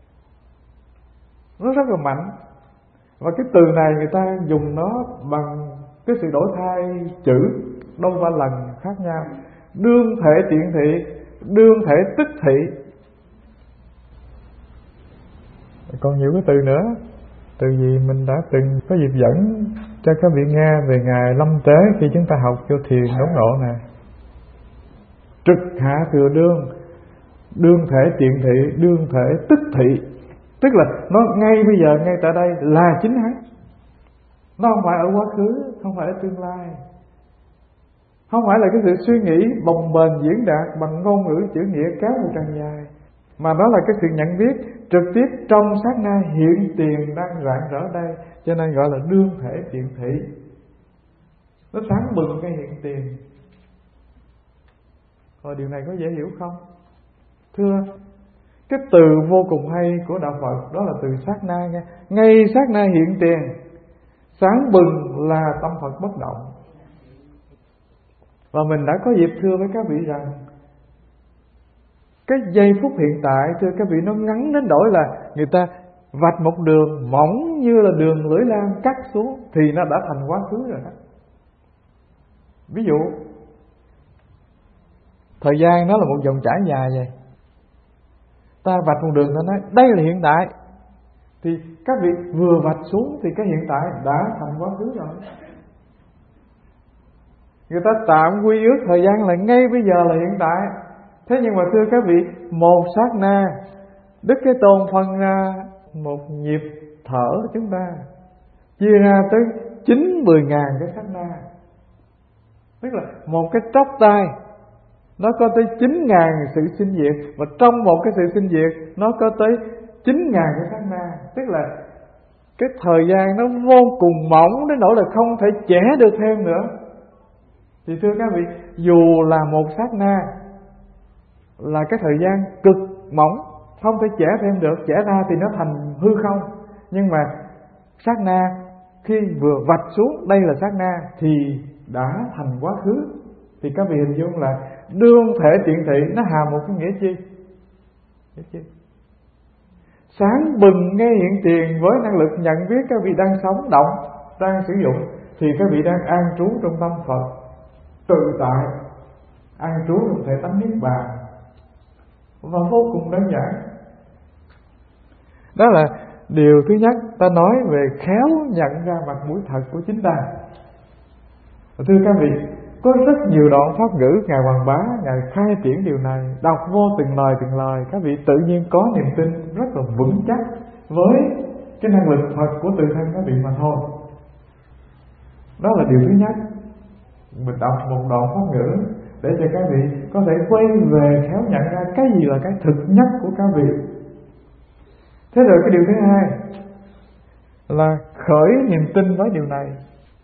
Nó rất là mạnh. Và cái từ này người ta dùng nó bằng cái sự đổi thay chữ đôi ba lần khác nhau. Đương thể tiện thị, đương thể tức thị. Còn nhiều cái từ nữa. Từ gì mình đã từng có dịp dẫn cho các vị nghe về Ngài Lâm Tế khi chúng ta học cho thiền đốn độ này. Trực hạ thừa đương, đương thể tiện thị, đương thể tức thị. Tức là nó ngay bây giờ, ngay tại đây là chính hắn. Nó không phải ở quá khứ, không phải ở tương lai, không phải là cái sự suy nghĩ bồng bềnh diễn đạt bằng ngôn ngữ chữ nghĩa kéo một tràng dài, mà đó là cái sự nhận biết trực tiếp trong sát na hiện tiền đang rạng rỡ đây. Cho nên gọi là đương thể tiện thị. Nó sáng bừng cái hiện tiền. Rồi điều này có dễ hiểu không? Thưa, cái từ vô cùng hay của Đạo Phật đó là từ sát na nha. Ngay sát na hiện tiền, sáng bừng là tâm Phật bất động. Và mình đã có dịp thưa với các vị rằng cái giây phút hiện tại, thưa các vị, nó ngắn đến đổi là người ta vạch một đường mỏng như là đường lưỡi lam cắt xuống thì nó đã thành quá khứ rồi đó. Ví dụ thời gian nó là một dòng chảy dài vậy, ta vạch một đường ta nói đây là hiện tại, thì các vị vừa vạch xuống thì cái hiện tại đã thành quá khứ rồi. Người ta tạm quy ước thời gian là ngay bây giờ là hiện tại. Thế nhưng mà thưa các vị, một sát na Đức Thế Tôn phân ra một nhịp thở chúng ta chia ra tới chín mười ngàn cái sát na. Tức là một cái tróc tay nó có tới chín ngàn sự sinh diệt, và trong một cái sự sinh diệt nó có tới chín ngàn cái sát na. Tức là cái thời gian nó vô cùng mỏng đến nỗi là không thể chẻ được thêm nữa. Thì thưa các vị, dù là một sát na là cái thời gian cực mỏng, không thể chẻ thêm được, chẻ ra thì nó thành hư không. Nhưng mà sát na khi vừa vạch xuống đây là sát na thì đã thành quá khứ. Thì các vị hình dung là đương thể tiện thị nó hàm một cái nghĩa chi? Nghĩa chi? Sáng bừng ngay hiện tiền với năng lực nhận biết các vị đang sống động, đang sử dụng, thì các vị đang an trú trong tâm Phật, tự tại, an trú trong thể tánh niết bàn, và vô cùng đơn giản. Đó là điều thứ nhất, ta nói về khéo nhận ra mặt mũi thật của chính ta. Thưa các vị, có rất nhiều đoạn pháp ngữ Ngài Hoàng Bá, Ngài khai triển điều này, đọc vô từng lời từng lời, các vị tự nhiên có niềm tin rất là vững chắc với cái năng lực thật của tự thân các vị mà thôi. Đó là điều thứ nhất. Mình đọc một đoạn pháp ngữ để cho các vị có thể quay về khéo nhận ra cái gì là cái thực nhất của các vị. Thế rồi cái điều thứ hai là khởi niềm tin với điều này.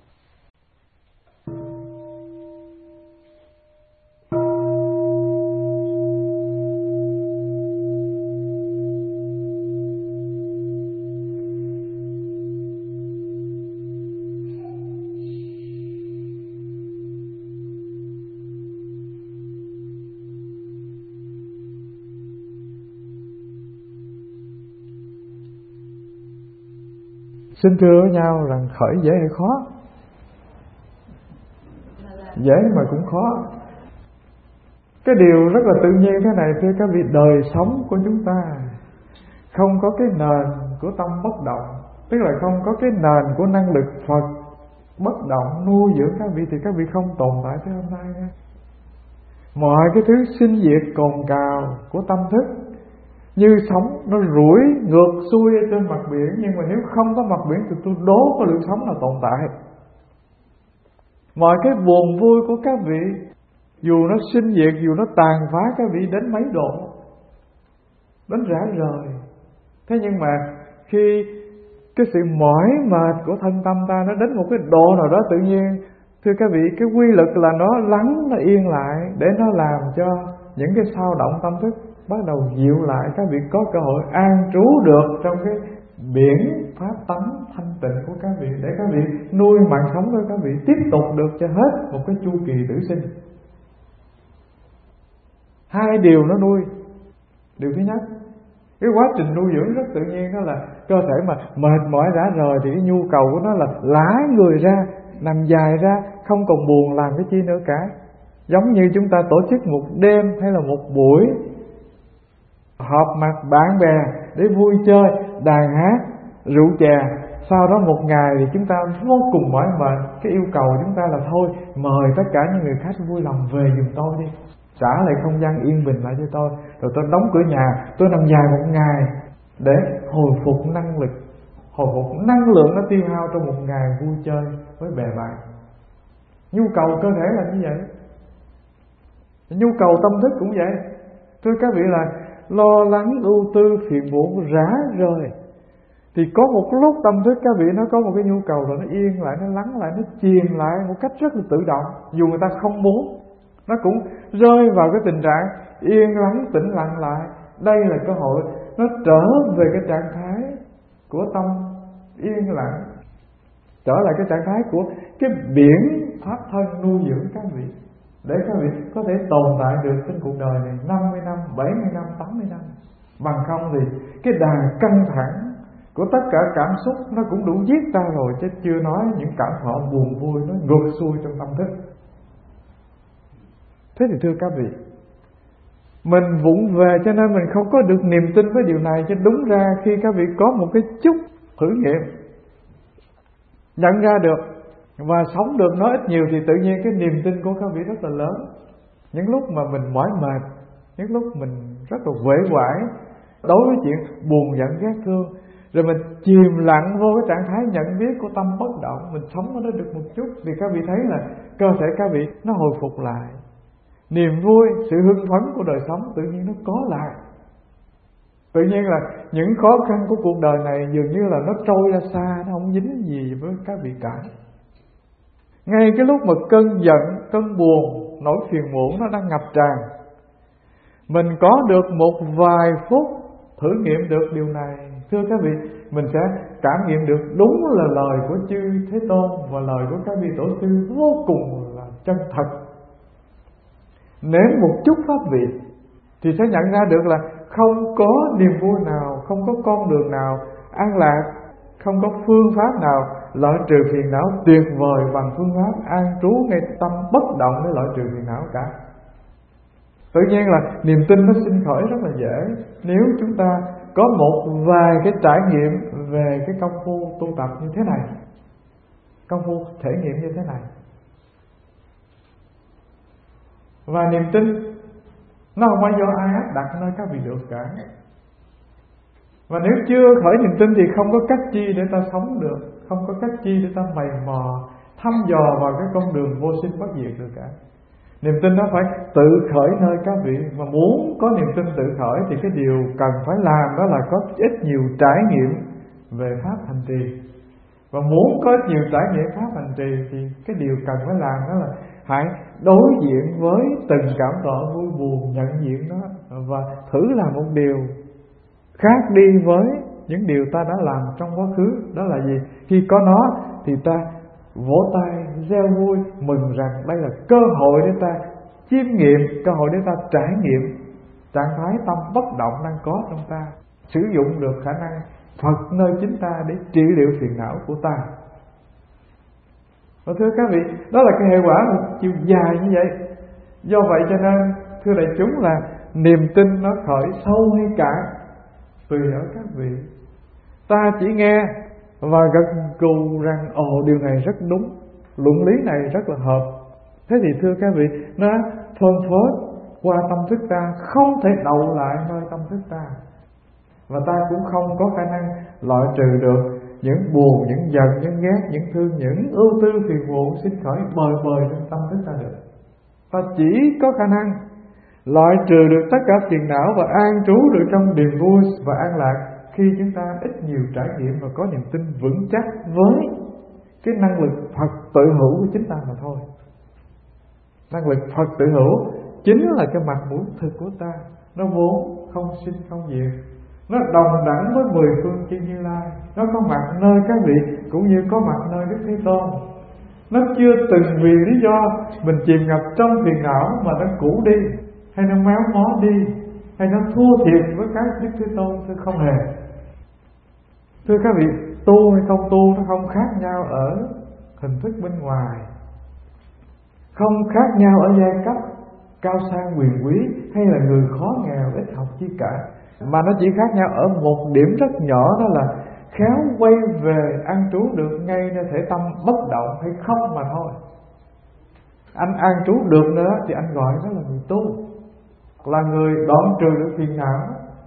Xin thưa với nhau rằng khởi dễ hay khó? Dễ mà cũng khó. Cái điều rất là tự nhiên thế này thưa các vị, đời sống của chúng ta không có cái nền của tâm bất động, tức là không có cái nền của năng lực Phật bất động nuôi dưỡng các vị, thì các vị không tồn tại tới hôm nay nha. Mọi cái thứ sinh diệt cồn cào của tâm thức như sóng nó rủi ngược xuôi ở trên mặt biển, nhưng mà nếu không có mặt biển thì tôi đố có lượng sóng là tồn tại. Mọi cái buồn vui của các vị, dù nó sinh diệt, dù nó tàn phá các vị đến mấy độ, đến rã rời. Thế nhưng mà khi cái sự mỏi mệt của thân tâm ta nó đến một cái độ nào đó, tự nhiên thưa các vị, cái quy lực là nó lắng, nó yên lại, để nó làm cho những cái sao động tâm thức bắt đầu dịu lại, các vị có cơ hội an trú được trong cái biển pháp tánh thanh tịnh của các vị, để các vị nuôi mạng sống của các vị tiếp tục được cho hết một cái chu kỳ tử sinh. Hai điều nó nuôi. Điều thứ nhất, cái quá trình nuôi dưỡng rất tự nhiên, đó là cơ thể mà mệt mỏi rã rời thì cái nhu cầu của nó là lả người ra, nằm dài ra, không còn buồn làm cái chi nữa cả. Giống như chúng ta tổ chức một đêm hay là một buổi họp mặt bạn bè để vui chơi, đàn hát, rượu chè, sau đó một ngày thì chúng ta vô cùng mỏi mệt. Cái yêu cầu của chúng ta là thôi mời tất cả những người khách vui lòng về giùm tôi đi, trả lại không gian yên bình lại cho tôi, rồi tôi đóng cửa nhà, tôi nằm dài một ngày để hồi phục năng lực, hồi phục năng lượng nó tiêu hao trong một ngày vui chơi với bè bạn. Nhu cầu cơ thể là như vậy, nhu cầu tâm thức cũng vậy. Thưa các vị, là lo lắng, ưu tư, phiền muộn, rã rời, thì có một lúc tâm thức các vị nó có một cái nhu cầu rồi nó yên lại, nó lắng lại, nó chìm lại một cách rất là tự động, dù người ta không muốn. Nó cũng rơi vào cái tình trạng yên lắng, tĩnh lặng lại. Đây là cơ hội nó trở về cái trạng thái của tâm yên lặng, trở lại cái trạng thái của cái biển pháp thân nuôi dưỡng các vị, để các vị có thể tồn tại được trên cuộc đời này năm mươi năm, bảy mươi năm, tám mươi năm. Bằng không thì cái đà căng thẳng của tất cả cảm xúc nó cũng đủ giết ta rồi, chứ chưa nói những cảm thọ buồn vui nó ngược xuôi trong tâm thức. Thế thì thưa các vị, mình vụng về cho nên mình không có được niềm tin với điều này. Chứ đúng ra khi các vị có một cái chút thử nghiệm, nhận ra được và sống được nó ít nhiều, thì tự nhiên cái niềm tin của các vị rất là lớn. Những lúc mà mình mỏi mệt, những lúc mình rất là uể oải, đối với chuyện buồn giận ghét thương, rồi mình chìm lặng vô cái trạng thái nhận biết của tâm bất động, mình sống ở đó được một chút, thì các vị thấy là cơ thể các vị nó hồi phục lại, niềm vui, sự hưng phấn của đời sống tự nhiên nó có lại. Tự nhiên là những khó khăn của cuộc đời này dường như là nó trôi ra xa, nó không dính gì với các vị cả. Ngay cái lúc mà cơn giận, cơn buồn, nỗi phiền muộn nó đang ngập tràn, mình có được một vài phút thử nghiệm được điều này, thưa các vị, mình sẽ cảm nghiệm được đúng là lời của chư Thế Tôn và lời của các vị tổ sư vô cùng là chân thật. Nếm một chút pháp vị thì sẽ nhận ra được là không có niềm vui nào, không có con đường nào an lạc, không có phương pháp nào loại trừ phiền não tuyệt vời bằng phương pháp an trú ngay tâm bất động để loại trừ phiền não cả. Tự nhiên là niềm tin nó sinh khởi rất là dễ nếu chúng ta có một vài cái trải nghiệm về cái công phu tu tập như thế này, công phu thể nghiệm như thế này. Và niềm tin nó không phải do ai áp đặt nơi các vị được cả. Và nếu chưa khởi niềm tin thì không có cách chi để ta sống được, không có cách chi để ta mày mò thăm dò vào cái con đường vô sinh bất diệt được cả. Niềm tin nó phải tự khởi nơi các vị. Mà muốn có niềm tin tự khởi thì cái điều cần phải làm đó là có ít nhiều trải nghiệm về pháp hành trì. Và muốn có ít nhiều trải nghiệm pháp hành trì thì cái điều cần phải làm đó là hãy đối diện với từng cảm thọ vui buồn, nhận diện nó và thử làm một điều khác đi với những điều ta đã làm trong quá khứ. Đó là gì? Khi có nó thì ta vỗ tay reo vui, mừng rằng đây là cơ hội để ta chiêm nghiệm, cơ hội để ta trải nghiệm trạng thái tâm bất động đang có trong ta, sử dụng được khả năng Phật nơi chính ta để trị liệu phiền não của ta. Và thưa các vị, đó là cái hệ quả một chiều dài như vậy. Do vậy cho nên thưa đại chúng là niềm tin nó khởi sâu hay cạn tùy ở các vị. Ta chỉ nghe và gật gù rằng ồ điều này rất đúng, luận lý này rất là hợp. Thế thì thưa các vị, nó phân phối qua tâm thức ta, không thể đậu lại nơi tâm thức ta. Và ta cũng không có khả năng loại trừ được những buồn, những giận, những ghét, những thương, những ưu tư phiền muộn sinh khởi bời bời trong tâm thức ta được. Ta chỉ có khả năng loại trừ được tất cả phiền não và an trú được trong niềm vui và an lạc khi chúng ta ít nhiều trải nghiệm và có niềm tin vững chắc với cái năng lực Phật tự hữu của chính ta mà thôi. Năng lực Phật tự hữu chính là cái mặt mũi thực của ta, nó vốn không sinh không diệt, nó đồng đẳng với mười phương chư Như Lai, nó có mặt nơi các vị cũng như có mặt nơi Đức Thế Tôn. Nó chưa từng vì lý do mình chìm ngập trong phiền não mà nó cũ đi, hay nó méo mó đi, hay nó thua thiệt với cái Đức Thế Tôn. Thưa không hề. Thưa các vị, tu hay không tu nó không khác nhau ở hình thức bên ngoài, không khác nhau ở giai cấp cao sang quyền quý hay là người khó nghèo ít học chi cả, mà nó chỉ khác nhau ở một điểm rất nhỏ, đó là khéo quay về an trú được ngay nơi thể tâm bất động hay không mà thôi. Anh an trú được nữa thì anh gọi đó là người tu, là người đoạn trừ được phiền não.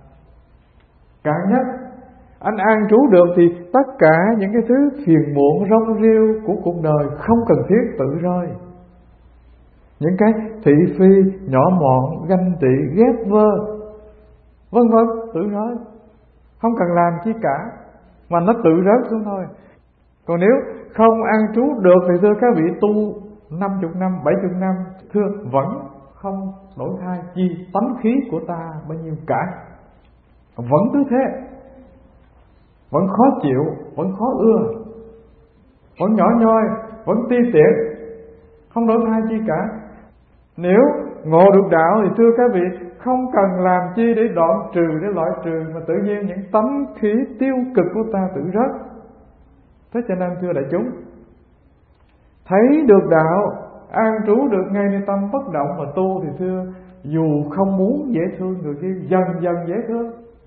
Cả nhất anh an trú được thì tất cả những cái thứ phiền muộn rong rêu của cuộc đời không cần thiết tự rơi. Những cái thị phi, nhỏ mọn, ganh tị, ghét vơ, vân vân tự rơi, không cần làm chi cả mà nó tự rớt xuống thôi. Còn nếu không an trú được thì thưa các vị, tu năm chục năm, bảy chục năm, thưa vẫn không đổi thay chi tánh khí của ta bao nhiêu cả, vẫn cứ thế, vẫn khó chịu, vẫn khó ưa, vẫn nhỏ nhoi, vẫn ti tiện, không đổi thay chi cả. Nếu ngộ được đạo thì thưa các vị, không cần làm chi để đoạn trừ, để loại trừ, mà tự nhiên những tánh khí tiêu cực của ta tự rớt. Thế cho nên thưa đại chúng, thấy được đạo, an trú được ngayในtâm bất động mà tu thì thưa, dù không muốn dễ thương người kia, dần dần dễ thương.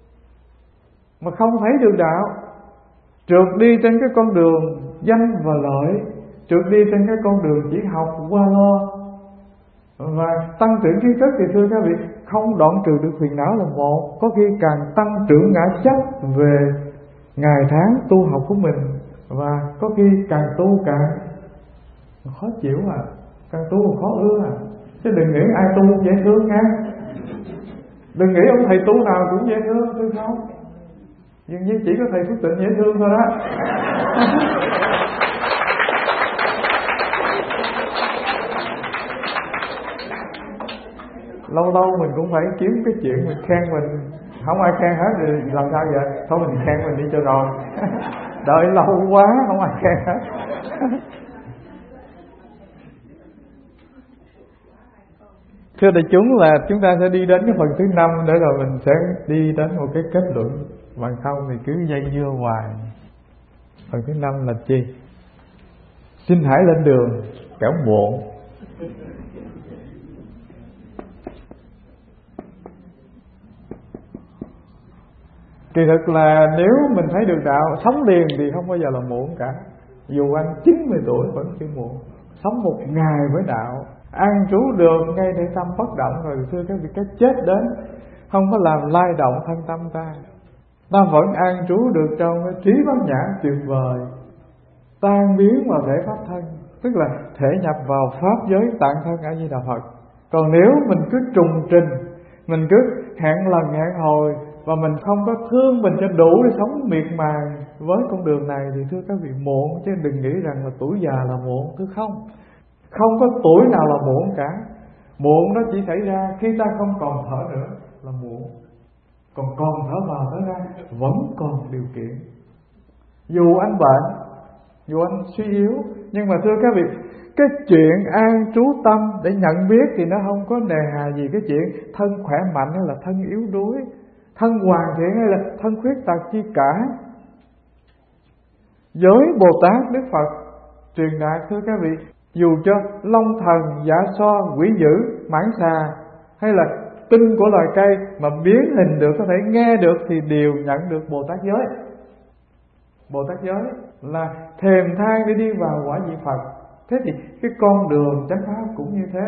Mà không thấy được đạo, trượt đi trên cái con đường danh và lợi, trượt đi trên cái con đường chỉ học qua lo và tăng trưởng kiến thức thì thưa các vị, không đoạn trừ được phiền não là một, có khi càng tăng trưởng ngã chấp về ngày tháng tu học của mình, và có khi càng tu càng khó chịu à, càng tu càng khó ưa à. Chứ đừng nghĩ ai tu cũng dễ thương nha, đừng nghĩ ông thầy tu nào cũng dễ thương, tôi không. Nhưng như chỉ có thầy Phước Tịnh dễ thương thôi đó. Lâu lâu mình cũng phải kiếm cái chuyện mình khen mình, không ai khen hết thì làm sao vậy? Thôi mình khen mình đi cho rồi. Đợi lâu quá không ai khen hết. Thưa đại chúng, là chúng ta sẽ đi đến cái phần thứ năm để rồi mình sẽ đi đến một cái kết luận, bằng không thì cứ dây dưa hoài. Phần thứ năm là chi? Xin hãy lên đường kẻo muộn. Kỳ thực là nếu mình thấy được đạo, sống liền thì không bao giờ là muộn cả. Dù anh chín mươi tuổi vẫn chưa muộn. Sống một ngày với đạo, an trú được ngay để tâm bất động, rồi thưa các vị, cái chết đến không có làm lay động thân tâm ta. Ta vẫn an trú được trong cái trí bát nhã tuyệt vời, tan biến vào thể pháp thân, tức là thể nhập vào pháp giới tạng thân A Di Đà Phật. Còn nếu mình cứ trùng trình, mình cứ hẹn lần hẹn hồi, và mình không có thương mình cho đủ để sống miệt mài với con đường này, thì thưa các vị, muộn. Chứ đừng nghĩ rằng là tuổi già là muộn, thưa không. Không có tuổi nào là muộn cả. Muộn nó chỉ xảy ra khi ta không còn thở nữa là muộn. Còn còn thở vào thở ra vẫn còn điều kiện. Dù anh bệnh, dù anh suy yếu, nhưng mà thưa các vị, cái chuyện an trú tâm để nhận biết thì nó không có nề hà gì cái chuyện thân khỏe mạnh hay là thân yếu đuối, thân hoàn thiện hay là thân khuyết tật chi cả. Giới Bồ Tát Đức Phật truyền đạt, thưa các vị, dù cho long thần, dạ xoa, quỷ dữ, mãng xà hay là tinh của loài cây mà biến hình được, có thể nghe được, thì đều nhận được Bồ Tát giới. Bồ Tát giới là thềm thang để đi vào quả vị Phật. Thế thì cái con đường chánh pháp cũng như thế.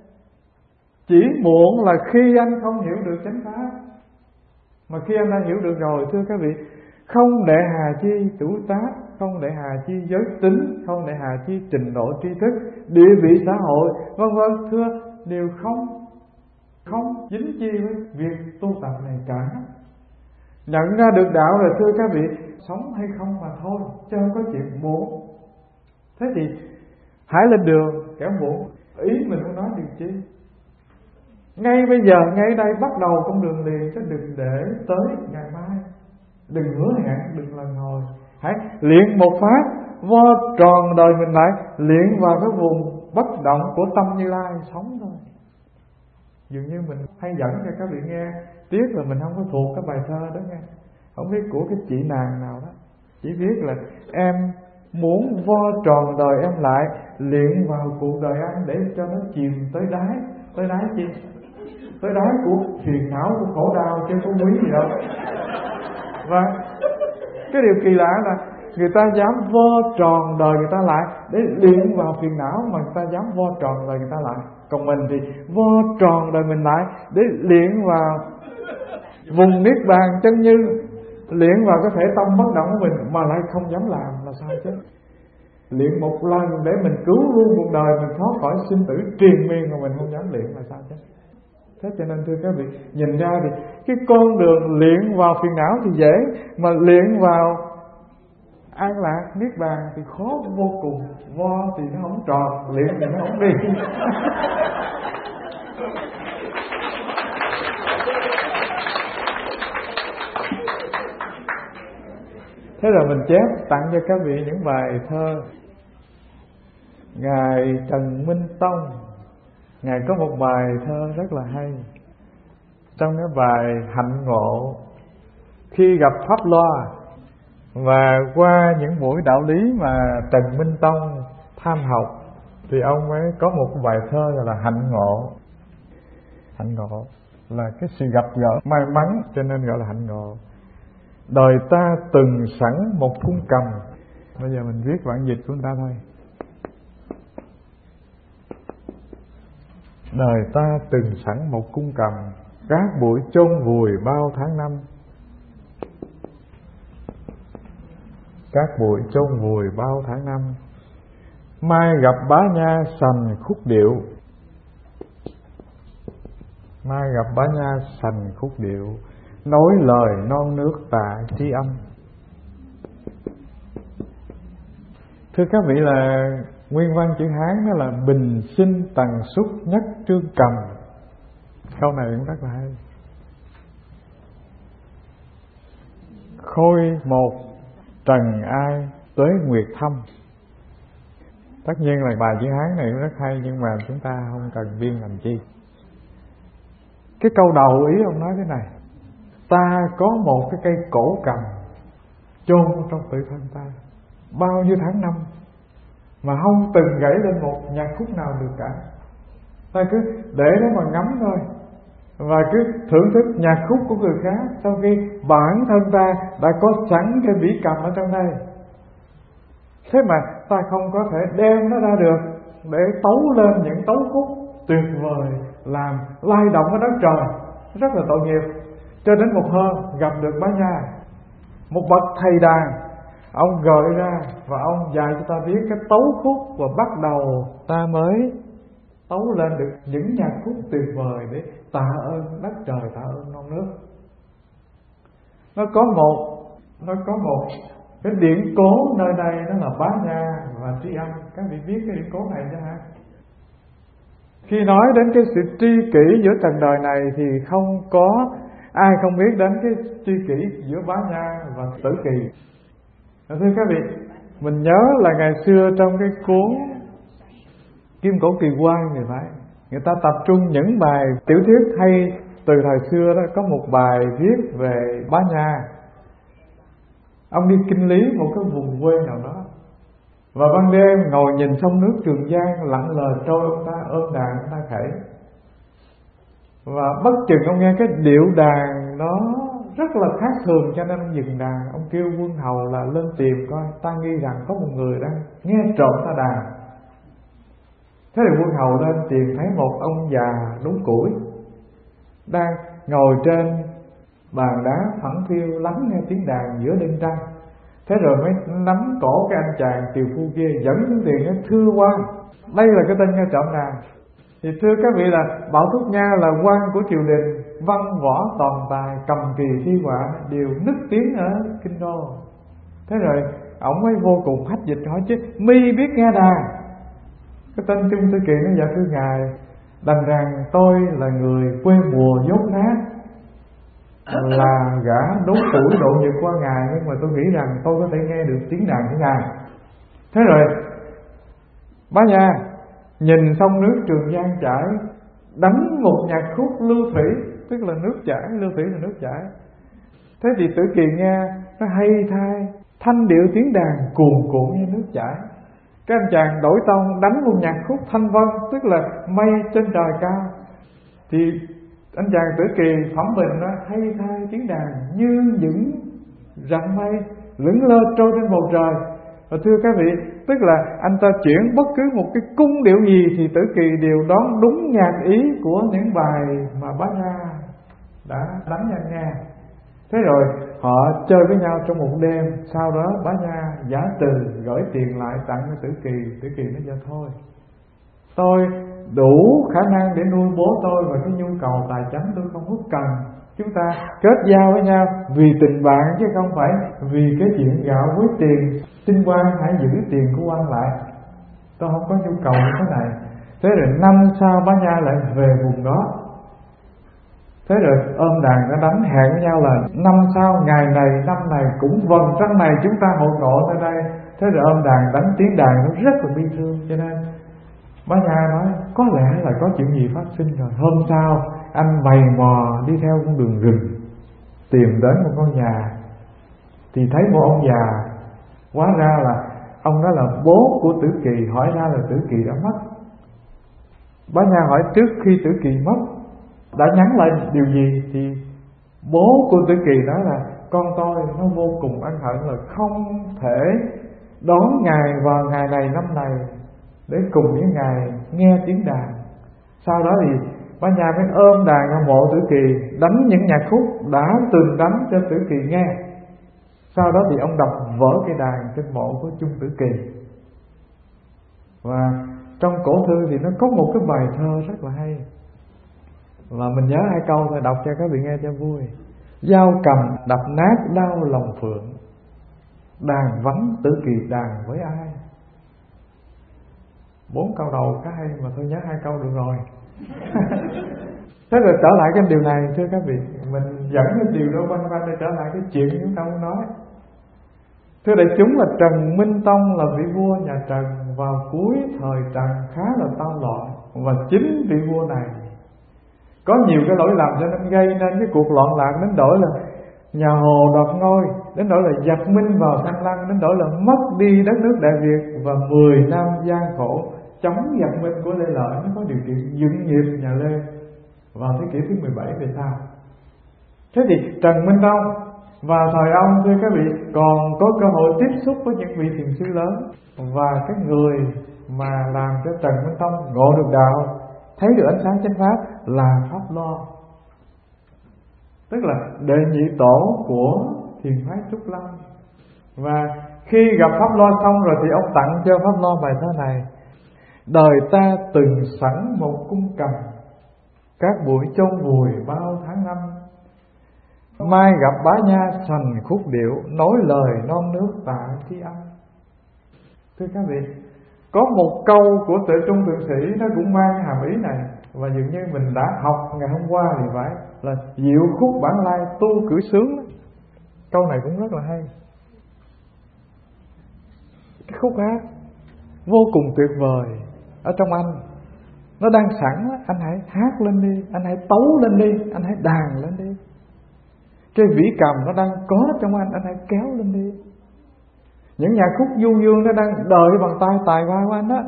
Chỉ muộn là khi anh không hiểu được chánh pháp. Mà khi anh đã hiểu được rồi, thưa các vị, không để hà chi tuổi tác, không để hà chi giới tính, không để hà chi trình độ tri thức, địa vị xã hội, vân vân, thưa, đều không không dính chi với việc tu tập này cả. Nhận ra được đạo rồi, thưa các vị, sống hay không mà thôi, chứ không có chuyện muộn. Thế thì hãy lên đường kẻo muộn. Ý mình không nói điều chi, ngay bây giờ, ngay đây bắt đầu con đường liền, chứ đừng để tới ngày mai. Đừng hứa hẹn, đừng lần hồi. Hãy luyện một pháp, vo tròn đời mình lại, luyện vào cái vùng bất động của tâm Như Lai, sống thôi. Dường như mình hay dẫn cho các vị nghe, tiếc là mình không có thuộc cái bài thơ đó nghe, không biết của cái chị nàng nào đó, chỉ biết là em muốn vo tròn đời em lại, luyện vào cuộc đời anh để cho nó chìm tới đáy. Tới đáy chi? Tới đáy của phiền não, của khổ đau, chứ không quý gì đâu. Và cái điều kỳ lạ là người ta dám vo tròn đời người ta lại để luyện vào phiền não, mà người ta dám vo tròn đời người ta lại. Còn mình thì vo tròn đời mình lại để luyện vào vùng niết bàn chân như, luyện vào cái thể tâm bất động của mình, mà lại không dám làm là sao chứ. Luyện một lần để mình cứu luôn cuộc đời mình thoát khỏi sinh tử triền miên, mà mình không dám luyện là sao chứ. Thế cho nên thưa các vị, nhìn ra thì cái con đường luyện vào phiền não thì dễ, mà luyện vào an lạc niết bàn thì khó vô cùng. Vo thì nó không tròn, luyện thì nó không đi. Thế rồi mình chép tặng cho các vị những bài thơ. Ngài Trần Minh Tông, Ngài có một bài thơ rất là hay. Trong cái bài Hạnh Ngộ, khi gặp Pháp Loa, và qua những buổi đạo lý mà Trần Minh Tông tham học, thì ông ấy có một bài thơ gọi là Hạnh Ngộ. Hạnh ngộ là cái sự gặp gỡ may mắn, cho nên gọi là hạnh ngộ. Đời ta từng sẵn một cung cầm. Bây giờ mình viết bản dịch của người ta thôi. Đời ta từng sẵn một cung cầm, cát bụi chôn vùi bao tháng năm. Cát bụi chôn vùi bao tháng năm, mai gặp bá nha sành khúc điệu. Mai gặp bá nha sành khúc điệu, nói lời non nước tạ tri âm. Thưa các vị, là nguyên văn chữ Hán đó là bình sinh tần xuất nhất trương cầm. Câu này cũng rất là hay. Khôi một trần ai tuế nguyệt thâm. Tất nhiên là bài chữ Hán này cũng rất hay, nhưng mà chúng ta không cần biên làm chi. Cái câu đầu ý ông nói thế này: ta có một cái cây cổ cầm chôn trong tự thân ta bao nhiêu tháng năm mà không từng gảy lên một nhạc khúc nào được cả. Ta cứ để đó mà ngắm thôi, và cứ thưởng thức nhạc khúc của người khác, sau khi bản thân ta đã có sẵn cái vĩ cầm ở trong đây. Thế mà ta không có thể đem nó ra được để tấu lên những tấu khúc tuyệt vời làm lay động ở đất trời. Rất là tội nghiệp. Cho đến một hôm gặp được bá nha, một bậc thầy đàn, ông gợi ra và ông dạy cho ta biết cái tấu khúc, và bắt đầu ta mới tấu lên được những nhạc khúc tuyệt vời để tạ ơn đất trời, tạ ơn non nước. Nó có một nó có một cái điển cố nơi đây, đó là bá nha và tri âm. Các vị biết cái điển cố này chưa hả? Khi nói đến cái sự tri kỷ giữa trần đời này thì không có ai không biết đến cái tri kỷ giữa bá nha và tử kỳ. Thưa các vị, mình nhớ là ngày xưa trong cái cuốn Kim Cổ Kỳ Quan thì phải, người ta tập trung những bài tiểu thuyết hay từ thời xưa đó. Có một bài viết về bá nha. Ông đi kinh lý một cái vùng quê nào đó, và ban đêm ngồi nhìn sông nước Trường Giang lặng lờ trôi, ông ta ôm đàn, ông ta khẩy. Và bất chợt ông nghe cái điệu đàn đó rất là khác thường, cho nên ông dừng đàn. Ông kêu quân hầu là lên tìm coi, ta nghi rằng có một người đang nghe trộm ta đàn. Thế thì quân hầu lên tìm, thấy một ông già đốn củi đang ngồi trên bàn đá phẳng phiu lắng nghe tiếng đàn giữa đêm trăng. Thế rồi mới nắm cổ cái anh chàng tiều phu kia dẫn xuống tiền nói: thưa quan, đây là cái tên nghe trộm đàn. Thì thưa các vị, là Bảo Thúc Nha là quan của triều đình, văn võ toàn tài, cầm kỳ thi họa đều nức tiếng ở kinh đô. Thế rồi ổng mới vô cùng hách dịch hỏi: chứ mi biết nghe đàn? Cái tên Trung Tư Kỳ nói: dạ thưa ngài, đành rằng tôi là người quê mùa dốt nát, là gã đốn củi độ nhật qua ngài, nhưng mà tôi nghĩ rằng tôi có thể nghe được tiếng đàn của ngài. Thế rồi bá nha nhìn sông nước Trường Giang chảy, đánh một nhạc khúc lưu thủy, tức là nước chảy, lưu thủy là nước chảy. Thế thì Tử Kỳ nghe nó hay thay, thanh điệu tiếng đàn cuồn cuộn như nước chảy. Cái anh chàng đổi tông đánh một nhạc khúc thanh vân, tức là mây trên trời cao. Thì anh chàng Tử Kỳ phẩm bình nó hay thay tiếng đàn như những rặng mây lững lơ trôi trên bầu trời. Và thưa các vị, tức là anh ta chuyển bất cứ một cái cung điệu gì thì Tử Kỳ đều đón đúng nhạc ý của những bài mà bá nha đã đánh cho anh nghe. Thế rồi họ chơi với nhau trong một đêm. Sau đó bá nha giả từ gửi tiền lại tặng cho Tử Kỳ. Tử Kỳ nói: dạ thôi, tôi đủ khả năng để nuôi bố tôi, và cái nhu cầu tài chánh tôi không có cần. Chúng ta kết giao với nhau vì tình bạn, chứ không phải vì cái chuyện gạo với tiền. Xin quan hãy giữ tiền của quan lại, tôi không có nhu cầu như thế này. Thế rồi năm sau bá nha lại về vùng đó. Thế rồi ôm đàn nó đánh, hẹn với nhau là năm sau ngày này năm này cũng vần trăng này chúng ta hội ngộ tại đây. Thế rồi ôm đàn đánh, tiếng đàn nó rất là bi thương. Cho nên bá nha nói có lẽ là có chuyện gì phát sinh rồi. Hôm sau anh mày mò đi theo con đường rừng, tìm đến một ngôi nhà, thì thấy một ông già. Hóa ra là ông đó là bố của Tử Kỳ. Hỏi ra là Tử Kỳ đã mất. Bá nha hỏi trước khi Tử Kỳ mất đã nhắn lại điều gì, thì bố của Tử Kỳ nói là con tôi nó vô cùng ân hận là không thể đón ngài vào ngày này năm này để cùng với ngài nghe tiếng đàn. Sau đó thì Bá Nha mới ôm đàn ở mộ Tử Kỳ, đánh những nhạc khúc đã từng đánh cho Tử Kỳ nghe. Sau đó thì ông đập vỡ cái đàn trên mộ của Chung Tử Kỳ. Và trong cổ thư thì nó có một cái bài thơ rất là hay, và mình nhớ hai câu thôi, đọc cho các vị nghe cho vui. Dao cầm đập nát đau lòng phượng, đàn vắng Tử Kỳ đàn với ai. Bốn câu đầu khá hay mà thôi nhớ hai câu được rồi. Thế rồi trở lại cái điều này thưa các vị, mình dẫn cái điều đó quanh quanh để trở lại cái chuyện chúng ta muốn nói. Thưa đại chúng, là Trần Minh Tông là vị vua nhà Trần vào cuối thời Trần khá là tao loạn, và chính vị vua này có nhiều cái lỗi lầm cho nên gây nên cái cuộc loạn lạc, đến đổi là nhà Hồ đoạt ngôi, đến đổi là giặc Minh vào Thăng Lăng, đến đổi là mất đi đất nước Đại Việt, và mười năm gian khổ chống giặc Minh của Lê Lợi mới có điều kiện dựng nghiệp nhà Lê vào thế kỷ thứ mười bảy về sau. Thế thì Trần Minh Tông vào thời ông, thưa các vị, còn có cơ hội tiếp xúc với những vị thiền sư lớn, và cái người mà làm cho Trần Minh Tông ngộ được đạo, thấy được ánh sáng chánh pháp là Pháp Lo, tức là đệ nhị tổ của thiền phái Trúc Lâm. Và khi gặp Pháp Lo xong rồi thì ông tặng cho Pháp Lo bài thơ này: đời ta từng sẵn một cung cầm, các buổi chôn vùi bao tháng năm, mai gặp Bá Nha sành khúc điệu, nói lời non nước tạ tri âm. Thưa các vị, có một câu của Tuệ Trung Thượng Sĩ nó cũng mang hàm ý này, và dường như mình đã học ngày hôm qua thì phải, là diệu khúc bản lai tu cử sướng. Câu này cũng rất là hay. Cái khúc hát vô cùng tuyệt vời ở trong anh, nó đang sẵn, anh hãy hát lên đi, anh hãy tấu lên đi, anh hãy đàn lên đi. Cái vĩ cầm nó đang có trong anh, anh hãy kéo lên đi. Những nhạc khúc du dương nó đang đợi bằng tay tài hoa của anh đó.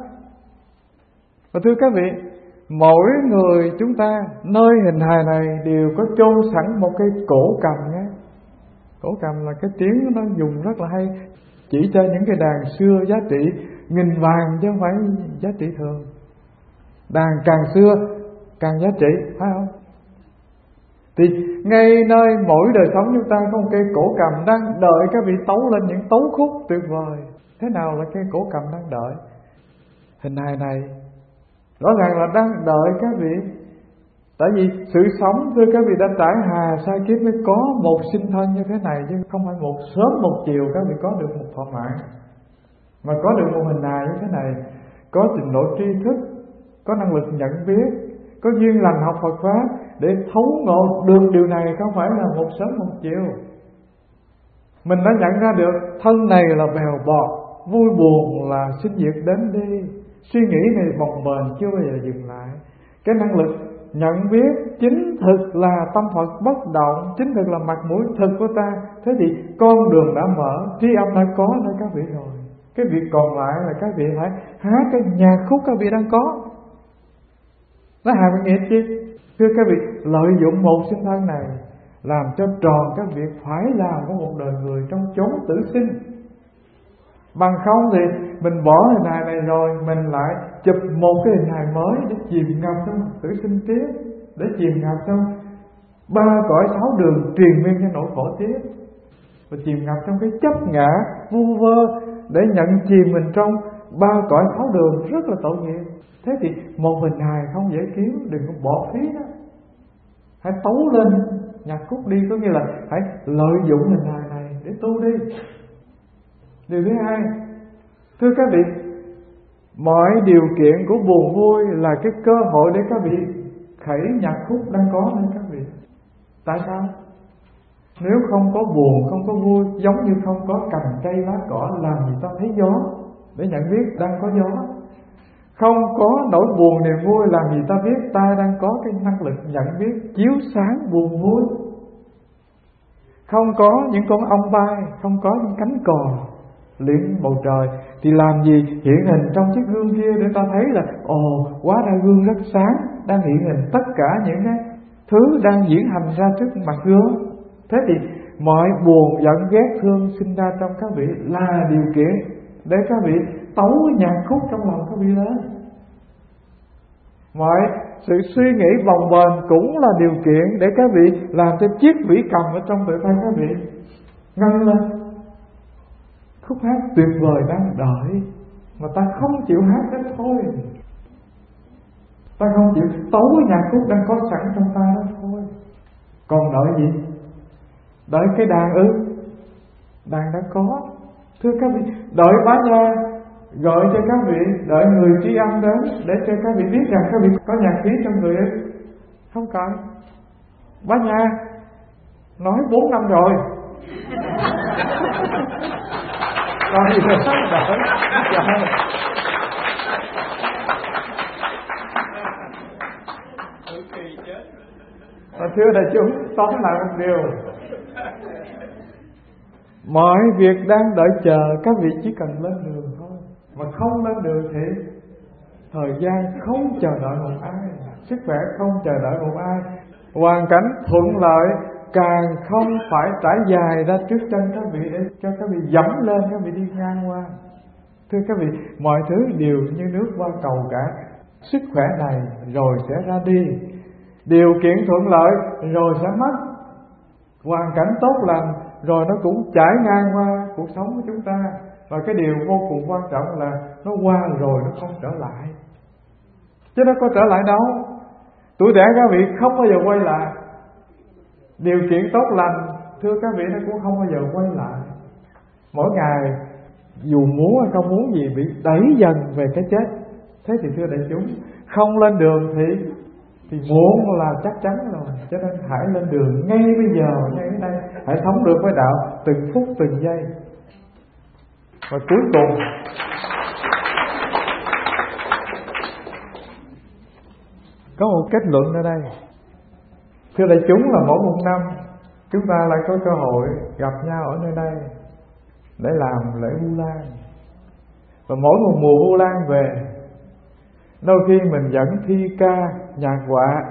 Và thưa các vị, mỗi người chúng ta nơi hình hài này đều có chôn sẵn một cây cổ cầm nhé. Cổ cầm là cái tiếng nó dùng rất là hay, chỉ cho những cái đàn xưa giá trị nghìn vàng chứ không phải giá trị thường. Đàn càng xưa càng giá trị, phải không? Thì ngay nơi mỗi đời sống chúng ta có một cây cổ cầm đang đợi các vị tấu lên những tấu khúc tuyệt vời. Thế nào là cây cổ cầm đang đợi? Hình hài này rõ ràng là đang đợi các vị. Tại vì sự sống, thưa các vị, đã trải hà sai kiếp mới có một sinh thân như thế này, chứ không phải một sớm một chiều các vị có được một thọ mạng. Mà có được một hình hài như thế này, có trình độ tri thức, có năng lực nhận biết, có duyên lành học Phật Pháp để thấu ngộ được điều này, không phải là một sớm một chiều. Mình đã nhận ra được thân này là bèo bọt, vui buồn là sinh diệt đến đi, suy nghĩ này bồng bềnh chưa bao giờ dừng lại. Cái năng lực nhận biết chính thực là tâm Phật bất động, chính thực là mặt mũi thực của ta. Thế thì con đường đã mở, tri âm đã có nơi các vị rồi. Cái việc còn lại là các vị phải hát cái nhạc khúc các vị đang có. Nó hàm nghĩa chi? Thưa các vị, lợi dụng một sinh thân này làm cho tròn các việc phải làm của một đời người trong chốn tử sinh. Bằng không thì mình bỏ hình hài này rồi, mình lại chụp một cái hình hài mới để chìm ngập trong tử sinh tiếp, để chìm ngập trong ba cõi sáu đường truyền miên cho nỗi khổ tiếp, và chìm ngập trong cái chấp ngã vu vơ để nhận chìm mình trong ba cõi sáu đường, rất là tội nghiệp. Thế thì một hình hài không dễ kiếm, đừng có bỏ phí đó. Hãy tấu lên nhạc khúc đi, có nghĩa là hãy lợi dụng hình hài này để tu đi. Điều thứ hai, thưa các vị, mọi điều kiện của buồn vui là cái cơ hội để các vị khẩy nhạc khúc đang có nên các vị. Tại sao? Nếu không có buồn, không có vui, giống như không có cành cây lá cỏ, làm gì ta thấy gió để nhận biết đang có gió. Không có nỗi buồn niềm vui, làm gì ta biết ta đang có cái năng lực nhận biết chiếu sáng buồn vui. Không có những con ong bay, không có những cánh cò liễn bầu trời, thì làm gì hiện hình trong chiếc gương kia để ta thấy là ồ, hóa ra gương rất sáng, đang hiện hình tất cả những cái thứ đang diễn hành ra trước mặt gương. Thế thì mọi buồn giận ghét thương sinh ra trong các vị là điều kiện để các vị tấu nhạc khúc trong lòng các vị lên. Mọi sự suy nghĩ bồng bềnh cũng là điều kiện để các vị làm cho chiếc vĩ cầm ở trong tự tay các vị ngân lên. Khúc hát tuyệt vời đang đợi mà ta không chịu hát hết thôi. Ta không chịu tấu nhạc khúc đang có sẵn trong ta đó thôi. Còn đợi gì? Đợi cái đàn ư? Đàn đã có. Thưa các vị, đợi bá nha gọi cho các vị, đợi người tri âm đến để cho các vị biết rằng các vị có nhạc khí trong người ấy. Không cần. Bá nha nói bốn năm rồi. Còn gì nữa đợi. Trời. Và thưa đại chúng, tóm lại một điều, mọi việc đang đợi chờ các vị chỉ cần lên đường thôi. Mà không lên đường thì thời gian không chờ đợi một ai, sức khỏe không chờ đợi một ai, hoàn cảnh thuận lợi càng không phải trải dài ra trước chân các vị để cho các vị dẫm lên, các vị đi ngang qua. Thưa các vị, mọi thứ đều như nước qua cầu cả. Sức khỏe này rồi sẽ ra đi, điều kiện thuận lợi rồi sẽ mất, hoàn cảnh tốt lành rồi nó cũng trải ngang qua cuộc sống của chúng ta. Và cái điều vô cùng quan trọng là nó qua rồi nó không trở lại, chứ nó có trở lại đâu. Tuổi trẻ các vị không bao giờ quay lại, điều kiện tốt lành thưa các vị nó cũng không bao giờ quay lại. Mỗi ngày dù muốn hay không muốn gì bị đẩy dần về cái chết. Thế thì thưa đại chúng, không lên đường thì thì muộn là chắc chắn rồi. Cho nên hãy lên đường ngay bây giờ, ngay ở đây, hãy thống được với đạo từng phút từng giây. Và cuối cùng, có một kết luận ở đây. Thưa đại chúng, là mỗi một năm chúng ta lại có cơ hội gặp nhau ở nơi đây để làm lễ Vu Lan. Và mỗi một mùa Vu Lan về, đôi khi mình dẫn thi ca, nhạc họa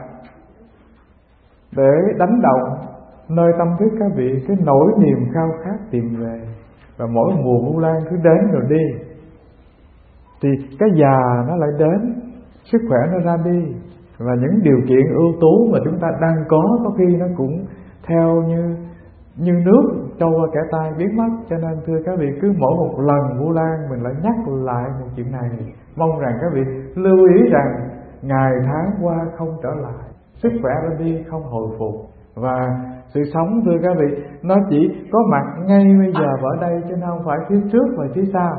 để đánh động nơi tâm thức các vị cái nỗi niềm khao khát tìm về. Và mỗi mùa Vu Lan cứ đến rồi đi thì cái già nó lại đến, sức khỏe nó ra đi, và những điều kiện ưu tú mà chúng ta đang có có khi nó cũng theo như như nước trôi qua kẻ tay biến mất. Cho nên thưa các vị, cứ mỗi một lần Vu Lan mình lại nhắc lại một chuyện này. Mong rằng các vị lưu ý rằng ngày tháng qua không trở lại, sức khỏe ra đi không hồi phục, và sự sống thưa các vị nó chỉ có mặt ngay bây giờ ở đây, chứ không phải phía trước và phía sau.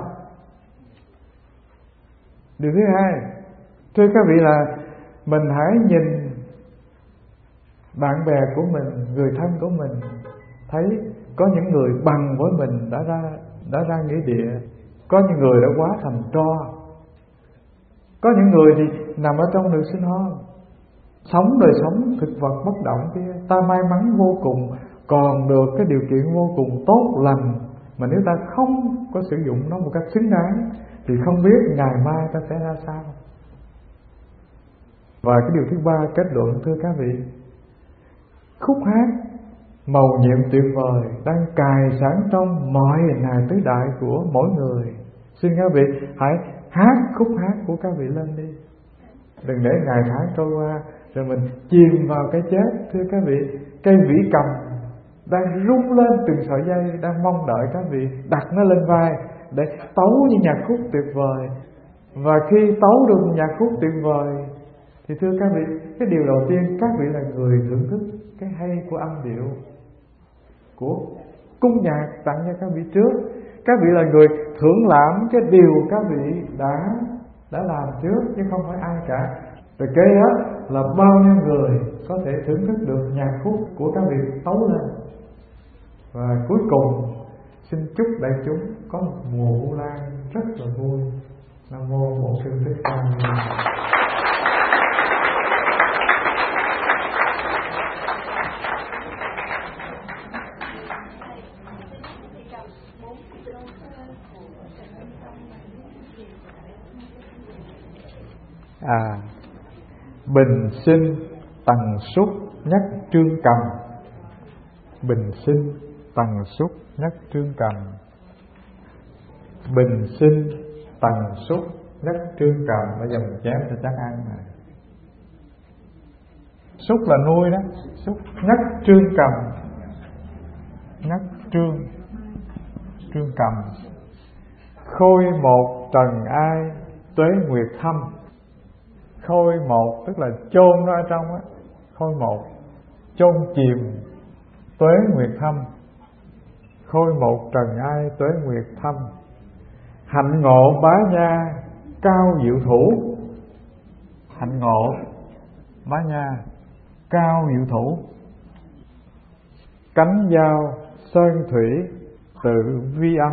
Điều thứ hai, thưa các vị, là mình hãy nhìn bạn bè của mình, người thân của mình, thấy có những người bằng với mình đã ra đã ra nghĩa địa, có những người đã quá thành tro, có những người thì nằm ở trong đường sinh hon, sống đời sống thực vật bất động kia. Ta may mắn vô cùng, còn được cái điều kiện vô cùng tốt lành, mà nếu ta không có sử dụng nó một cách xứng đáng thì không biết ngày mai ta sẽ ra sao. Và cái điều thứ ba, kết luận thưa các vị, khúc hát mầu nhiệm tuyệt vời đang cài sẵn trong mọi ngày tứ đại của mỗi người. Xin các vị hãy hát khúc hát của các vị lên đi, đừng để ngày tháng trôi qua rồi mình chìm vào cái chết. Thưa các vị, cây vĩ cầm đang rung lên từng sợi dây, đang mong đợi các vị đặt nó lên vai để tấu những nhạc khúc tuyệt vời. Và khi tấu được một nhạc khúc tuyệt vời thì thưa các vị, cái điều đầu tiên các vị là người thưởng thức cái hay của âm điệu, của cung nhạc tặng cho các vị trước. Các vị là người thưởng lãm cái điều các vị đã đã làm trước, chứ không phải ai cả. Rồi kế đó là bao nhiêu người có thể thưởng thức được nhạc khúc của các vị tấu lên. Và cuối cùng xin chúc đại chúng có một mùa Vu Lan rất là vui. Nam mô Bổn Sư Thích Ca Mâu Ni. À, bình sinh tần suất nhất trương cầm, bình sinh tần suất nhất trương cầm, bình sinh tần suất nhất trương cầm. Bây giờ mình chém cho chắc ăn này. Xúc là nuôi đó. Xúc nhất trương cầm. Nhất trương Trương cầm. Khôi một trần ai tuế nguyệt thâm. Khôi một tức là chôn nó ở trong á. Khôi một chôn chìm tuế nguyệt thâm. Khôi một trần ai tuế nguyệt thâm. Hạnh ngộ bá nha cao diệu thủ. Hạnh ngộ bá nha cao diệu thủ. Cánh dao sơn thủy tự vi âm.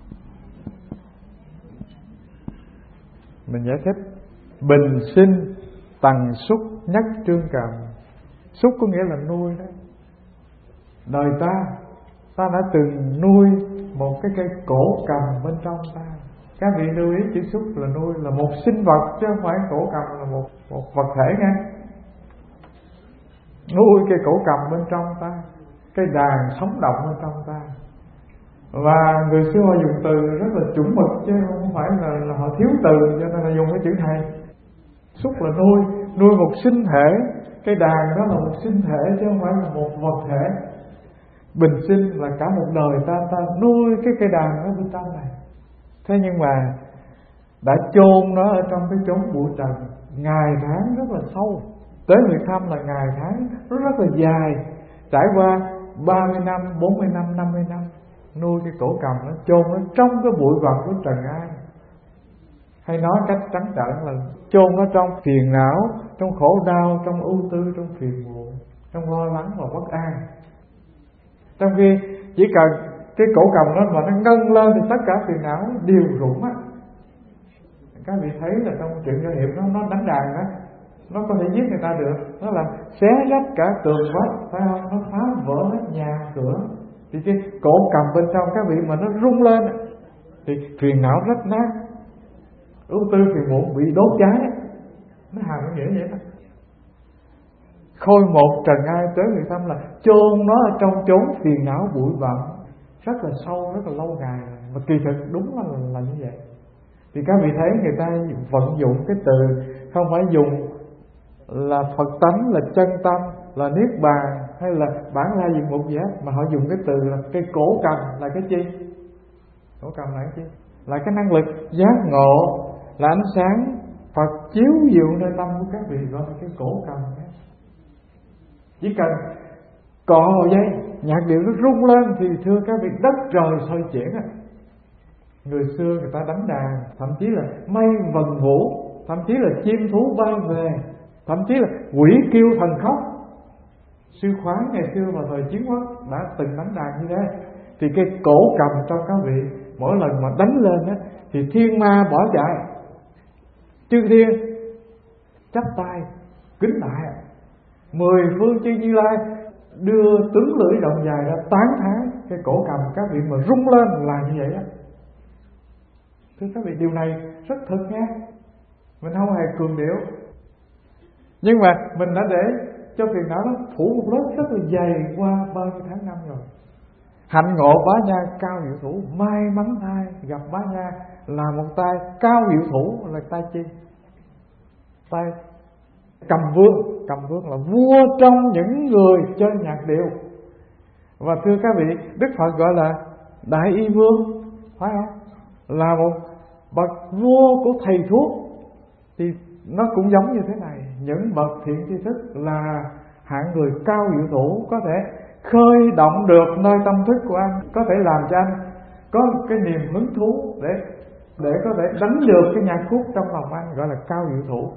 Mình giải thích. Bình sinh tầng xúc nhất trương cầm. Xúc có nghĩa là nuôi đó. Đời ta, ta đã từng nuôi một cái cây cổ cầm bên trong ta. Các vị lưu ý chữ xúc là nuôi, là một sinh vật chứ không phải cổ cầm là một, một vật thể nha. Nuôi cây cổ cầm bên trong ta, cây đàn sống động bên trong ta. Và người xưa họ dùng từ rất là chuẩn mực chứ không phải là, là họ thiếu từ, cho nên là dùng cái chữ này. Xúc là nuôi, nuôi một sinh thể. Cây đàn đó là một sinh thể chứ không phải là một vật thể. Bình sinh là cả một đời ta ta nuôi cái cây đàn đó bên trong này. Thế nhưng mà đã chôn nó ở trong cái chốn bụi trần ngày tháng rất là sâu. Tới nguyệt thâm là ngày tháng rất, rất là dài, trải qua ba mươi năm, bốn mươi năm, năm mươi năm. Nuôi cái cổ cầm nó chôn nó trong cái bụi vật của trần ai. Hay nói cách trắng trợn là chôn nó trong phiền não, trong khổ đau, trong ưu tư, trong phiền muộn, trong lo lắng và bất an. Trong khi chỉ cần cái cổ cầm đó mà nó ngân lên thì tất cả phiền não đều rụng á. Các vị thấy là trong chuyện do hiệp nó nó đánh đàn đó, nó có thể giết người ta được, nó làm xé rách cả tường vách, phải không? Nó phá vỡ hết nhà cửa. Thì cái cổ cầm bên trong các vị mà nó rung lên thì phiền não rách nát, ưu tư phiền muộn bị đốt cháy. Nó hàm cái nghĩa vậy đó. Khôi một trần ai tới người thâm là chôn nó ở trong chốn phiền não bụi bặm rất là sâu, rất là lâu ngày. Và kỳ thực đúng là, là như vậy. Thì các vị thấy người ta vận dụng cái từ không phải dùng là Phật tánh, là chân tâm, là niết bàn hay là bản lai diệt ngục gì hết, mà họ dùng cái từ là cây cổ cầm là cái chi? Cổ cầm là cái chi? Là cái năng lực giác ngộ, là ánh sáng Phật chiếu diệu nơi tâm của các vị, gọi là cái cổ cầm. Chỉ cần cọ dây, nhạc điệu nó rung lên thì thưa các vị đất trời xoay chuyển á. Người xưa người ta đánh đàn, thậm chí là mây vần vũ, thậm chí là chim thú bay về, thậm chí là quỷ kêu thần khóc. Sư Khoáng ngày xưa vào thời chiến quốc đã từng đánh đàn như thế. Thì cái cổ cầm trong các vị mỗi lần mà đánh lên á thì thiên ma bỏ chạy, chư thiên chắp tay kính lại, mười phương chư Như Lai đưa tướng lưỡi rộng dài ra tán thán cái cổ cầm các vị mà rung lên là như vậy á. Thưa các vị, điều này rất thực nha, mình không hề cường điệu, nhưng mà mình đã để cho phiền não nó phủ một lớp rất là dày qua bao nhiêu tháng năm rồi. Hạnh ngộ bá nha cao diệu thủ, may mắn thai gặp bá nha là một tay cao diệu thủ, là tay chi? Tay cầm vương. Cầm vương là vua trong những người chơi nhạc điệu. Và thưa các vị, Đức Phật gọi là Đại Y Vương, phải không? Là một bậc vua của thầy thuốc. Thì nó cũng giống như thế này. Những bậc thiện tri thức là hạng người cao diệu thủ, có thể khơi động được nơi tâm thức của anh, có thể làm cho anh có cái niềm hứng thú để để có thể đánh được cái nhạc khúc trong lòng anh, gọi là cao diệu thủ.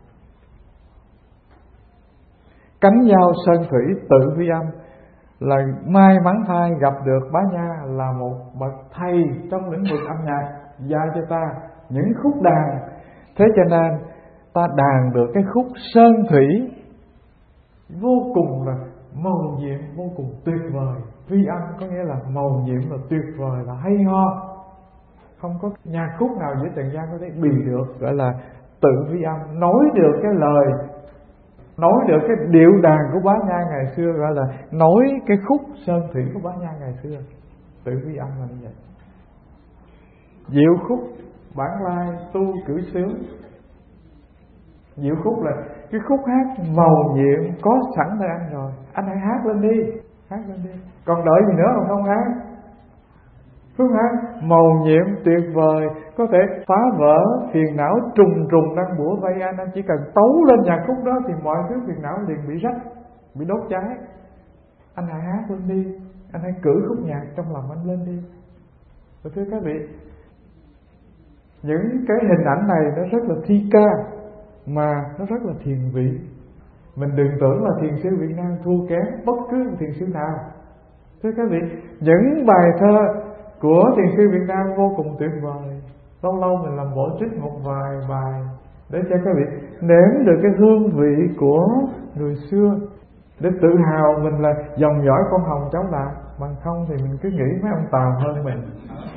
Cánh dao sơn thủy tự vi âm là may mắn thay gặp được bá nha là một bậc thầy trong lĩnh vực âm nhạc, dạy cho ta những khúc đàn. Thế cho nên ta đàn được cái khúc sơn thủy vô cùng là màu nhiệm, vô cùng tuyệt vời. Vi âm có nghĩa là màu nhiệm, là tuyệt vời, là hay ho. Không có nhạc khúc nào dưới trần gian có thể bì được, gọi là tự vi âm. Nói được cái lời, nói được cái điệu đàn của bá nha ngày xưa, gọi là nói cái khúc sơn thủy của bá nha ngày xưa. Tự vi âm là như vậy. Diệu khúc bản lai tu cử sướng. Diệu khúc là cái khúc hát mầu nhiệm có sẵn nơi anh rồi, anh hãy hát lên đi, hát lên đi, còn đợi gì nữa mà không hát. Khúc hát mầu nhiệm tuyệt vời, có thể phá vỡ phiền não trùng trùng đang bủa vây anh. Anh chỉ cần tấu lên nhạc khúc đó thì mọi thứ phiền não liền bị rách, bị đốt cháy. Anh hãy hát lên đi, anh hãy cử khúc nhạc trong lòng anh lên đi. Và thưa các vị, những cái hình ảnh này nó rất là thi ca, mà nó rất là thiền vị. Mình đừng tưởng là thiền sư Việt Nam thua kém bất cứ thiền sư nào. Thưa các vị, những bài thơ của thiền sư Việt Nam vô cùng tuyệt vời. Lâu lâu mình làm bộ trích một vài bài để cho các vị nếm được cái hương vị của người xưa, để tự hào mình là dòng dõi con Hồng cháu Lạc. Bằng không thì mình cứ nghĩ mấy ông Tàu hơn mình.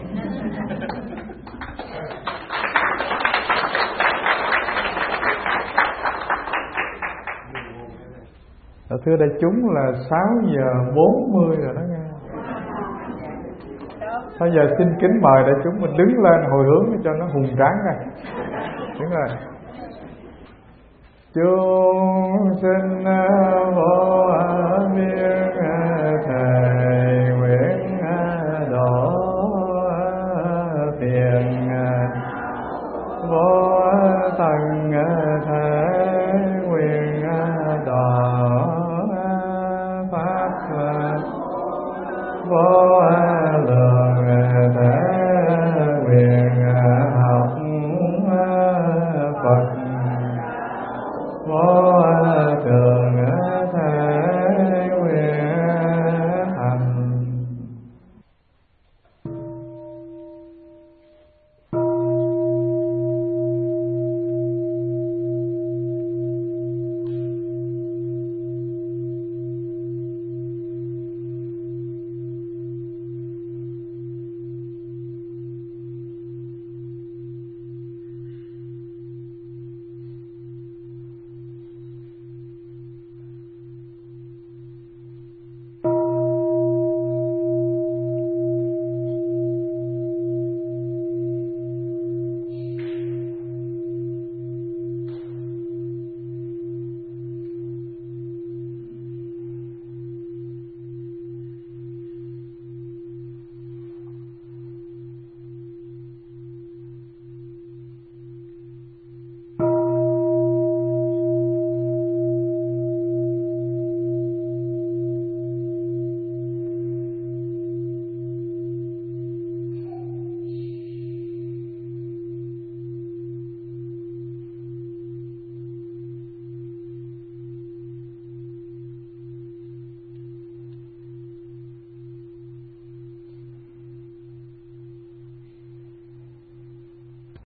Thưa đại chúng là sáu giờ bốn mươi rồi đó nghe. Bây giờ xin kính mời đại chúng mình đứng lên hồi hướng cho nó hùng tráng ra. Đứng lên. Chúng sinh vô miên thề